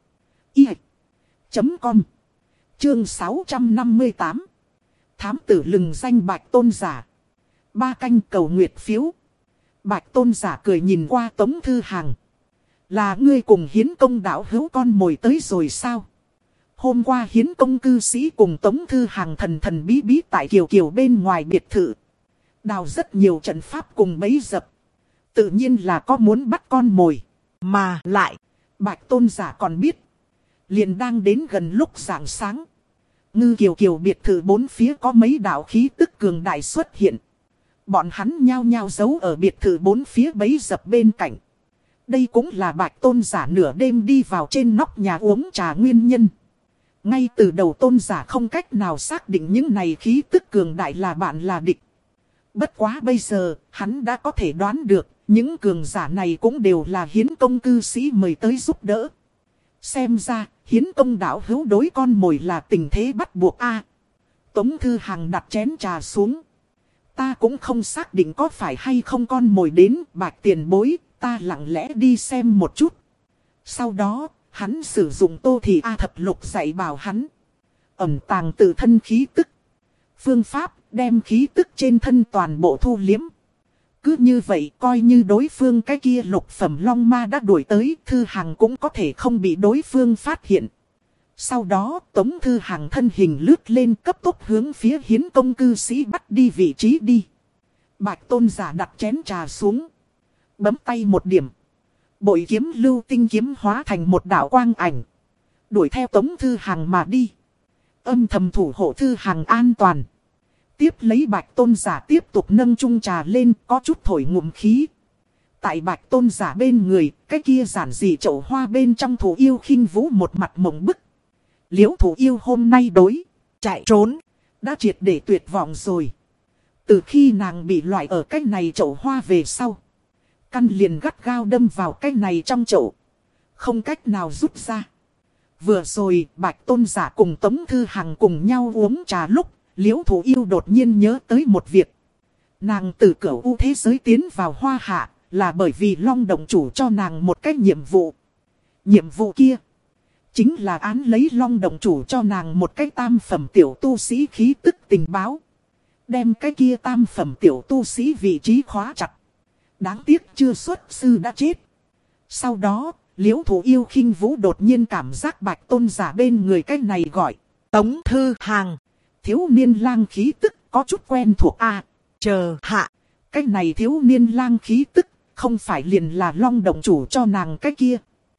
chấm com. Chương sáu trăm năm mươi tám. Thám tử lừng danh Bạch Tôn giả. Ba canh cầu nguyệt phiếu. Bạch Tôn giả cười nhìn qua Tống Thư Hằng. Là ngươi cùng Hiến Công đạo hữu con mồi tới rồi sao? Hôm qua Hiến công cư sĩ cùng Tống Thư Hàng thần thần bí bí tại Kiều Kiều bên ngoài biệt thự. Đào rất nhiều trận pháp cùng bẫy dập. Tự nhiên là có muốn bắt con mồi. Mà lại, Bạch Tôn giả còn biết. Liền đang đến gần lúc rạng sáng. Ngư Kiều Kiều biệt thự bốn phía có mấy đạo khí tức cường đại xuất hiện. Bọn hắn nhao nhao giấu ở biệt thự bốn phía bẫy dập bên cạnh. Đây cũng là Bạch Tôn giả nửa đêm đi vào trên nóc nhà uống trà nguyên nhân. Ngay từ đầu Tôn giả không cách nào xác định những này khí tức cường đại là bạn là địch. Bất quá bây giờ, hắn đã có thể đoán được, những cường giả này cũng đều là Hiến công cư sĩ mời tới giúp đỡ. Xem ra, Hiến công đạo hữu đối con mồi là tình thế bắt buộc a. Tống Thư Hàng đặt chén trà xuống. Ta cũng không xác định có phải hay không con mồi đến, Bạch tiền bối, ta lặng lẽ đi xem một chút. Sau đó, hắn sử dụng Tô Thị A thập lục dạy bảo hắn. Ẩn tàng tự thân khí tức. Phương pháp đem khí tức trên thân toàn bộ thu liếm. Cứ như vậy coi như đối phương cái kia lục phẩm long ma đã đuổi tới, Thư Hàng cũng có thể không bị đối phương phát hiện. Sau đó Tống Thư Hàng thân hình lướt lên cấp tốc hướng phía Hiến công cư sĩ bắt đi vị trí đi. Bạch Tôn giả đặt chén trà xuống. Bấm tay một điểm. Bội kiếm lưu tinh kiếm hóa thành một đạo quang ảnh. Đuổi theo Tống Thư Hàng mà đi. Âm thầm thủ hộ Thư Hàng an toàn. Tiếp lấy Bạch Tôn giả tiếp tục nâng chung trà lên, có chút thổi ngụm khí. Tại Bạch Tôn giả bên người, cái kia giản dị chậu hoa bên trong Thủ Yêu khinh vũ một mặt mộng bức. Liễu Thủ Yêu hôm nay đối chạy trốn đã triệt để tuyệt vọng rồi. Từ khi nàng bị loại ở cái này chậu hoa về sau, căn liền gắt gao đâm vào cái này trong chậu, không cách nào rút ra. Vừa rồi Bạch Tôn giả cùng Tống Thư Hàng cùng nhau uống trà lúc, Liễu Thủ Yêu đột nhiên nhớ tới một việc. Nàng từ cửu u thế giới tiến vào Hoa Hạ, là bởi vì Long Động Chủ cho nàng một cái nhiệm vụ. Nhiệm vụ kia chính là án lấy Long Động Chủ cho nàng một cái tam phẩm tiểu tu sĩ khí tức tình báo. Đem cái kia tam phẩm tiểu tu sĩ vị trí khóa chặt. Đáng tiếc chưa xuất sư đã chết. Sau đó, Liễu Thủ Yêu khinh vũ đột nhiên cảm giác Bạch Tôn giả bên người cái này gọi Tống Thư Hàng. Thiếu niên lang khí tức có chút quen thuộc a. À, chờ hạ, cái này thiếu niên lang khí tức không phải liền là Long Động Chủ cho nàng cái kia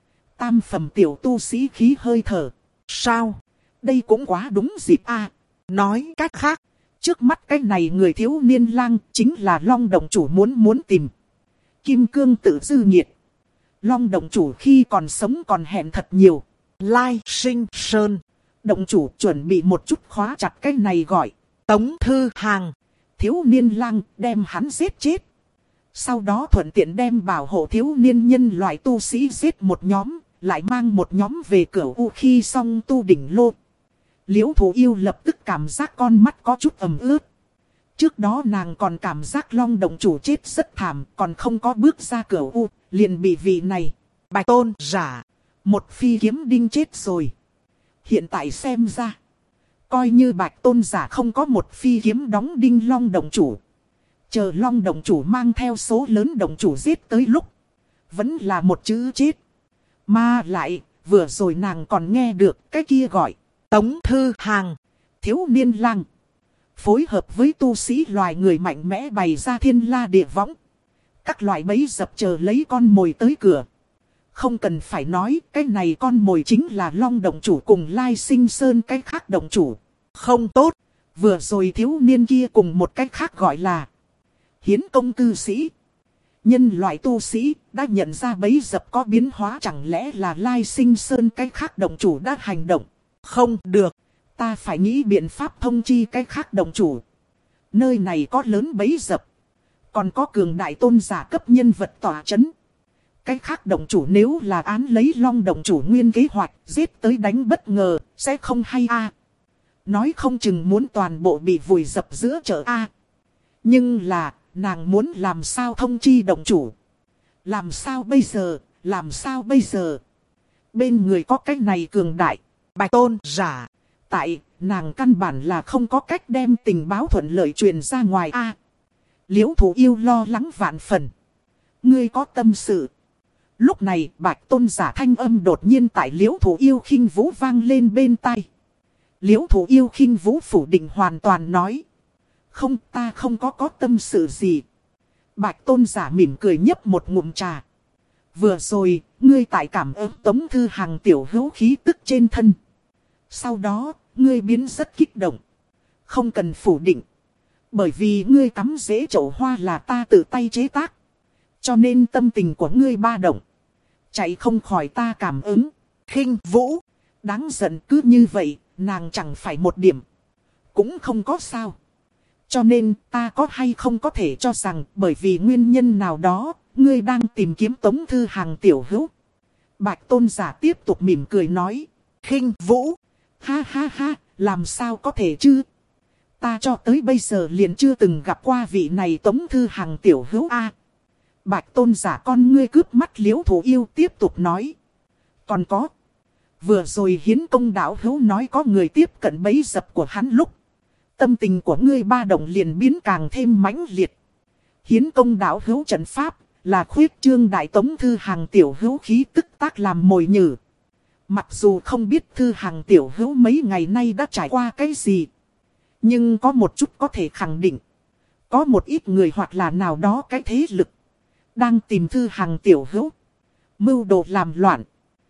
tam phẩm tiểu tu sĩ khí hơi thở. Sao? Đây cũng quá đúng dịp a. À, nói cách khác, trước mắt cái này người thiếu niên lang chính là Long Động Chủ muốn muốn tìm. Kim cương tự dư nhiệt. Long Động Chủ khi còn sống còn hẹn thật nhiều. Lai Sinh Sơn. Động Chủ chuẩn bị một chút khóa chặt cái này gọi Tống Thư Hàng. Thiếu niên lang đem hắn giết chết. Sau đó thuận tiện đem bảo hộ thiếu niên nhân loại tu sĩ giết một nhóm. Lại mang một nhóm về cửa u khi xong tu đỉnh lô. Liễu Thủ Yêu lập tức cảm giác con mắt có chút ẩm ướt. Trước đó nàng còn cảm giác Long Động Chủ chết rất thảm, còn không có bước ra cửa u, liền bị vị này Bạch Tôn giả một phi kiếm đinh chết rồi. Hiện tại xem ra, coi như Bạch Tôn giả không có một phi kiếm đóng đinh Long Động Chủ, chờ Long Động Chủ mang theo số lớn Động Chủ giết tới lúc, vẫn là một chữ chết. Mà lại, vừa rồi nàng còn nghe được cái kia gọi Tống Thư Hàng, thiếu niên lang, phối hợp với tu sĩ loài người mạnh mẽ bày ra thiên la địa võng. Các loại bẫy dập chờ lấy con mồi tới cửa. Không cần phải nói, cái này con mồi chính là Long Động Chủ cùng Lai Sinh Sơn cái khác Động Chủ. Không tốt, vừa rồi thiếu niên kia cùng một cách khác gọi là Hiến công cư sĩ. Nhân loại tu sĩ đã nhận ra bẫy dập có biến hóa, chẳng lẽ là Lai Sinh Sơn cái khác Động Chủ đã hành động. Không được, ta phải nghĩ biện pháp thông chi cái khác Động Chủ. Nơi này có lớn bẫy dập, còn có cường đại tôn giả cấp nhân vật tỏa chấn. Cái khác Động Chủ nếu là án lấy Long Động Chủ nguyên kế hoạch giết tới đánh bất ngờ, sẽ không hay a. À. Nói không chừng muốn toàn bộ bị vùi dập giữa chợ a. À. Nhưng là, nàng muốn làm sao thông chi Động Chủ? Làm sao bây giờ, làm sao bây giờ? Bên người có cái này cường đại Bạch Tôn giả. Tại, nàng căn bản là không có cách đem tình báo thuận lợi truyền ra ngoài a. À, Liễu Thủ Yêu lo lắng vạn phần. Ngươi có tâm sự. Lúc này Bạch Tôn giả thanh âm đột nhiên tại Liễu Thủ Yêu Khinh Vũ vang lên bên tai. Liễu Thủ Yêu Khinh Vũ phủ định hoàn toàn nói. Không, ta không có có tâm sự gì. Bạch Tôn giả mỉm cười nhấp một ngụm trà. Vừa rồi, ngươi tại cảm ơn Tống Thư Hằng tiểu hữu khí tức trên thân. Sau đó, ngươi biến rất kích động. Không cần phủ định. Bởi vì ngươi cắm rễ chậu hoa là ta tự tay chế tác. Cho nên tâm tình của ngươi ba động. Chạy không khỏi ta cảm ứng. Khinh Vũ. Đáng giận cứ như vậy, nàng chẳng phải một điểm. Cũng không có sao. Cho nên ta có hay không có thể cho rằng bởi vì nguyên nhân nào đó, ngươi đang tìm kiếm Tống Thư Hằng tiểu hữu. Bạch Tôn giả tiếp tục mỉm cười nói. Khinh Vũ. Ha ha ha, làm sao có thể chứ? Ta cho tới bây giờ liền chưa từng gặp qua vị này Tống Thư Hằng tiểu hữu a. Bạch Tôn giả con ngươi cướp mắt Liễu Thủ Yêu tiếp tục nói. Còn có. Vừa rồi Hiến Công đạo hữu nói có người tiếp cận bẫy dập của hắn lúc. Tâm tình của ngươi ba động liền biến càng thêm mãnh liệt. Hiến Công đạo hữu trận pháp là khuyết trương đại Tống Thư Hằng tiểu hữu khí tức tác làm mồi nhử. Mặc dù không biết Thư Hằng tiểu hữu mấy ngày nay đã trải qua cái gì. Nhưng có một chút có thể khẳng định. Có một ít người hoặc là nào đó cái thế lực. Đang tìm Thư Hằng tiểu hữu. Mưu đồ làm loạn.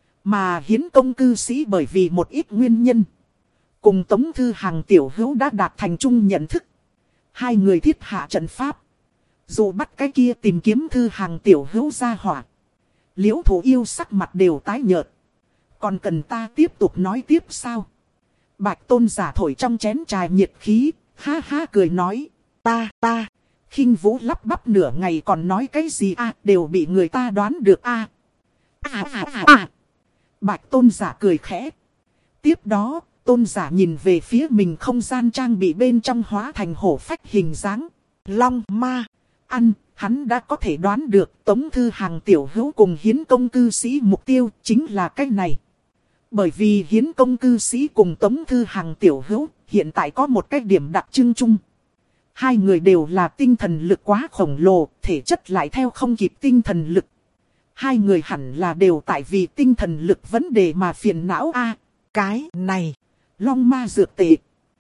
Mà Hiến Công cư sĩ bởi vì một ít nguyên nhân. Cùng Tống Thư Hằng tiểu hữu đã đạt thành chung nhận thức. Hai người thiết hạ trận pháp. Dù bắt cái kia tìm kiếm Thư Hằng tiểu hữu ra hỏa. Liễu Thủ Yêu sắc mặt đều tái nhợt. Còn cần ta tiếp tục nói tiếp sao? Bạch Tôn giả thổi trong chén trà nhiệt khí. Ha ha cười nói. Ta ta. Khinh Vũ lắp bắp nửa ngày còn nói cái gì a đều bị người ta đoán được a. À à à à. Bạch Tôn giả cười khẽ. Tiếp đó, Tôn giả nhìn về phía mình không gian trang bị bên trong hóa thành hổ phách hình dáng. Long ma. Ăn, hắn đã có thể đoán được Tống Thư Hằng tiểu hữu cùng Hiến Công cư sĩ mục tiêu chính là cái này. Bởi vì Hiến Công cư sĩ cùng Tống Thư Hằng tiểu hữu hiện tại có một cái điểm đặc trưng chung. Hai người đều là tinh thần lực quá khổng lồ, thể chất lại theo không kịp tinh thần lực. Hai người hẳn là đều tại vì tinh thần lực vấn đề mà phiền não a. Cái này, long ma dược tệ,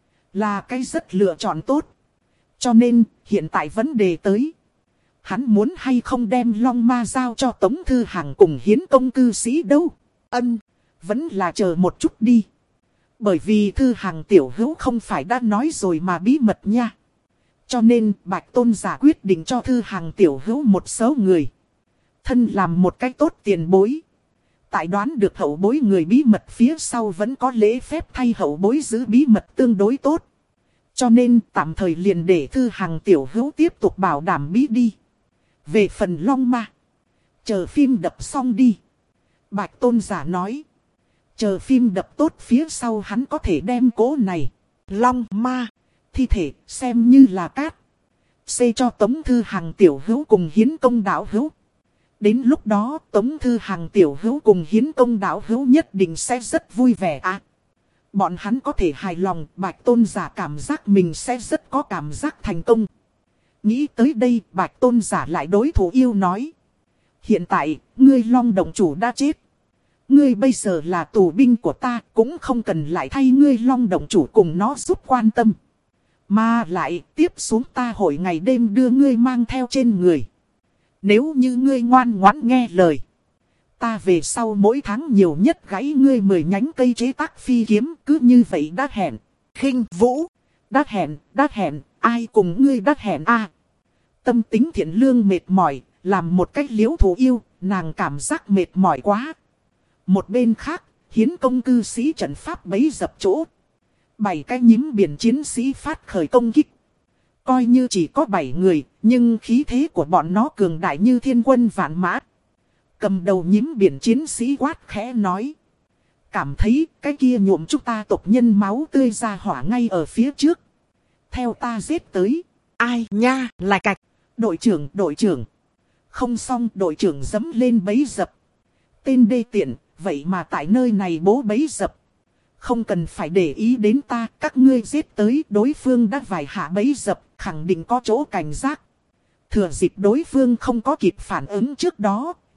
là cái rất lựa chọn tốt. Cho nên, hiện tại vấn đề tới. Hắn muốn hay không đem long ma giao cho Tống Thư Hằng cùng Hiến Công cư sĩ đâu. Ân, vẫn là chờ một chút đi. Bởi vì Thư Hằng tiểu hữu không phải đã nói rồi mà bí mật nha. Cho nên Bạch Tôn giả quyết định cho Thư Hằng tiểu hữu một số người. Thân làm một cách tốt tiền bối. Tại đoán được hậu bối người bí mật phía sau vẫn có lễ phép thay hậu bối giữ bí mật tương đối tốt. Cho nên tạm thời liền để Thư Hằng tiểu hữu tiếp tục bảo đảm bí đi. Về phần long ma. Chờ phim đập xong đi. Bạch Tôn giả nói. Chờ phim đập tốt phía sau hắn có thể đem cố này. Long ma. Thi thể xem như là cát. Xê cho Tống Thư Hằng tiểu hữu cùng Hiến Công đạo hữu. Đến lúc đó Tống Thư Hằng tiểu hữu cùng Hiến Công đạo hữu nhất định sẽ rất vui vẻ à. Bọn hắn có thể hài lòng, Bạch Tôn giả cảm giác mình sẽ rất có cảm giác thành công. Nghĩ tới đây Bạch Tôn giả lại đối Thủ Yêu nói. Hiện tại, ngươi Long Động chủ đã chết. Ngươi bây giờ là tù binh của ta, cũng không cần lại thay ngươi Long Động chủ cùng nó giúp quan tâm. Mà lại tiếp xuống ta hội ngày đêm đưa ngươi mang theo trên người. Nếu như ngươi ngoan ngoãn nghe lời. Ta về sau mỗi tháng nhiều nhất gãy ngươi mười nhánh cây chế tác phi kiếm, cứ như vậy đã hẹn. Khinh Vũ. Đã hẹn, đã hẹn, ai cùng ngươi đã hẹn a? À, tâm tính thiện lương mệt mỏi, làm một cách Liễu Thủ Yêu, nàng cảm giác mệt mỏi quá. Một bên khác, Hiến Công cư sĩ trận pháp bấy dập chỗ. Bảy cái nhím biển chiến sĩ phát khởi công kích. Coi như chỉ có bảy người, nhưng khí thế của bọn nó cường đại như thiên quân vạn mã. Cầm đầu nhím biển chiến sĩ quát khẽ nói. Cảm thấy cái kia nhuộm chúng ta tộc nhân máu tươi ra hỏa ngay ở phía trước. Theo ta giết tới. Ai nha, lại cạch. Đội trưởng, đội trưởng. Không xong, đội trưởng dẫm lên bẫy dập. Tên đê tiện, vậy mà tại nơi này bố bẫy dập. Không cần phải để ý đến ta, các ngươi giết tới, đối phương đã vài hạ bẫy dập, khẳng định có chỗ cảnh giác. Thừa dịp đối phương không có kịp phản ứng trước đó,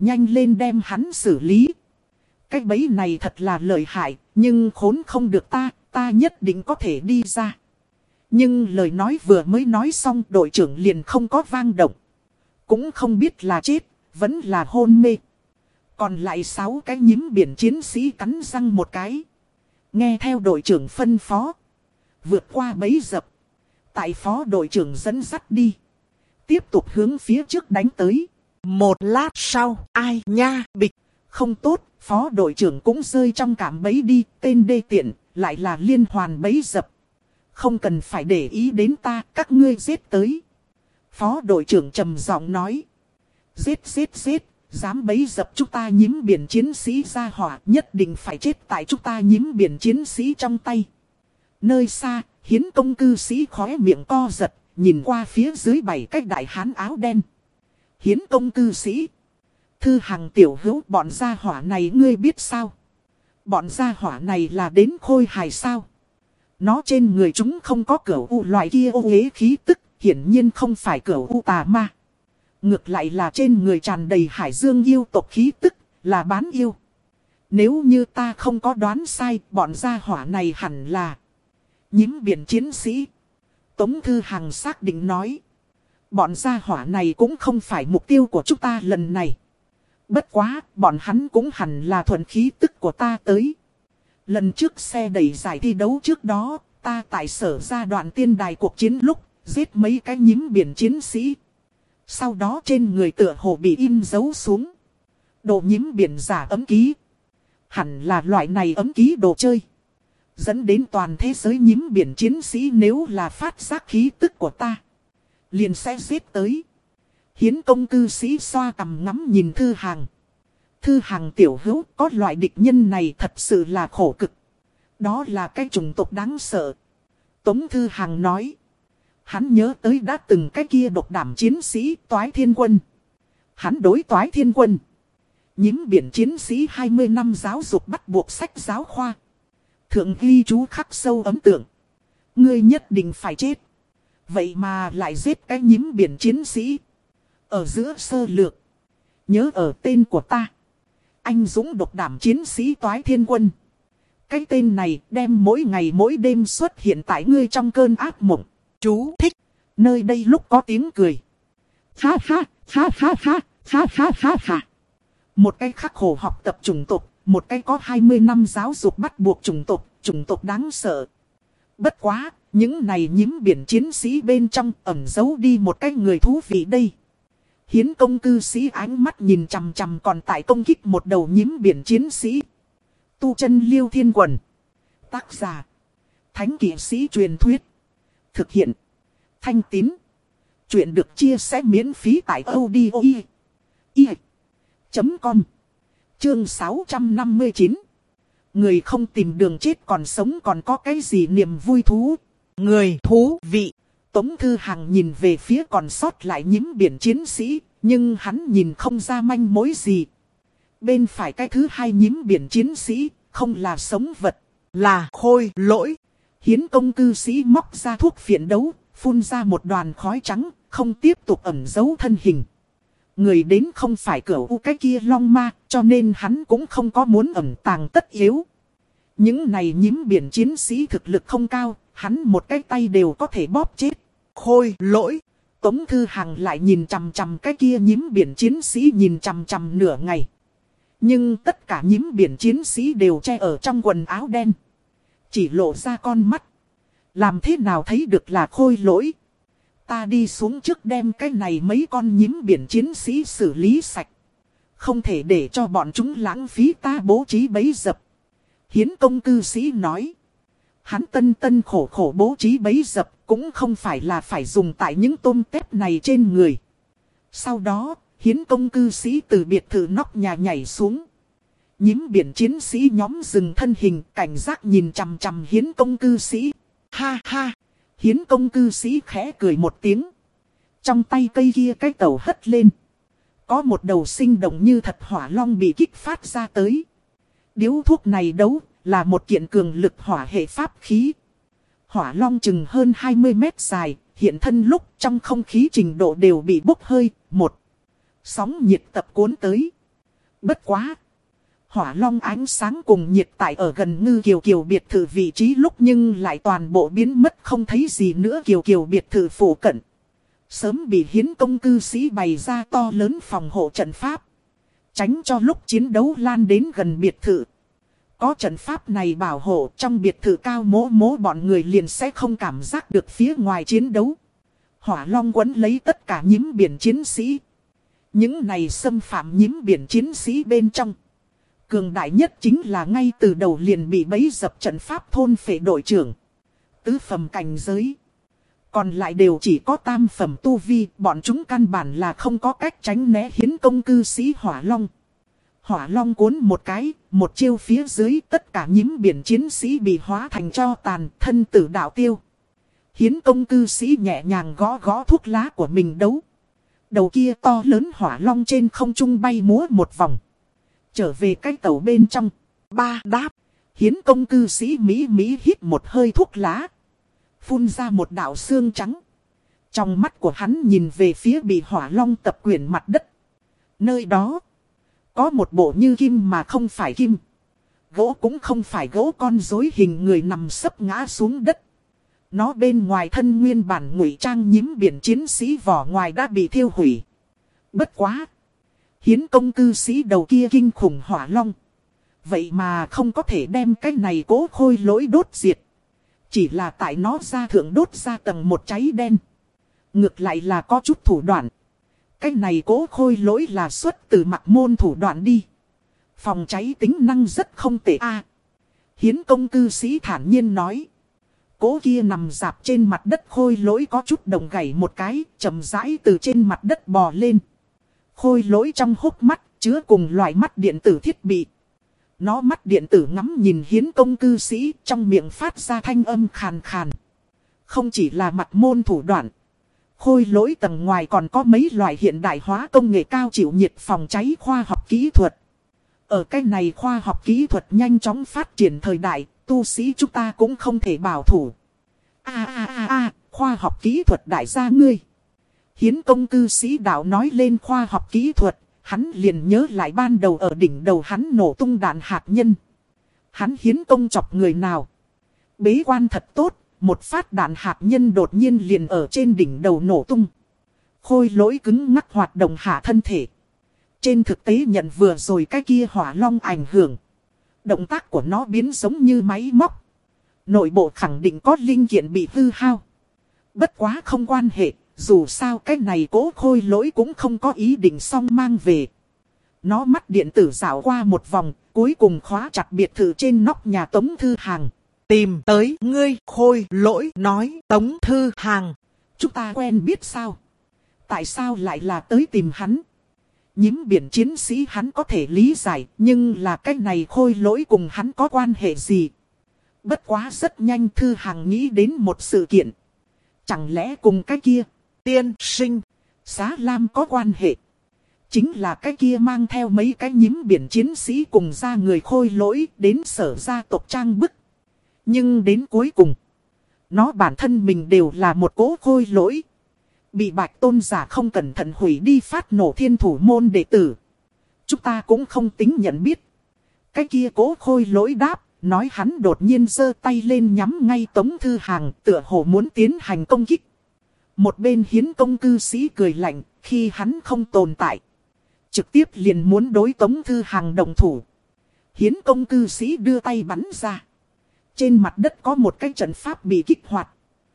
Nhanh lên đem hắn xử lý. Cái bẫy này thật là lợi hại, nhưng khốn không được ta, ta nhất định có thể đi ra. Nhưng lời nói vừa mới nói xong, đội trưởng liền không có vang động. Cũng không biết là chết, vẫn là hôn mê. Còn lại sáu cái nhím biển chiến sĩ cắn răng một cái. Nghe theo đội trưởng phân phó. Vượt qua bẫy dập. Tại phó đội trưởng dẫn dắt đi. Tiếp tục hướng phía trước đánh tới. Một lát sau, ai nha, bịch. Không tốt, phó đội trưởng cũng rơi trong cạm bẫy đi. Tên đê tiện, lại là liên hoàn bẫy dập. Không cần phải để ý đến ta, các ngươi giết tới. Phó đội trưởng trầm giọng nói. Giết giết giết, dám bẫy dập chúng ta nhím biển chiến sĩ ra hỏa, nhất định phải chết tại chúng ta nhím biển chiến sĩ trong tay. Nơi xa, Hiến công cư sĩ khóe miệng co giật, nhìn qua phía dưới bảy cái đại hán áo đen. Hiến công cư sĩ. Thư Hằng tiểu hữu, bọn gia hỏa này ngươi biết sao? Bọn gia hỏa này là đến khôi hài sao? Nó trên người chúng không có cửu u loại kia ô uế khí tức, hiển nhiên không phải cửu u tà ma. Ngược lại là trên người tràn đầy hải dương yêu tộc khí tức, là bán yêu. Nếu như ta không có đoán sai, bọn gia hỏa này hẳn là nhím biển chiến sĩ. Tống Thư Hằng xác định nói. Bọn gia hỏa này cũng không phải mục tiêu của chúng ta lần này. Bất quá, bọn hắn cũng hẳn là thuần khí tức của ta tới. Lần trước xe đẩy giải thi đấu trước đó, ta tại sở ra đoạn tiên đài cuộc chiến lúc, giết mấy cái nhím biển chiến sĩ. Sau đó trên người tựa hồ bị in dấu xuống. Đồ nhím biển giả ấm ký. Hẳn là loại này ấm ký đồ chơi. Dẫn đến toàn thế giới nhím biển chiến sĩ nếu là phát giác khí tức của ta. Liền sẽ giết tới. Hiến công cư sĩ xoa cằm ngắm nhìn Thư Hằng. Thư Hằng tiểu hữu, có loại địch nhân này thật sự là khổ cực. Đó là cái chủng tộc đáng sợ. Tống Thư Hằng nói. Hắn nhớ tới đã từng cái kia độc đảm chiến sĩ Toái Thiên Quân. Hắn đối Toái Thiên Quân. Nhím biển chiến sĩ hai mươi năm giáo dục bắt buộc sách giáo khoa. Thượng ghi chú khắc sâu ấn tượng. Ngươi nhất định phải chết. Vậy mà lại giết cái nhím biển chiến sĩ. Ở giữa sơ lược. Nhớ ở tên của ta. Anh dũng độc đảm chiến sĩ Toái Thiên Quân. Cái tên này đem mỗi ngày mỗi đêm xuất hiện tại ngươi trong cơn ác mộng. Chú thích. Nơi đây lúc có tiếng cười. Ha ha, ha ha ha, ha ha ha ha. Một cái khắc khổ học tập chủng tộc. Một cái có hai mươi năm giáo dục bắt buộc chủng tộc. Chủng tộc đáng sợ. Bất quá, những này nhím biển chiến sĩ bên trong ẩn giấu đi một cái người thú vị đây. Hiến công cư sĩ ánh mắt nhìn chằm chằm còn tại công kích một đầu nhím biển chiến sĩ. Tu chân Liêu Thiên Quần. Tác giả. Thánh kỵ sĩ truyền thuyết. Thực hiện. Thanh Tín. Chuyện được chia sẻ miễn phí tại audio chấm com. Chương sáu trăm năm mươi chín. Người không tìm đường chết còn sống còn có cái gì niềm vui thú. Người thú vị. Tống Thư Hằng nhìn về phía còn sót lại nhím biển chiến sĩ. Nhưng hắn nhìn không ra manh mối gì. Bên phải cái thứ hai nhím biển chiến sĩ. Không là sống vật. Là khôi lỗi. Hiến công cư sĩ móc ra thuốc phiện đấu. Phun ra một đoàn khói trắng. Không tiếp tục ẩn giấu thân hình. Người đến không phải cửu u cái kia long ma. Cho nên hắn cũng không có muốn ẩn tàng tất yếu. Những này nhím biển chiến sĩ thực lực không cao. Hắn một cái tay đều có thể bóp chết. Khôi lỗi. Tống Thư Hằng lại nhìn chằm chằm cái kia nhím biển chiến sĩ nhìn chằm chằm nửa ngày. Nhưng tất cả nhím biển chiến sĩ đều che ở trong quần áo đen. Chỉ lộ ra con mắt. Làm thế nào thấy được là khôi lỗi. Ta đi xuống trước đem cái này mấy con nhím biển chiến sĩ xử lý sạch. Không thể để cho bọn chúng lãng phí ta bố trí bẫy dập. Hiến công cư sĩ nói. Hắn tân tân khổ khổ bố trí bẫy dập cũng không phải là phải dùng tại những tôm tép này trên người. Sau đó, hiến công cư sĩ từ biệt thự nóc nhà nhảy xuống. Nhím biển chiến sĩ nhóm dừng thân hình cảnh giác nhìn chằm chằm hiến công cư sĩ. Ha ha! Hiến công cư sĩ khẽ cười một tiếng. Trong tay cây kia cái tàu hất lên. Có một đầu sinh động như thật hỏa long bị kích phát ra tới. Điếu thuốc này đấu là một kiện cường lực hỏa hệ pháp khí. Hỏa long chừng hơn hai mươi mét dài, hiện thân lúc trong không khí trình độ đều bị bốc hơi. Một sóng nhiệt tập cuốn tới. Bất quá. Hỏa long ánh sáng cùng nhiệt tại ở gần Ngư Kiều Kiều biệt thự vị trí lúc nhưng lại toàn bộ biến mất không thấy gì nữa. Kiều Kiều biệt thự phủ cận sớm bị Hiến công cư sĩ bày ra to lớn phòng hộ trận pháp, tránh cho lúc chiến đấu lan đến gần biệt thự. Có trận pháp này bảo hộ, trong biệt thự cao mố mố bọn người liền sẽ không cảm giác được phía ngoài chiến đấu. Hỏa long quấn lấy tất cả nhím biển chiến sĩ. Những này xâm phạm nhím biển chiến sĩ bên trong. Cường đại nhất chính là ngay từ đầu liền bị bấy dập trận pháp thôn phệ đội trưởng. Tứ phẩm cảnh giới. Còn lại đều chỉ có tam phẩm tu vi, bọn chúng căn bản là không có cách tránh né Hiến công cư sĩ hỏa long. Hỏa long cuốn một cái, một chiêu phía dưới tất cả nhím biển chiến sĩ bị hóa thành tro tàn, thân tử đạo tiêu. Hiến công cư sĩ nhẹ nhàng gõ gõ thuốc lá của mình đấu. Đầu kia to lớn hỏa long trên không trung bay múa một vòng. Trở về cái tàu bên trong. Ba đáp. Hiến công cư sĩ Mỹ Mỹ hít một hơi thuốc lá. Phun ra một đạo xương trắng. Trong mắt của hắn nhìn về phía bị hỏa long tập quyển mặt đất. Nơi đó có một bộ như kim mà không phải kim. Gỗ cũng không phải gỗ, con rối hình người nằm sấp ngã xuống đất. Nó bên ngoài thân nguyên bản ngụy trang nhím biển chiến sĩ vỏ ngoài đã bị thiêu hủy. Bất quá. Hiến công cư sĩ đầu kia kinh khủng hỏa long. Vậy mà không có thể đem cái này cố khôi lỗi đốt diệt. Chỉ là tại nó ra thượng đốt ra tầng một cháy đen. Ngược lại là có chút thủ đoạn. Cái này cố khôi lỗi là xuất từ mặc môn thủ đoạn đi. Phòng cháy tính năng rất không tệ a. À, Hiến công cư sĩ thản nhiên nói. Cố kia nằm dạp trên mặt đất khôi lỗi có chút đồng gảy một cái, chậm rãi từ trên mặt đất bò lên. Khôi lỗi trong hốc mắt chứa cùng loại mắt điện tử thiết bị. Nó mắt điện tử ngắm nhìn Hiến công cư sĩ, trong miệng phát ra thanh âm khàn khàn. Không chỉ là mặt môn thủ đoạn. Khôi lỗi tầng ngoài còn có mấy loại hiện đại hóa công nghệ cao chịu nhiệt phòng cháy khoa học kỹ thuật. Ở cái này khoa học kỹ thuật nhanh chóng phát triển thời đại, tu sĩ chúng ta cũng không thể bảo thủ. A a a a, khoa học kỹ thuật đại gia ngươi. Hiến công cư sĩ đạo nói lên khoa học kỹ thuật, hắn liền nhớ lại ban đầu ở đỉnh đầu hắn nổ tung đạn hạt nhân. Hắn hiến công chọc người nào? Bế quan thật tốt, một phát đạn hạt nhân đột nhiên liền ở trên đỉnh đầu nổ tung. Khôi lỗi cứng ngắc hoạt động hạ thân thể. Trên thực tế nhận vừa rồi cái kia hỏa long ảnh hưởng. Động tác của nó biến giống như máy móc. Nội bộ khẳng định có linh kiện bị hư hao. Bất quá không quan hệ, dù sao cái này cố khôi lỗi cũng không có ý định xong mang về. Nó mắt điện tử dạo qua một vòng, cuối cùng khóa chặt biệt thự trên nóc nhà Tống Thư Hàng. Tìm tới ngươi, khôi lỗi nói Tống Thư Hàng. Chúng ta quen biết sao? Tại sao lại là tới tìm hắn? Nhím biển chiến sĩ hắn có thể lý giải, nhưng là cái này khôi lỗi cùng hắn có quan hệ gì? Bất quá rất nhanh Thư Hàng nghĩ đến một sự kiện. Chẳng lẽ cùng cái kia, tiên sinh, Xá Lam có quan hệ? Chính là cái kia mang theo mấy cái nhím biển chiến sĩ cùng ra người khôi lỗi đến sở gia tộc trang bức. Nhưng đến cuối cùng, nó bản thân mình đều là một cố khôi lỗi. Bị Bạch Tôn giả không cẩn thận hủy đi phát nổ thiên thủ môn đệ tử. Chúng ta cũng không tính nhận biết. Cái kia cố khôi lỗi đáp, nói hắn đột nhiên giơ tay lên nhắm ngay Tống Thư Hàng, tựa hồ muốn tiến hành công kích. Một bên hiến công cư sĩ cười lạnh, khi hắn không tồn tại. Trực tiếp liền muốn đối Tống Thư Hàng đồng thủ. Hiến công cư sĩ đưa tay bắn ra. Trên mặt đất có một cái trận pháp bị kích hoạt.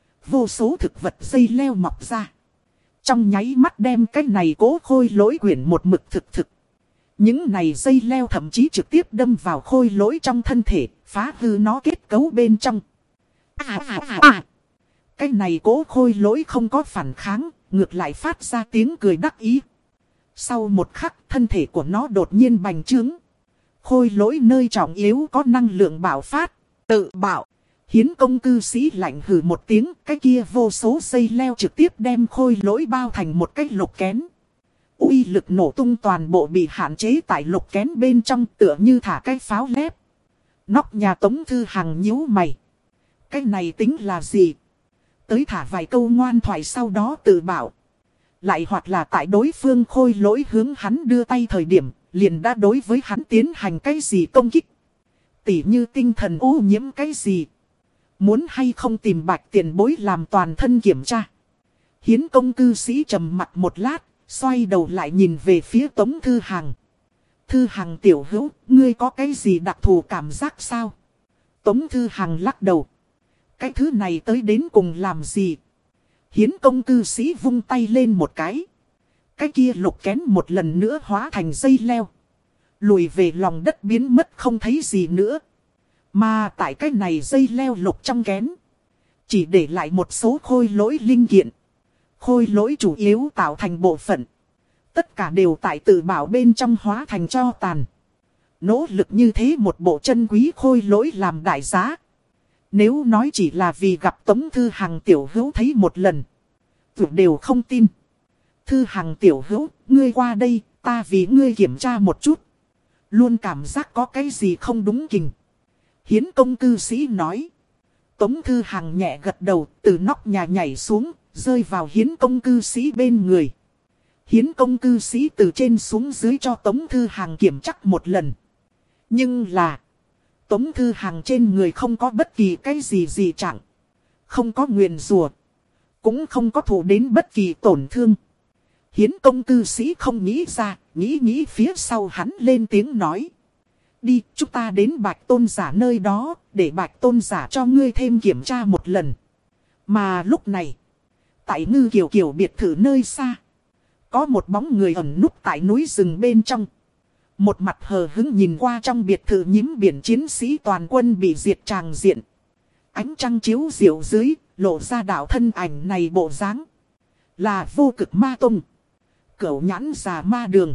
Vô số thực vật dây leo mọc ra. Trong nháy mắt đem cái này cố khôi lỗi quyển một mực thực thực. Những này dây leo thậm chí trực tiếp đâm vào khôi lỗi trong thân thể, phá hư nó kết cấu bên trong. À à à à. Cái này cố khôi lỗi không có phản kháng, ngược lại phát ra tiếng cười đắc ý. Sau một khắc, thân thể của nó đột nhiên bành trướng. Khôi lỗi nơi trọng yếu có năng lượng bạo phát, tự bạo. Hiến công cư sĩ lạnh hừ một tiếng, cái kia vô số dây leo trực tiếp đem khôi lỗi bao thành một cái lục kén. Uy lực nổ tung toàn bộ bị hạn chế tại lục kén bên trong, tựa như thả cái pháo lép. Nóc nhà Tống Thư Hàng nhíu mày. Cái này tính là gì? Tới thả vài câu ngoan thoại sau đó tự bảo. Lại hoặc là tại đối phương khôi lỗi hướng hắn đưa tay thời điểm, liền đã đối với hắn tiến hành cái gì công kích. Tỉ như tinh thần ô nhiễm cái gì. Muốn hay không tìm Bạch tiền bối làm toàn thân kiểm tra. Hiến công cư sĩ trầm mặt một lát, xoay đầu lại nhìn về phía Tống Thư Hằng. Thư Hằng tiểu hữu, ngươi có cái gì đặc thù cảm giác sao? Tống Thư Hằng lắc đầu. Cái thứ này tới đến cùng làm gì? Hiến công cư sĩ vung tay lên một cái. Cái kia lục kén một lần nữa hóa thành dây leo. Lùi về lòng đất biến mất không thấy gì nữa. Mà tại cái này dây leo lục trong kén. Chỉ để lại một số khôi lỗi linh kiện. Khôi lỗi chủ yếu tạo thành bộ phận. Tất cả đều tại tự bảo bên trong hóa thành tro tàn. Nỗ lực như thế một bộ chân quý khôi lỗi làm đại giá. Nếu nói chỉ là vì gặp Tống Thư Hằng tiểu hữu thấy một lần. Tuyệt đều không tin. Thư Hằng tiểu hữu, ngươi qua đây, ta vì ngươi kiểm tra một chút. Luôn cảm giác có cái gì không đúng kình. Hiến công cư sĩ nói. Tống Thư Hằng nhẹ gật đầu, từ nóc nhà nhảy xuống, rơi vào hiến công cư sĩ bên người. Hiến công cư sĩ từ trên xuống dưới cho Tống Thư Hằng kiểm chắc một lần. Nhưng là, Tống Thư Hằng trên người không có bất kỳ cái gì gì chẳng. Không có nguyền rủa, cũng không có thủ đến bất kỳ tổn thương. Hiến công cư sĩ không nghĩ ra, nghĩ nghĩ phía sau hắn lên tiếng nói. Đi, chúng ta đến Bạch Tôn giả nơi đó, để Bạch Tôn giả cho ngươi thêm kiểm tra một lần. Mà lúc này, tại Ngư Kiều Kiều biệt thự nơi xa, có một bóng người ẩn núp tại núi rừng bên trong. Một mặt hờ hững nhìn qua trong biệt thự nhím biển chiến sĩ toàn quân bị diệt tràng diện. Ánh trăng chiếu diệu dưới, lộ ra đạo thân ảnh này bộ dáng là Vô Cực Ma Tông. Cẩu nhãn già ma đường.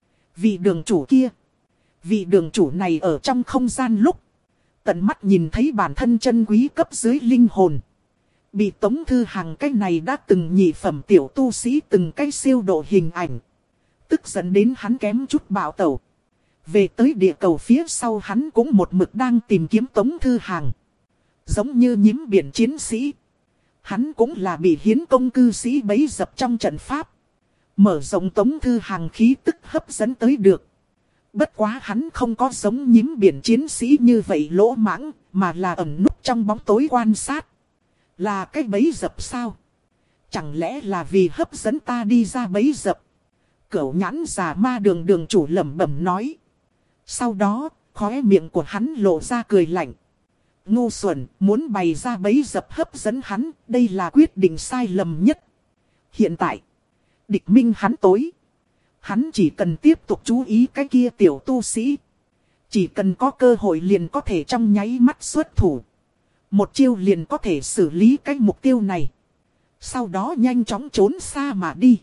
Vị đường chủ kia. Vị đường chủ này ở trong không gian lúc. Tận mắt nhìn thấy bản thân chân quý cấp dưới linh hồn. Bị Tống Thư Hằng cái này đã từng nhị phẩm tiểu tu sĩ từng cái siêu độ hình ảnh. Tức dẫn đến hắn kém chút bạo tẩu. Về tới địa cầu phía sau hắn cũng một mực đang tìm kiếm Tống Thư Hằng. Giống như nhím biển chiến sĩ. Hắn cũng là bị hiến công cư sĩ bấy dập trong trận pháp. Mở rộng Tống Thư Hằng khí tức hấp dẫn tới được. Bất quá hắn không có giống nhím biển chiến sĩ như vậy lỗ mãng, mà là ẩn núp trong bóng tối quan sát. Là cái bấy dập sao? Chẳng lẽ là vì hấp dẫn ta đi ra bấy dập? Cẩu nhãn già ma đường đường chủ lẩm bẩm nói. Sau đó, khóe miệng của hắn lộ ra cười lạnh. Ngu xuẩn, muốn bày ra bấy dập hấp dẫn hắn, đây là quyết định sai lầm nhất. Hiện tại, địch minh hắn tối. Hắn chỉ cần tiếp tục chú ý cái kia tiểu tu sĩ. Chỉ cần có cơ hội liền có thể trong nháy mắt xuất thủ. Một chiêu liền có thể xử lý cái mục tiêu này. Sau đó nhanh chóng trốn xa mà đi.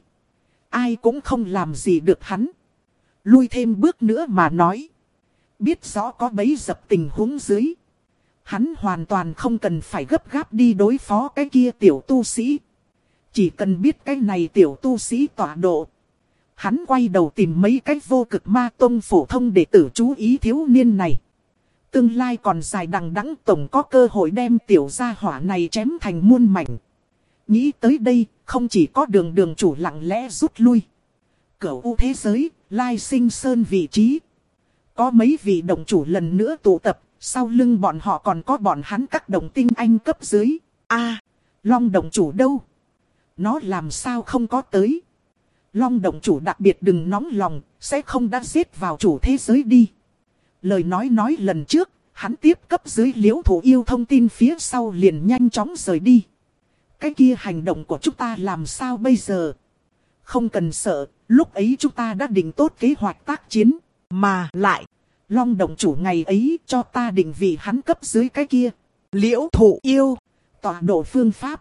Ai cũng không làm gì được hắn. Lui thêm bước nữa mà nói. Biết rõ có bấy dập tình huống dưới. Hắn hoàn toàn không cần phải gấp gáp đi đối phó cái kia tiểu tu sĩ. Chỉ cần biết cái này tiểu tu sĩ tọa độ. Hắn quay đầu tìm mấy cái Vô Cực Ma Tông phổ thông để tử chú ý thiếu niên này. Tương lai còn dài đằng đẵng, tổng có cơ hội đem tiểu gia hỏa này chém thành muôn mảnh. Nghĩ tới đây, không chỉ có đường đường chủ lặng lẽ rút lui. Cửu u thế giới, Lai Sinh Sơn vị trí. Có mấy vị đồng chủ lần nữa tụ tập, sau lưng bọn họ còn có bọn hắn các đồng tinh anh cấp dưới. A, Long đồng chủ đâu? Nó làm sao không có tới? Long đồng chủ đặc biệt đừng nóng lòng, sẽ không đã giết vào chủ thế giới đi. Lời nói nói lần trước, hắn tiếp cấp dưới Liễu Thủ Yêu thông tin phía sau liền nhanh chóng rời đi. Cái kia hành động của chúng ta làm sao bây giờ? Không cần sợ, lúc ấy chúng ta đã định tốt kế hoạch tác chiến. Mà lại, Long đồng chủ ngày ấy cho ta định vị hắn cấp dưới cái kia. Liễu Thủ Yêu, tọa độ phương pháp.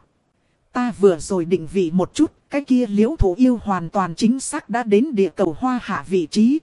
Ta vừa rồi định vị một chút, cái kia Liễu Thủ Yêu hoàn toàn chính xác đã đến địa cầu Hoa Hạ vị trí.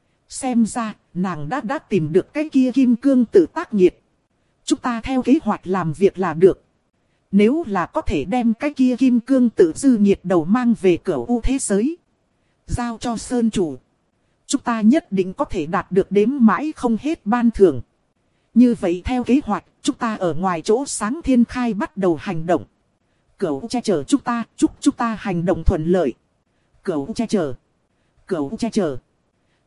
Xem ra, nàng đã đã tìm được cái kia kim cương tự tác nhiệt. Chúng ta theo kế hoạch làm việc là được. Nếu là có thể đem cái kia kim cương tự dư nhiệt đầu mang về cửa u thế giới. Giao cho Sơn Chủ. Chúng ta nhất định có thể đạt được đếm mãi không hết ban thưởng. Như vậy theo kế hoạch, chúng ta ở ngoài chỗ sáng thiên khai bắt đầu hành động. Cửu che chở chúng ta, chúc chúng ta hành động thuận lợi. Cửu che chở. Cửu che chở.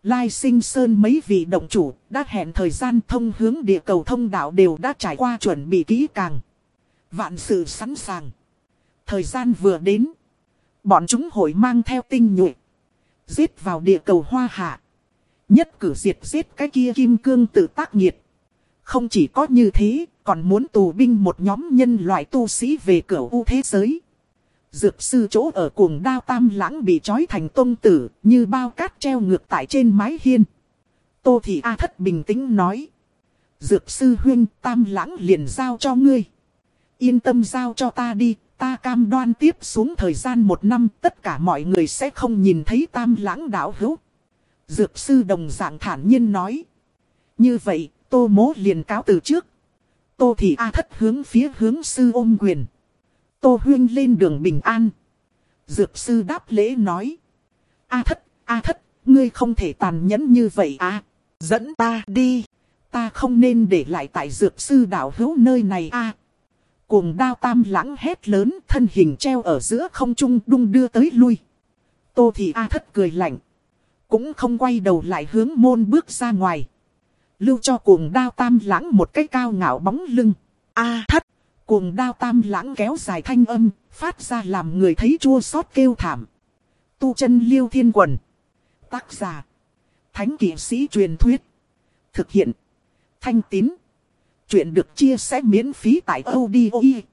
Lai Sinh Sơn mấy vị động chủ đã hẹn thời gian thông hướng địa cầu thông đạo đều đã trải qua chuẩn bị kỹ càng. Vạn sự sẵn sàng. Thời gian vừa đến. Bọn chúng hội mang theo tinh nhuệ. Giết vào địa cầu Hoa Hạ. Nhất cử diệt giết cái kia kim cương tự tác nghiệt. Không chỉ có như thế, còn muốn tù binh một nhóm nhân loại tu sĩ về cửu u thế giới. Dược sư chỗ ở cuồng đao Tam Lãng bị trói thành tông tử, như bao cát treo ngược tại trên mái hiên. Tô Thị A Thất bình tĩnh nói. Dược sư huynh, Tam Lãng liền giao cho ngươi. Yên tâm giao cho ta đi, ta cam đoan tiếp xuống thời gian một năm tất cả mọi người sẽ không nhìn thấy Tam Lãng đạo hữu. Dược sư đồng dạng thản nhiên nói. Như vậy, Tô Mỗ liền cáo từ trước. Tô Thị A Thất hướng phía hướng sư ôm quyền. Tô huynh lên đường bình an. Dược sư đáp lễ nói. A Thất, A Thất, ngươi không thể tàn nhẫn như vậy à. Dẫn ta đi. Ta không nên để lại tại dược sư đạo hữu nơi này à. Cuồng đao Tam Lãng hét lớn, thân hình treo ở giữa không trung đung đưa tới lui. Tô Thị A Thất cười lạnh. Cũng không quay đầu lại hướng môn bước ra ngoài. Lưu cho cuồng đao Tam Lãng một cái cao ngạo bóng lưng. A Thất. Cuồng đao Tam Lãng kéo dài thanh âm, phát ra làm người thấy chua xót kêu thảm. Tu chân Liêu Thiên Quần. Tác giả. Thánh kỵ sĩ truyền thuyết. Thực hiện. Thanh Tín. Chuyện được chia sẻ miễn phí tại audio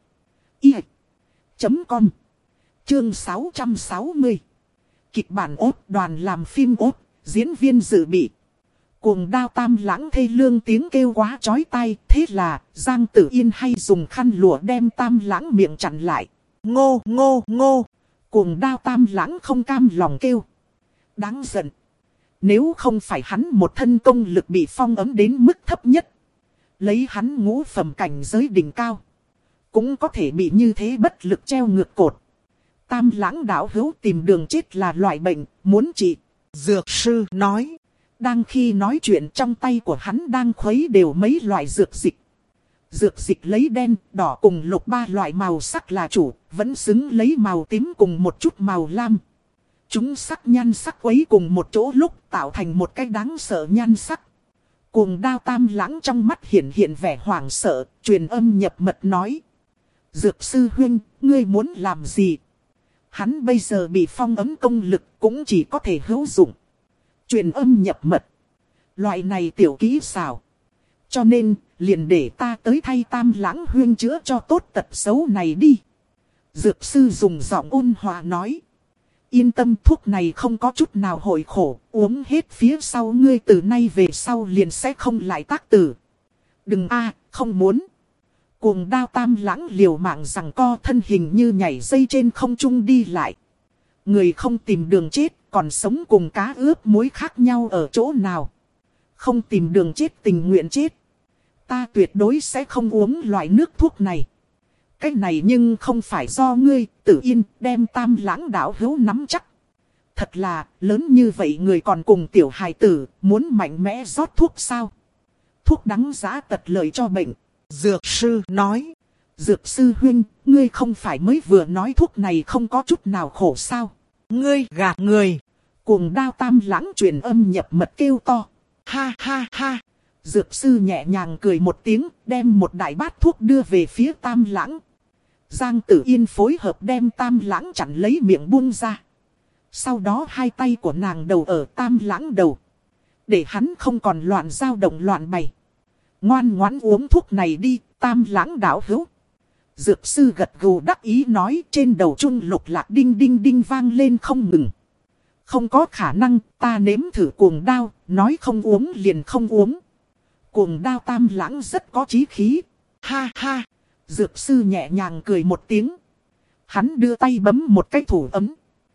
i chấm com. Chương sáu trăm sáu mươi. Kịch bản ốt, đoàn làm phim ốt, diễn viên dự bị. Cuồng đao Tam Lãng thê lương tiếng kêu quá chói tai, thế là Giang Tử Yên hay dùng khăn lụa đem Tam Lãng miệng chặn lại. Ngô ngô ngô. Cuồng đao Tam Lãng không cam lòng kêu. Đáng giận. Nếu không phải hắn một thân công lực bị phong ấm đến mức thấp nhất, lấy hắn ngũ phẩm cảnh giới đỉnh cao, cũng có thể bị như thế bất lực treo ngược cột. Tam Lãng đạo hữu tìm đường chết là loại bệnh, muốn trị. Dược sư nói. Đang khi nói chuyện trong tay của hắn đang khuấy đều mấy loại dược dịch. Dược dịch lấy đen, đỏ cùng lục ba loại màu sắc là chủ, vẫn xứng lấy màu tím cùng một chút màu lam. Chúng sắc nhan sắc quấy cùng một chỗ lúc tạo thành một cái đáng sợ nhan sắc. Cuồng đao Tam Lãng trong mắt hiện hiện vẻ hoảng sợ, truyền âm nhập mật nói. Dược sư huynh, ngươi muốn làm gì? Hắn bây giờ bị phong ấm công lực cũng chỉ có thể hữu dụng. Truyền âm nhập mật. Loại này tiểu kỹ xảo. Cho nên, liền để ta tới thay Tam Lãng huynh chữa cho tốt tật xấu này đi. Dược sư dùng giọng ôn hòa nói. Yên tâm, thuốc này không có chút nào hồi khổ, uống hết phía sau ngươi từ nay về sau liền sẽ không lại tác tử. Đừng a, không muốn. Cuồng đao Tam Lãng liều mạng rằng co, thân hình như nhảy dây trên không trung đi lại. Người không tìm đường chết, còn sống cùng cá ướp muối khác nhau ở chỗ nào. Không tìm đường chết tình nguyện chết. Ta tuyệt đối sẽ không uống loại nước thuốc này. Cái này nhưng không phải do ngươi, Tử Yên, đem Tam Lãng đạo hữu nắm chắc. Thật là, lớn như vậy người còn cùng tiểu hài tử, muốn mạnh mẽ rót thuốc sao? Thuốc đắng giá tật lợi cho bệnh. Dược sư nói. Dược sư huynh, ngươi không phải mới vừa nói thuốc này không có chút nào khổ sao? Ngươi gạt người. Cuồng đao Tam Lãng truyền âm nhập mật kêu to. Ha ha ha. Dược sư nhẹ nhàng cười một tiếng, đem một đại bát thuốc đưa về phía Tam Lãng. Giang Tử Yên phối hợp đem Tam Lãng chặn lấy miệng buông ra. Sau đó hai tay của nàng đầu ở Tam Lãng đầu. Để hắn không còn loạn dao động loạn bày. Ngoan ngoãn uống thuốc này đi, Tam Lãng đạo hữu. Dược sư gật gù đắc ý nói, trên đầu trung lục lạc đinh đinh đinh vang lên không ngừng. Không có khả năng, ta nếm thử cuồng đao, nói không uống liền không uống. Cuồng đao Tam Lãng rất có chí khí. Ha ha. Dược sư nhẹ nhàng cười một tiếng. Hắn đưa tay bấm một cái thủ ấm.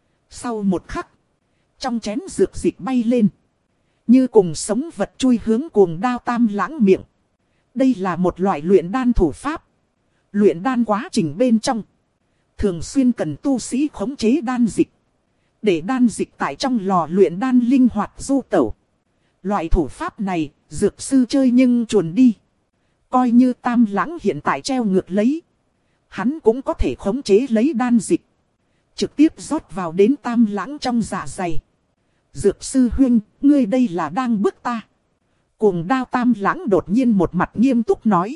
Sau một khắc, trong chén dược dịch bay lên. Như cùng sống vật chui hướng cuồng đao Tam Lãng miệng. Đây là một loại luyện đan thủ pháp. Luyện đan quá trình bên trong, thường xuyên cần tu sĩ khống chế đan dịch. Để đan dịch tại trong lò luyện đan linh hoạt du tẩu. Loại thủ pháp này, dược sư chơi nhưng chuồn đi. Coi như Tam Lãng hiện tại treo ngược lấy. Hắn cũng có thể khống chế lấy đan dịch. Trực tiếp rót vào đến Tam Lãng trong dạ dày. Dược sư huynh, ngươi đây là đang bức ta. Cuồng đao tam lãng đột nhiên một mặt nghiêm túc nói.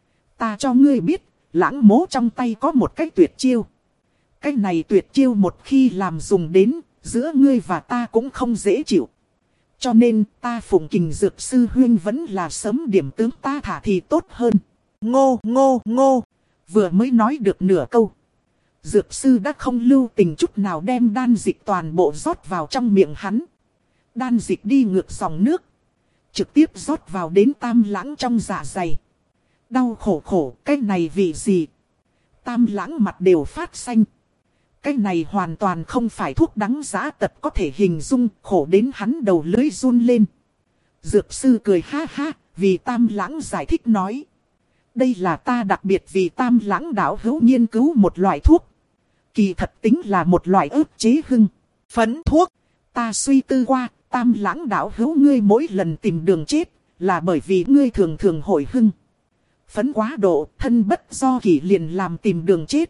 Ta cho ngươi biết, lãng mố trong tay có một cái tuyệt chiêu. Cái này tuyệt chiêu một khi làm dùng đến, giữa ngươi và ta cũng không dễ chịu. Cho nên ta phụng kình dược sư huynh vẫn là sớm điểm tướng ta thả thì tốt hơn. Ngô ngô ngô. Vừa mới nói được nửa câu. Dược sư đã không lưu tình chút nào đem đan dịch toàn bộ rót vào trong miệng hắn. Đan dịch đi ngược dòng nước. Trực tiếp rót vào đến tam lãng trong dạ dày. Đau khổ khổ, cái này vì gì? Tam lãng mặt đều phát xanh. Cái này hoàn toàn không phải thuốc đắng giã tật có thể hình dung, khổ đến hắn đầu lưỡi run lên. Dược sư cười ha ha, vì tam lãng giải thích nói. Đây là ta đặc biệt vì tam lãng đạo hữu nghiên cứu một loại thuốc. Kỳ thật tính là một loại ức chế hưng phấn thuốc. Ta suy tư qua, tam lãng đạo hữu ngươi mỗi lần tìm đường chết, là bởi vì ngươi thường thường hồi hưng phấn quá độ, thân bất do kỷ liền làm tìm đường chết.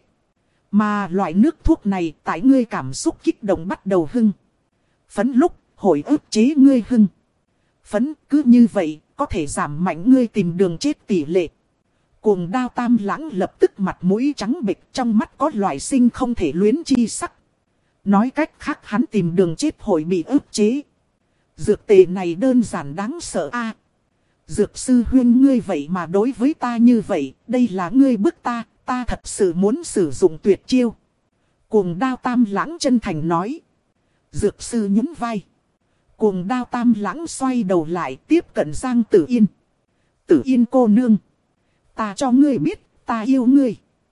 Mà loại nước thuốc này tại ngươi cảm xúc kích động bắt đầu hưng phấn lúc, hồi ức chế ngươi hưng phấn, cứ như vậy, có thể giảm mạnh ngươi tìm đường chết tỷ lệ. Cuồng đao tam lãng lập tức mặt mũi trắng bệch, trong mắt có loại sinh không thể luyến chi sắc. Nói cách khác hắn tìm đường chết hồi bị ức chế. Dược tề này đơn giản đáng sợ a. Dược sư huynh ngươi vậy mà đối với ta như vậy, đây là ngươi bức ta, ta thật sự muốn sử dụng tuyệt chiêu. Cuồng đao tam lãng chân thành nói. Dược sư nhún vai. Cuồng đao tam lãng xoay đầu lại tiếp cận Giang Tử Yên. Tử Yên cô nương. Ta cho ngươi biết, ta yêu ngươi.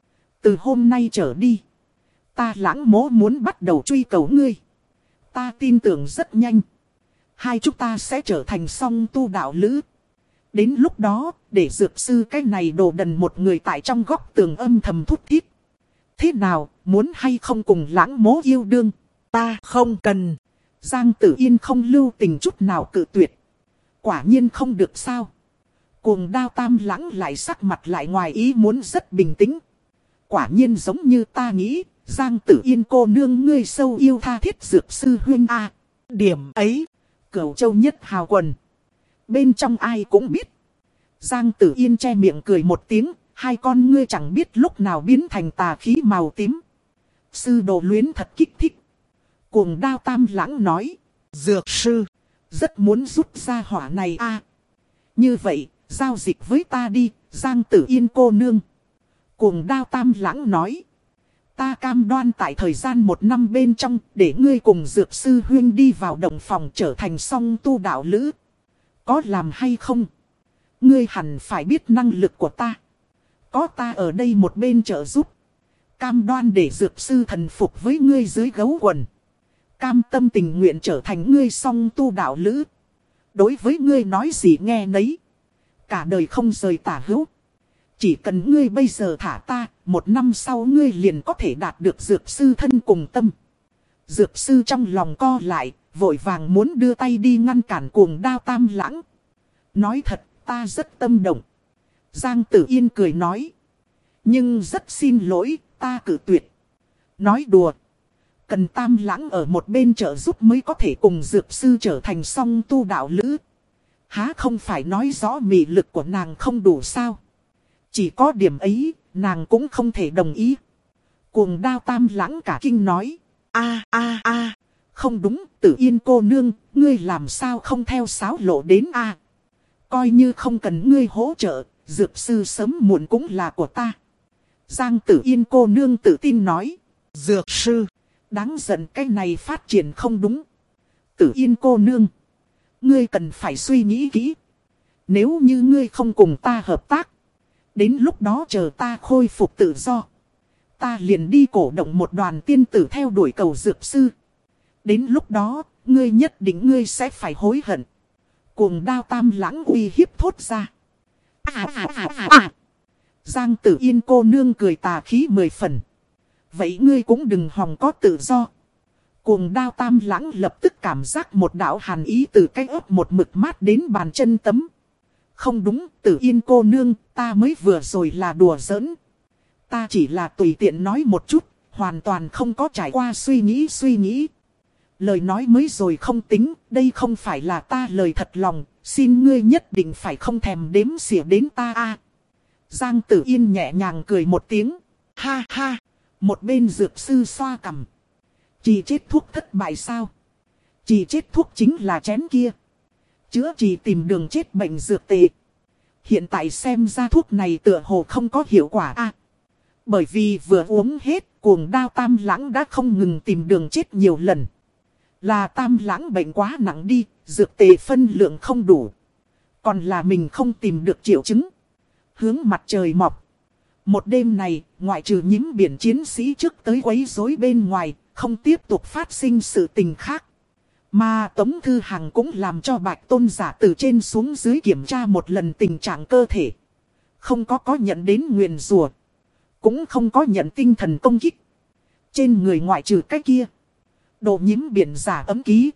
Từ hôm nay trở đi, ta lãng mố muốn bắt đầu truy cầu ngươi. Ta tin tưởng rất nhanh, hai chúng ta sẽ trở thành song tu đạo lữ. Đến lúc đó, để dược sư cái này đồ đần một người tại trong góc tường âm thầm thút thít. Thế nào, muốn hay không cùng lãng mố yêu đương? Ta không cần. Giang Tử Yên không lưu tình chút nào cự tuyệt. Quả nhiên không được sao. Cuồng đao tam lãng lại sắc mặt lại ngoài ý muốn rất bình tĩnh. Quả nhiên giống như ta nghĩ, Giang Tử Yên cô nương ngươi sâu yêu tha thiết dược sư huynh a. Điểm ấy, Cửu Châu nhất hào quần. Bên trong ai cũng biết. Giang Tử Yên che miệng cười một tiếng, hai con ngươi chẳng biết lúc nào biến thành tà khí màu tím. Sư đồ luyến thật kích thích. Cuồng đao tam lãng nói. Dược sư, rất muốn rút ra hỏa này a. Như vậy, giao dịch với ta đi, Giang Tử Yên cô nương. Cuồng đao tam lãng nói. Ta cam đoan tại thời gian một năm bên trong, để ngươi cùng dược sư huynh đi vào đồng phòng trở thành song tu đạo lữ. Có làm hay không? Ngươi hẳn phải biết năng lực của ta. Có ta ở đây một bên trợ giúp. Cam đoan để dược sư thần phục với ngươi dưới gấu quần. Cam tâm tình nguyện trở thành ngươi song tu đạo lữ. Đối với ngươi nói gì nghe nấy. Cả đời không rời tả hữu. Chỉ cần ngươi bây giờ thả ta, một năm sau ngươi liền có thể đạt được dược sư thân cùng tâm. Dược sư trong lòng co lại, vội vàng muốn đưa tay đi ngăn cản cuồng đao tam lãng. Nói thật, ta rất tâm động. Giang Tử Yên cười nói. Nhưng rất xin lỗi, ta cự tuyệt. Nói đùa. Cần tam lãng ở một bên trợ giúp mới có thể cùng dược sư trở thành song tu đạo lữ. Há không phải nói rõ mị lực của nàng không đủ sao? Chỉ có điểm ấy, nàng cũng không thể đồng ý. Cuồng đao tam lãng cả kinh nói. A a a, không đúng, Tử Yên cô nương, ngươi làm sao không theo sáo lộ đến a? Coi như không cần ngươi hỗ trợ, dược sư sớm muộn cũng là của ta. Giang Tử Yên cô nương tự tin nói. Dược sư, đáng giận cái này phát triển không đúng. Tử Yên cô nương, ngươi cần phải suy nghĩ kỹ. Nếu như ngươi không cùng ta hợp tác, đến lúc đó chờ ta khôi phục tự do, ta liền đi cổ động một đoàn tiên tử theo đuổi cầu dược sư. Đến lúc đó, ngươi nhất định ngươi sẽ phải hối hận. Cuồng đao tam lãng uy hiếp thốt ra. À à à à à. Giang Tử Yên cô nương cười tà khí mười phần. Vậy ngươi cũng đừng hòng có tự do. Cuồng đao tam lãng lập tức cảm giác một đạo hàn ý từ cái ớt một mực mát đến bàn chân tấm. Không đúng, Tử Yên cô nương, ta mới vừa rồi là đùa giỡn. Ta chỉ là tùy tiện nói một chút, hoàn toàn không có trải qua suy nghĩ suy nghĩ. Lời nói mới rồi không tính, đây không phải là ta lời thật lòng, xin ngươi nhất định phải không thèm đếm xỉa đến ta a. Giang Tử Yên nhẹ nhàng cười một tiếng. Ha ha, một bên dược sư xoa cằm. Chỉ chết thuốc thất bại sao? Chỉ chết thuốc chính là chén kia. Chữa chỉ tìm đường chết bệnh dược tệ. Hiện tại xem ra thuốc này tựa hồ không có hiệu quả a. Bởi vì vừa uống hết, cuồng đao Tam Lãng đã không ngừng tìm đường chết nhiều lần. Là Tam Lãng bệnh quá nặng đi, dược tề phân lượng không đủ. Còn là mình không tìm được triệu chứng. Hướng mặt trời mọc. Một đêm này, ngoại trừ nhím biển chiến sĩ trước tới quấy rối bên ngoài, không tiếp tục phát sinh sự tình khác. Mà Tống Thư Hằng cũng làm cho Bạch Tôn giả từ trên xuống dưới kiểm tra một lần tình trạng cơ thể. Không có có nhận đến nguyền rủa, cũng không có nhận tinh thần công kích. Trên người ngoại trừ cái kia đồ nhím biển giả ấm ký,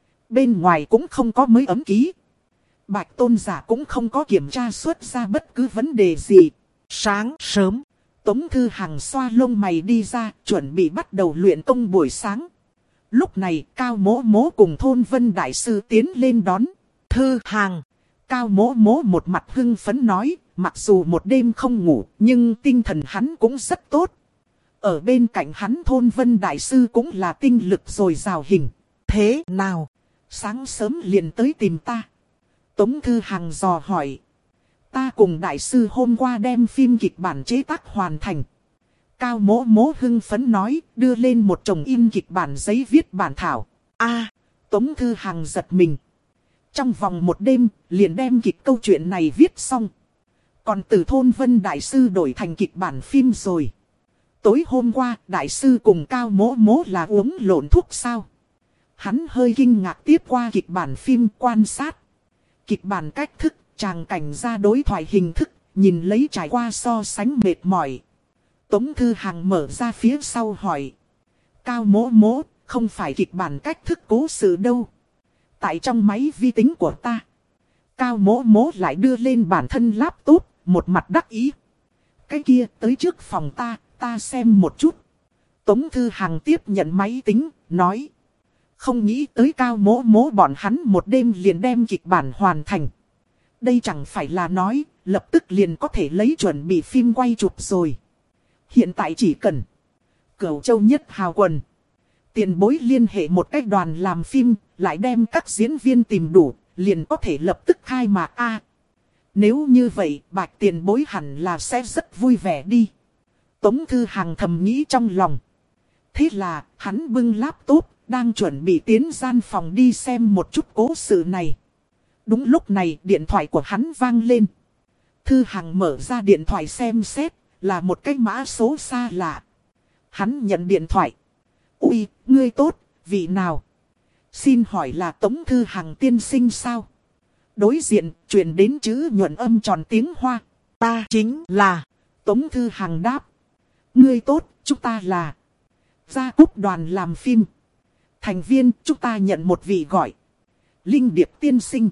bên ngoài cũng không có mới ấm ký. Bạch Tôn giả cũng không có kiểm tra xuất ra bất cứ vấn đề gì. Sáng sớm, Tống Thư Hằng xoa lông mày đi ra, chuẩn bị bắt đầu luyện công buổi sáng. Lúc này, Cao Mỗ Mỗ cùng Thôn Vân Đại Sư tiến lên đón. Thư Hằng. Cao Mỗ Mỗ một mặt hưng phấn nói, mặc dù một đêm không ngủ, nhưng tinh thần hắn cũng rất tốt. Ở bên cạnh hắn Thôn Vân Đại Sư cũng là tinh lực dồi dào hình. Thế nào? Sáng sớm liền tới tìm ta. Tống Thư Hằng dò hỏi. Ta cùng Đại Sư hôm qua đem phim kịch bản chế tác hoàn thành. Cao Mỗ Mỗ hưng phấn nói, đưa lên một chồng in kịch bản giấy viết bản thảo. A, Tống Thư Hằng giật mình. Trong vòng một đêm, liền đem kịch câu chuyện này viết xong. Còn từ Thôn Vân Đại Sư đổi thành kịch bản phim rồi. Tối hôm qua, Đại Sư cùng Cao Mỗ Mỗ là uống lộn thuốc sao? Hắn hơi kinh ngạc tiếp qua kịch bản phim quan sát. Kịch bản cách thức, tràng cảnh ra đối thoại hình thức, nhìn lấy trải qua so sánh mệt mỏi. Tống Thư Hằng mở ra phía sau hỏi. Cao Mỗ Mỗ, không phải kịch bản cách thức cố sự đâu. Tại trong máy vi tính của ta. Cao Mỗ Mỗ lại đưa lên bản thân laptop, một mặt đắc ý. Cái kia tới trước phòng ta, ta xem một chút. Tống Thư Hằng tiếp nhận máy tính, nói. Không nghĩ tới Cao Mỗ Mỗ bọn hắn một đêm liền đem kịch bản hoàn thành. Đây chẳng phải là nói, lập tức liền có thể lấy chuẩn bị phim quay chụp rồi. Hiện tại chỉ cần Cửu Châu Nhất Hào Quần, tiền bối liên hệ một cách đoàn làm phim, lại đem các diễn viên tìm đủ, liền có thể lập tức khai mạc a. Nếu như vậy, Bạch tiền bối hẳn là sẽ rất vui vẻ đi. Tống Thư Hằng thầm nghĩ trong lòng. Thế là, hắn bưng laptop, đang chuẩn bị tiến gian phòng đi xem một chút cố sự này. Đúng lúc này, điện thoại của hắn vang lên. Thư Hằng mở ra điện thoại xem xét, là một cái mã số xa lạ. Hắn nhận điện thoại. Ui, ngươi tốt, vị nào? Xin hỏi là Tống Thư Hằng tiên sinh sao? Đối diện, truyền đến chữ nhuận âm tròn tiếng Hoa. Ta chính là. Tống Thư Hằng đáp. Ngươi tốt, chúng ta là Gia Cúc đoàn làm phim. Thành viên, chúng ta nhận một vị gọi. Linh Điệp tiên sinh.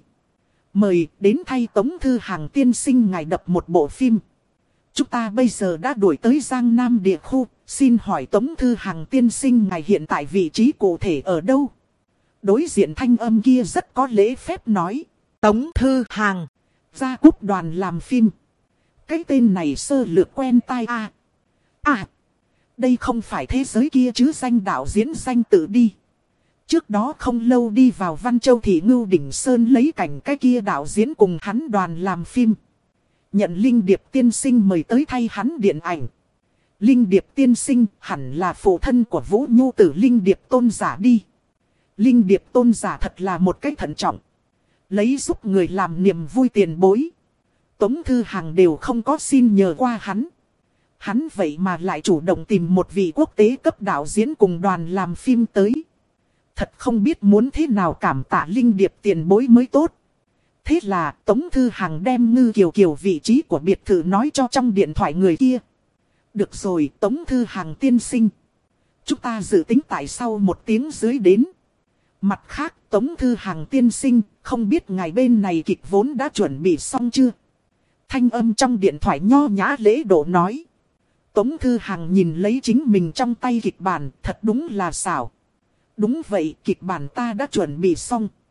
Mời đến thay Tống Thư Hằng tiên sinh ngài đập một bộ phim. Chúng ta bây giờ đã đuổi tới Giang Nam địa khu. Xin hỏi Tống Thư Hằng tiên sinh ngài hiện tại vị trí cụ thể ở đâu? Đối diện thanh âm kia rất có lễ phép nói. Tống Thư Hằng. Gia Cúc đoàn làm phim. Cái tên này sơ lược quen tai a. À. à. Đây không phải thế giới kia chứ danh đạo diễn danh tự đi. Trước đó không lâu đi vào Văn Châu Thị Ngưu Đỉnh Sơn lấy cảnh cái kia đạo diễn cùng hắn đoàn làm phim. Nhận Linh Điệp tiên sinh mời tới thay hắn điện ảnh. Linh Điệp tiên sinh hẳn là phụ thân của Vũ Nhu tử Linh Điệp tôn giả đi. Linh Điệp tôn giả thật là một cái thận trọng. Lấy giúp người làm niềm vui tiền bối. Tống Thư Hằng đều không có xin nhờ qua hắn. Hắn vậy mà lại chủ động tìm một vị quốc tế cấp đạo diễn cùng đoàn làm phim tới. Thật không biết muốn thế nào cảm tạ Linh Điệp tiền bối mới tốt. Thế là Tống Thư Hằng đem Ngư Kiều Kiều vị trí của biệt thự nói cho trong điện thoại người kia. Được rồi Tống Thư Hằng tiên sinh. Chúng ta dự tính tại sau một tiếng dưới đến. Mặt khác Tống Thư Hằng tiên sinh không biết ngài bên này kịch vốn đã chuẩn bị xong chưa? Thanh âm trong điện thoại nho nhã lễ độ nói. Tống Thư Hằng nhìn lấy chính mình trong tay kịch bản thật đúng là xảo. Đúng vậy, kịch bản ta đã chuẩn bị xong.